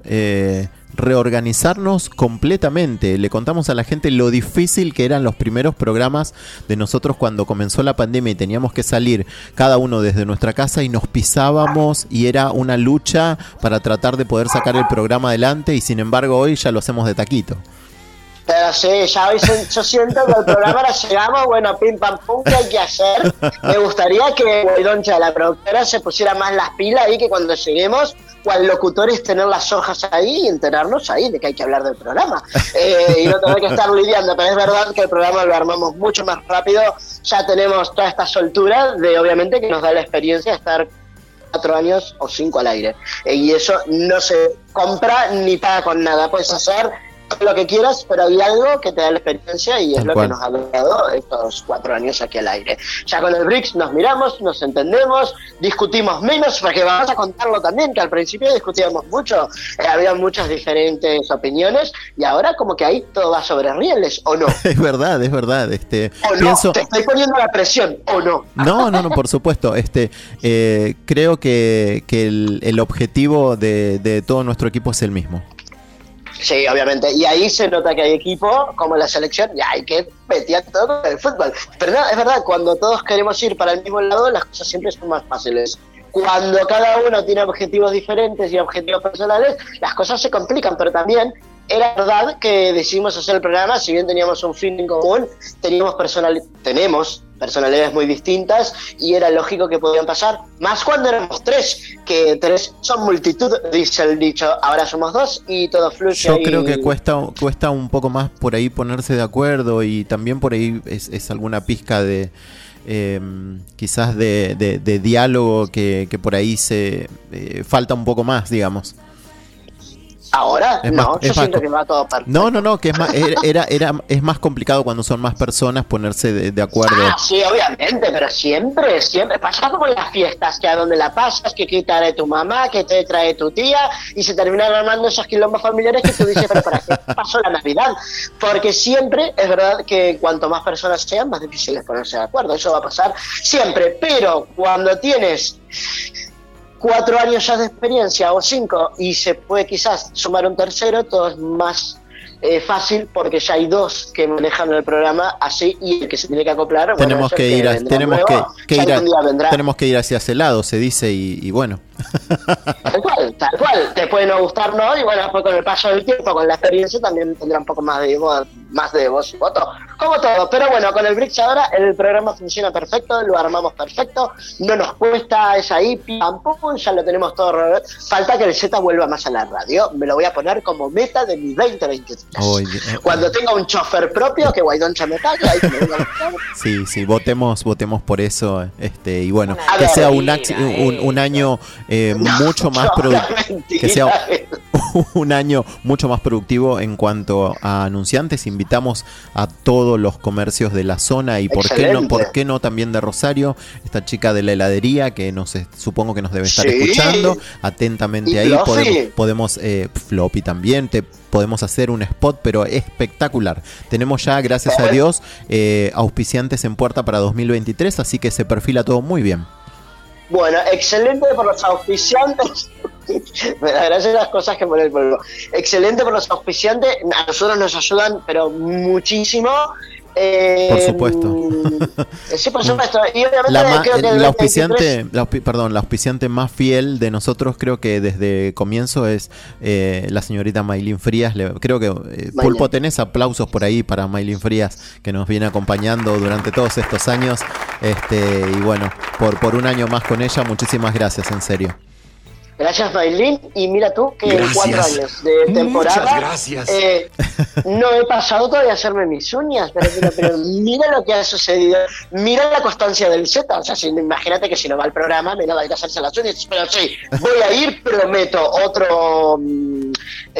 eh, reorganizarnos completamente. Le contamos a la gente lo difícil que eran los primeros programas de nosotros cuando comenzó la pandemia y teníamos que salir cada uno desde nuestra casa y nos pisábamos y era una lucha para tratar de poder sacar el programa adelante, y sin embargo hoy ya lo hacemos de taquito. Pero sí, ya hoy se- yo siento que el programa ahora llegamos, bueno, pim pam pum, ¿qué hay que hacer? Me gustaría que Guaidoncha, la productora, se pusiera más las pilas ahí, que cuando lleguemos, cual locutores, tener las hojas ahí y enterarnos ahí de que hay que hablar del programa. Eh, y no tener que estar lidiando, pero es verdad que el programa lo armamos mucho más rápido, ya tenemos toda esta soltura de, obviamente, que nos da la experiencia de estar cuatro años o cinco al aire. Eh, y eso no se compra ni paga con nada, puedes hacer lo que quieras, pero hay algo que te da la experiencia y es Tal lo cual. que nos ha dado estos cuatro años aquí al aire. Ya con el Brix nos miramos, nos entendemos, discutimos menos, porque vamos a contarlo también, que al principio discutíamos mucho, eh, había muchas diferentes opiniones, y ahora como que ahí todo va sobre rieles, ¿o no? Es verdad, es verdad. Este, ¿O no? pienso, Te estoy poniendo la presión, ¿o no? No, no, no, por supuesto. Este, eh, creo que, que el, el objetivo de, de todo nuestro equipo es el mismo. Sí, obviamente, y ahí se nota que hay equipo, como la selección, y hay que meter todo con el fútbol. Pero no, es verdad, cuando todos queremos ir para el mismo lado, las cosas siempre son más fáciles. Cuando cada uno tiene objetivos diferentes y objetivos personales, las cosas se complican, pero también era verdad que decidimos hacer el programa, si bien teníamos un fin en común, teníamos personal, tenemos personalidades muy distintas y era lógico que podían pasar, más cuando éramos tres, que tres son multitud, dice el dicho, ahora somos dos y todo fluye. Yo y... creo que cuesta, cuesta un poco más por ahí ponerse de acuerdo, y también por ahí es, es alguna pizca de eh, quizás de, de, de diálogo que, que por ahí se eh, falta un poco más, digamos. Ahora, Es no, más- yo es más siento co- que va todo perfecto. No, no, no, que es más, era, era, era- es más complicado cuando son más personas ponerse de, de acuerdo. Ah, sí, obviamente, pero siempre, siempre. Pasa como en las fiestas, que a donde la pasas, que qué trae tu mamá, que te trae tu tía, y se terminan armando esos quilombos familiares que tú dices, pero ¿para qué pasó la Navidad? Porque siempre es verdad que cuanto más personas sean, más difícil es ponerse de acuerdo. Eso va a pasar siempre, pero cuando tienes cuatro años ya de experiencia o cinco y se puede quizás sumar un tercero, todo es más eh, fácil porque ya hay dos que manejan el programa así, y el que se tiene que acoplar, bueno, tenemos es el que ir, a- vendrá tenemos nuevo, que, que ya ir, a- algún día vendrá. tenemos que ir hacia ese lado, se dice, y, y bueno. Tal cual, tal cual. Te puede no gustar, ¿no? Y bueno, después con el paso del tiempo, con la experiencia, también tendrá un poco más de voz, más de voz y voto. Como todo. Pero bueno, con el Brix ahora el programa funciona perfecto, lo armamos perfecto, no nos cuesta, es ahí, pam, pum, ya lo tenemos todo. Falta que el Z vuelva más a la radio. Me lo voy a poner como meta de mi veinte veintitrés. Hoy, eh, Cuando tenga un chofer propio, que Guaidoncha me pague, ahí que me venga a buscar. sí, sí, votemos, votemos por eso, este, y bueno, A que ver, sea un, mentira, axi- un, un año eh, mucho más no, productivo, que sea un año mucho más productivo en cuanto a anunciantes. Invitamos a todos los comercios de la zona, y por qué no, Excelente. por qué no también de Rosario, esta chica de la heladería que nos es- supongo que nos debe estar Sí. escuchando atentamente Y ahí. Floppy. Podemos, podemos eh, Floppy también, te podemos hacer un spot, pero espectacular. Tenemos ya, gracias a Dios, eh, auspiciantes en puerta para dos mil veintitrés, así que se perfila todo muy bien. Bueno, excelente por los auspiciantes. Me da gracia las cosas que pone el polvo. Excelente por los auspiciantes. A nosotros nos ayudan, pero muchísimo. Eh, Por supuesto. Sí, por supuesto. Y obviamente La, ma- creo que el la veintitrés auspiciante, la auspi- perdón, la auspiciante más fiel de nosotros, creo que desde comienzo es eh, la señorita Maylin Frías. Le- creo que eh, Pulpo, tenés aplausos por ahí para Maylin Frías, que nos viene acompañando durante todos estos años. Este, y bueno, por, por un año más con ella, muchísimas gracias, en serio. Gracias, Maylin. Y mira tú que en Gracias. cuatro años de temporada. Muchas gracias. eh, no he pasado todavía a hacerme mis uñas, pero, pero, pero mira lo que ha sucedido. Mira la constancia del Z. O sea, si, imagínate que si no va al programa, me no va a ir a hacerse las uñas. Pero sí, voy a ir, prometo. Otro. mm,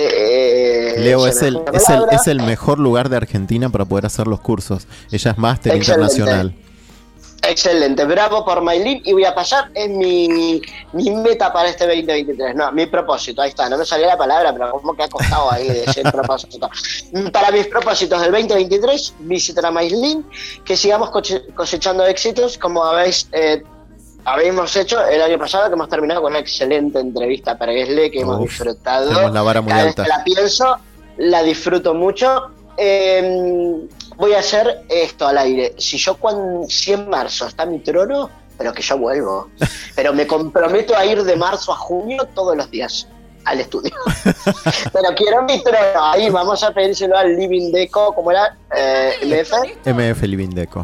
eh, Leo, se es me el, fue la es, el, palabra. es el mejor lugar de Argentina para poder hacer los cursos. Ella es máster Excelente. internacional. Excelente, bravo por Maylin. Y voy a pasar en mi, mi meta para este veinte veintitrés. No, mi propósito, ahí está, no me salió la palabra, pero como que ha costado ahí decir propósito. Para mis propósitos del veinte veintitrés, visitar a Maylin, que sigamos coche- cosechando éxitos, como habéis eh, habíamos hecho el año pasado, que hemos terminado con una excelente entrevista para Gesle, que hemos Uf, disfrutado. tenemos la vara muy Cada alta. vez que la pienso, la disfruto mucho. Eh, voy a hacer esto al aire. Si yo cuando, si en marzo está mi trono, pero que yo vuelvo. Pero me comprometo a ir de marzo a junio todos los días al estudio. Pero quiero mi trono. Ahí vamos a pedírselo al Living Deco, ¿cómo era? Eh, M F. M F Living Deco.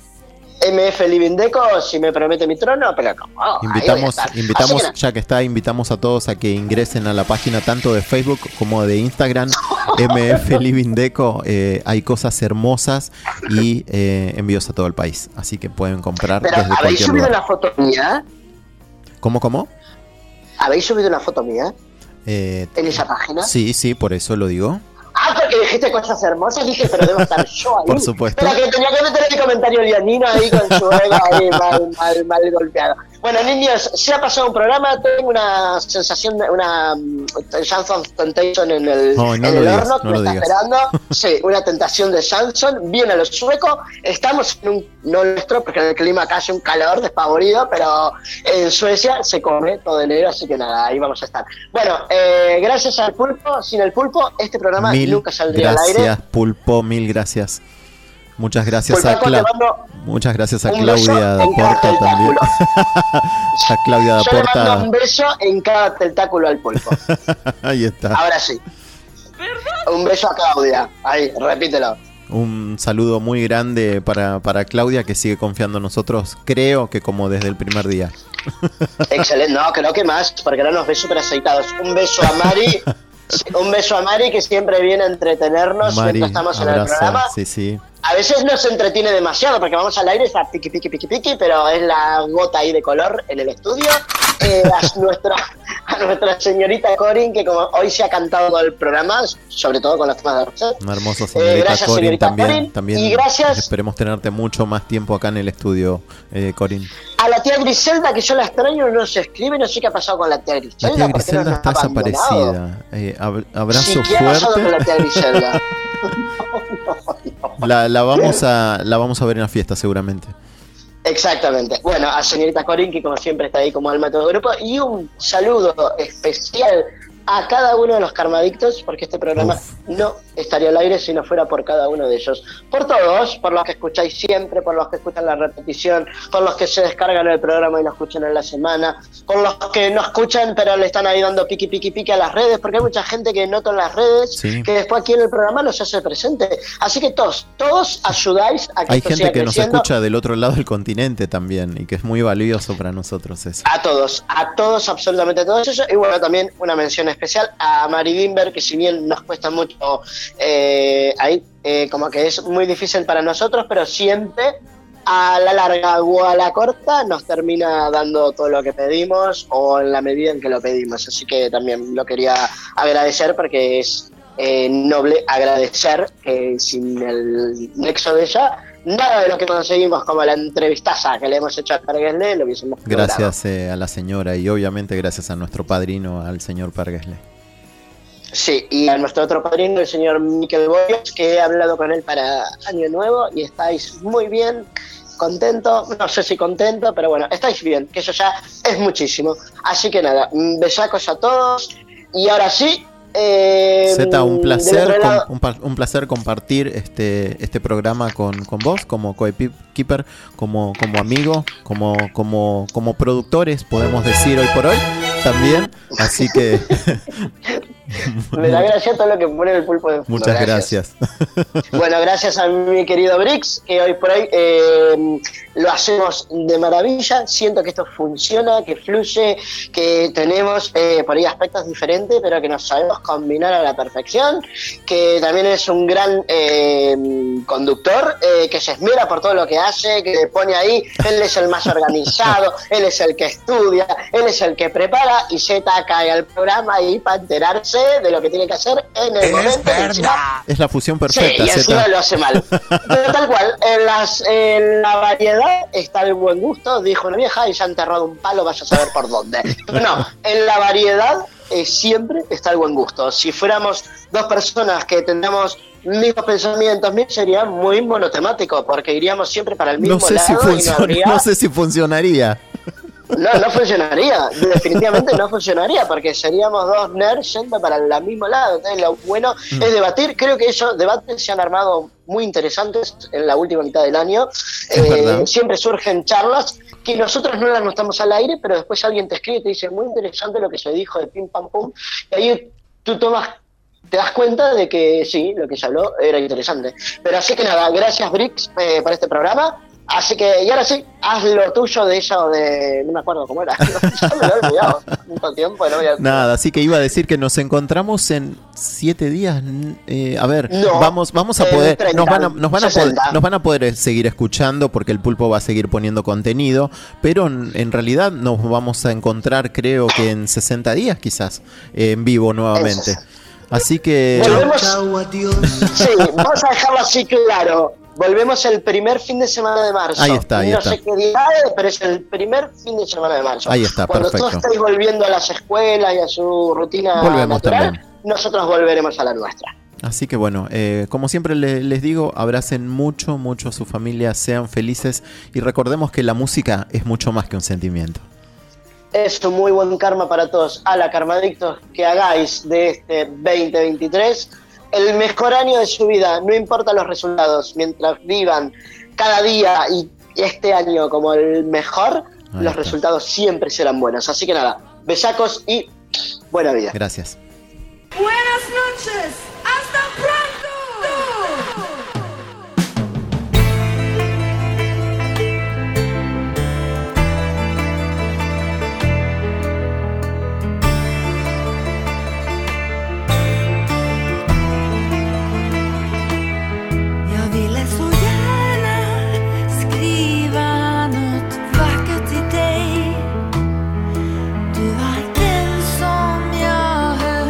M F Living Deco, si me promete mi trono, pero no. Oh, Invitamos, ahí voy a estar. invitamos Así que ya que está, invitamos a todos a que ingresen a la página tanto de Facebook como de Instagram, M F Living Deco. Eh, hay cosas hermosas y eh, envíos a todo el país, así que pueden comprar Pero desde ¿habéis cualquier subido lugar. una foto mía? ¿Cómo, cómo? ¿Habéis subido una foto mía Eh, en esa página? sí, sí, por eso lo digo. Ah, porque dijiste cosas hermosas, dije, pero debo estar yo ahí. Por supuesto. Pero que tenía que meter el comentario lianino ahí con su ego ahí mal, mal, mal golpeado. Bueno, niños, se ha pasado un programa, tengo una sensación, una um, Samsung Temptation en el, No, no en lo el digas, horno no que me lo está digas. esperando. Sí, una tentación de Samsung, bien a lo sueco. Estamos en un, no nuestro, porque en el clima acá hace un calor despavorido, pero en Suecia se come todo enero, así que nada, ahí vamos a estar. Bueno, eh, gracias al pulpo, sin el pulpo, este programa Mil nunca saldría al aire. gracias, Pulpo, mil gracias. Muchas gracias a Pulpaco, te Cla mando Muchas gracias a un Claudia beso da en cada Porta también. a Claudia da Yo le mando un Porta. beso en cada tentáculo al pulpo. Ahí está. Ahora sí. Un beso a Claudia. Ahí, repítelo. Un saludo muy grande para, para Claudia, que sigue confiando en nosotros, creo que como desde el primer día. Excelente. No, creo que más, porque ahora nos ve súper aceitados. Un beso a Mari. Un beso a Mari, que siempre viene a entretenernos Mari, mientras estamos en el abrazo, programa. sí, sí. A veces nos entretiene demasiado porque vamos al aire, está piqui, piqui, piqui, piqui, pero es la gota ahí de color en el estudio. Eh, a, nuestra, a nuestra señorita Corin, que como hoy se ha cantado todo el programa, sobre todo con las temas de Roxette. Una hermosa señorita gracias, Corin señorita también, Corin, también. y gracias- Esperemos tenerte mucho más tiempo acá en el estudio, eh, Corin. A la tía Griselda, que yo la extraño, no se escribe, no sé qué ha pasado con la tía Griselda. La tía ¿por qué Griselda nos está ha abandonado? desaparecida. Eh, ab- abrazo Sí, ¿qué ha pasado con la tía fuerte. Griselda? La, la vamos a la vamos a ver en la fiesta seguramente. Exactamente. Bueno, a señorita Corin, que como siempre está ahí como alma de todo el grupo, y un saludo especial a cada uno de los karmadictos, porque este programa no estaría al aire si no fuera por cada uno de ellos. Por todos, por los que escucháis siempre, por los que escuchan la repetición, por los que se descargan el programa y lo escuchan en la semana, por los que no escuchan pero le están ahí dando piqui, piqui, piqui a las redes, porque hay mucha gente que noto en las redes, Sí. que después aquí en el programa los hace presente. Así que todos, todos ayudáis a que Hay esto gente siga que nos creciendo. escucha del otro lado del continente también y que es muy valioso para nosotros eso. A todos, a todos, absolutamente a todos ellos. Y bueno, también una mención especial a Mari Dimber, que si bien nos cuesta mucho eh, ahí, eh, como que es muy difícil para nosotros, pero siempre a la larga o a la corta nos termina dando todo lo que pedimos o en la medida en que lo pedimos. Así que también lo quería agradecer porque es eh, noble agradecer que sin el nexo de ella, nada de lo que conseguimos, como la entrevistaza que le hemos hecho a Perguesle, lo hubiésemos logrado. Gracias eh, a la señora y obviamente gracias a nuestro padrino, al señor Perguesle. Sí, y a nuestro otro padrino, el señor Miquel Boyos, que he hablado con él para Año Nuevo y estáis muy bien, contento, no sé si contento, pero bueno, estáis bien, que eso ya es muchísimo. Así que nada, besacos a todos y ahora sí... Eh, Zeta, un del placer, otro com- lado- un, pa- un placer compartir este este programa con, con vos como coequiper, como como amigo, como como como productores, podemos decir hoy por hoy también. Así que Me da gracia todo lo que pone el pulpo de fondo. muchas gracias. Bueno, gracias a mi querido Brix, que hoy por hoy eh, lo hacemos de maravilla. Siento que esto funciona, que fluye, que tenemos eh, por ahí aspectos diferentes, pero que nos sabemos combinar a la perfección. Que también es un gran eh, conductor, eh, que se esmera por todo lo que hace, que le pone ahí. Él es el más organizado, él es el que estudia, él es el que prepara, y Z cae al programa ahí para enterarse de lo que tiene que hacer en el momento. que encima- Es la fusión perfecta, Sí, y encima Zeta. lo hace mal. Pero tal cual, en, las, en la variedad está el buen gusto, dijo una vieja, y se ha enterrado un palo, vaya a saber por dónde. Pero no, en la variedad eh, siempre está el buen gusto. Si fuéramos dos personas que tendríamos mismos pensamientos, sería muy monotemático, porque iríamos siempre para el mismo No sé lado si y no funciona, habría... no sé si funcionaría. No, no funcionaría, definitivamente no funcionaría, porque seríamos dos nerds yendo para el mismo lado. Entonces lo bueno mm. es debatir. Creo que esos debates se han armado muy interesantes en la última mitad del año. Eh, siempre surgen charlas que nosotros no las notamos al aire, pero después alguien te escribe y te dice, muy interesante lo que se dijo de pim pam pum, y ahí tú tomas, te das cuenta de que sí, lo que se habló era interesante. Pero así que nada, gracias Brix eh, por este programa. Así que, y ahora sí, haz lo tuyo de ella o de... No me acuerdo cómo era. Ya me lo he olvidado. Mucho tiempo, no voy a... Nada, así que iba a decir que nos encontramos en siete días. Eh, a ver, no, vamos vamos a poder... treinta, nos, van a, nos, van a poder nos van a poder seguir escuchando porque el Pulpo va a seguir poniendo contenido, pero en, en realidad nos vamos a encontrar, creo que en sesenta días quizás, eh, en vivo nuevamente. Eso. Así que... Volvemos... Chau, adiós. Sí, vamos a dejarlo así claro. Volvemos el primer fin de semana de marzo. Ahí está, ahí no está. sé qué día es, pero es el primer fin de semana de marzo. Ahí está, Cuando perfecto. todos estáis volviendo a las escuelas y a su rutina Volvemos natural, también. nosotros volveremos a la nuestra. Así que bueno, eh, como siempre le, les digo, abracen mucho, mucho a su familia, sean felices y recordemos que la música es mucho más que un sentimiento. Es un muy buen karma para todos. A la Karmadictos, que hagáis de este veinte veintitrés el mejor año de su vida, no importa los resultados, mientras vivan cada día y este año como el mejor, Ahí los está. resultados siempre serán buenos. Así que nada, besacos y buena vida. Gracias. Buenas noches, hasta pronto. Du var den som jag höll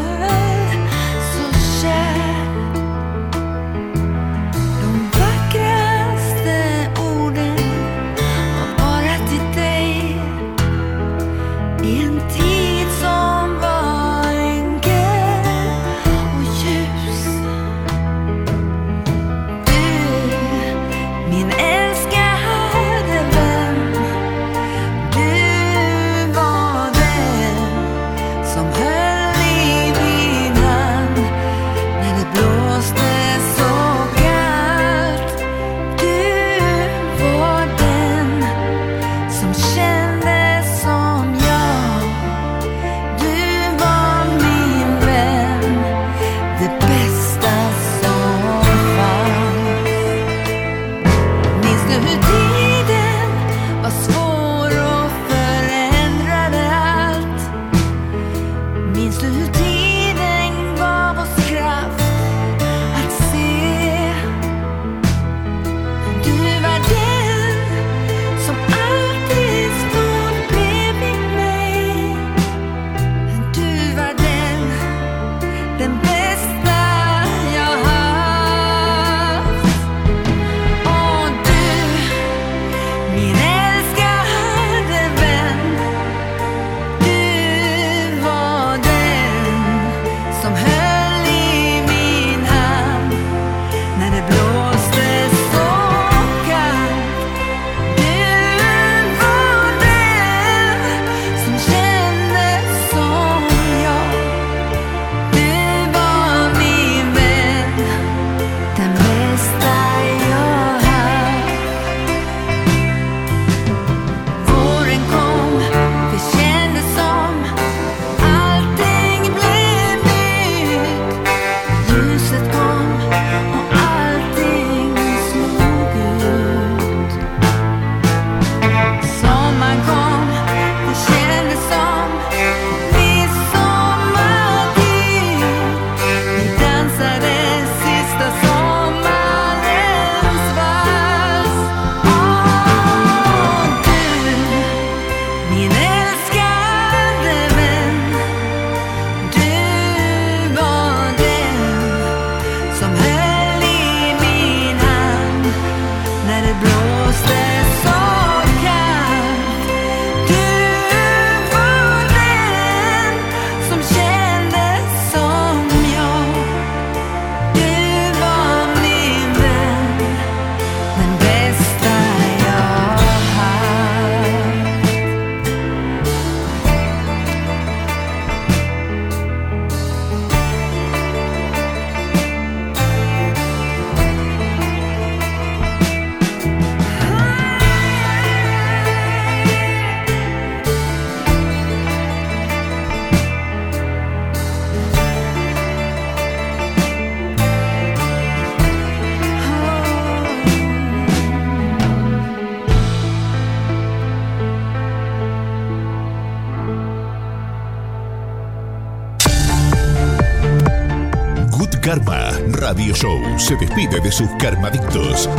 Karma Radio Show se despide de sus karmadictos.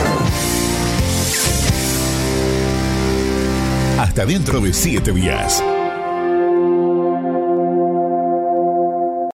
Hasta dentro de siete días.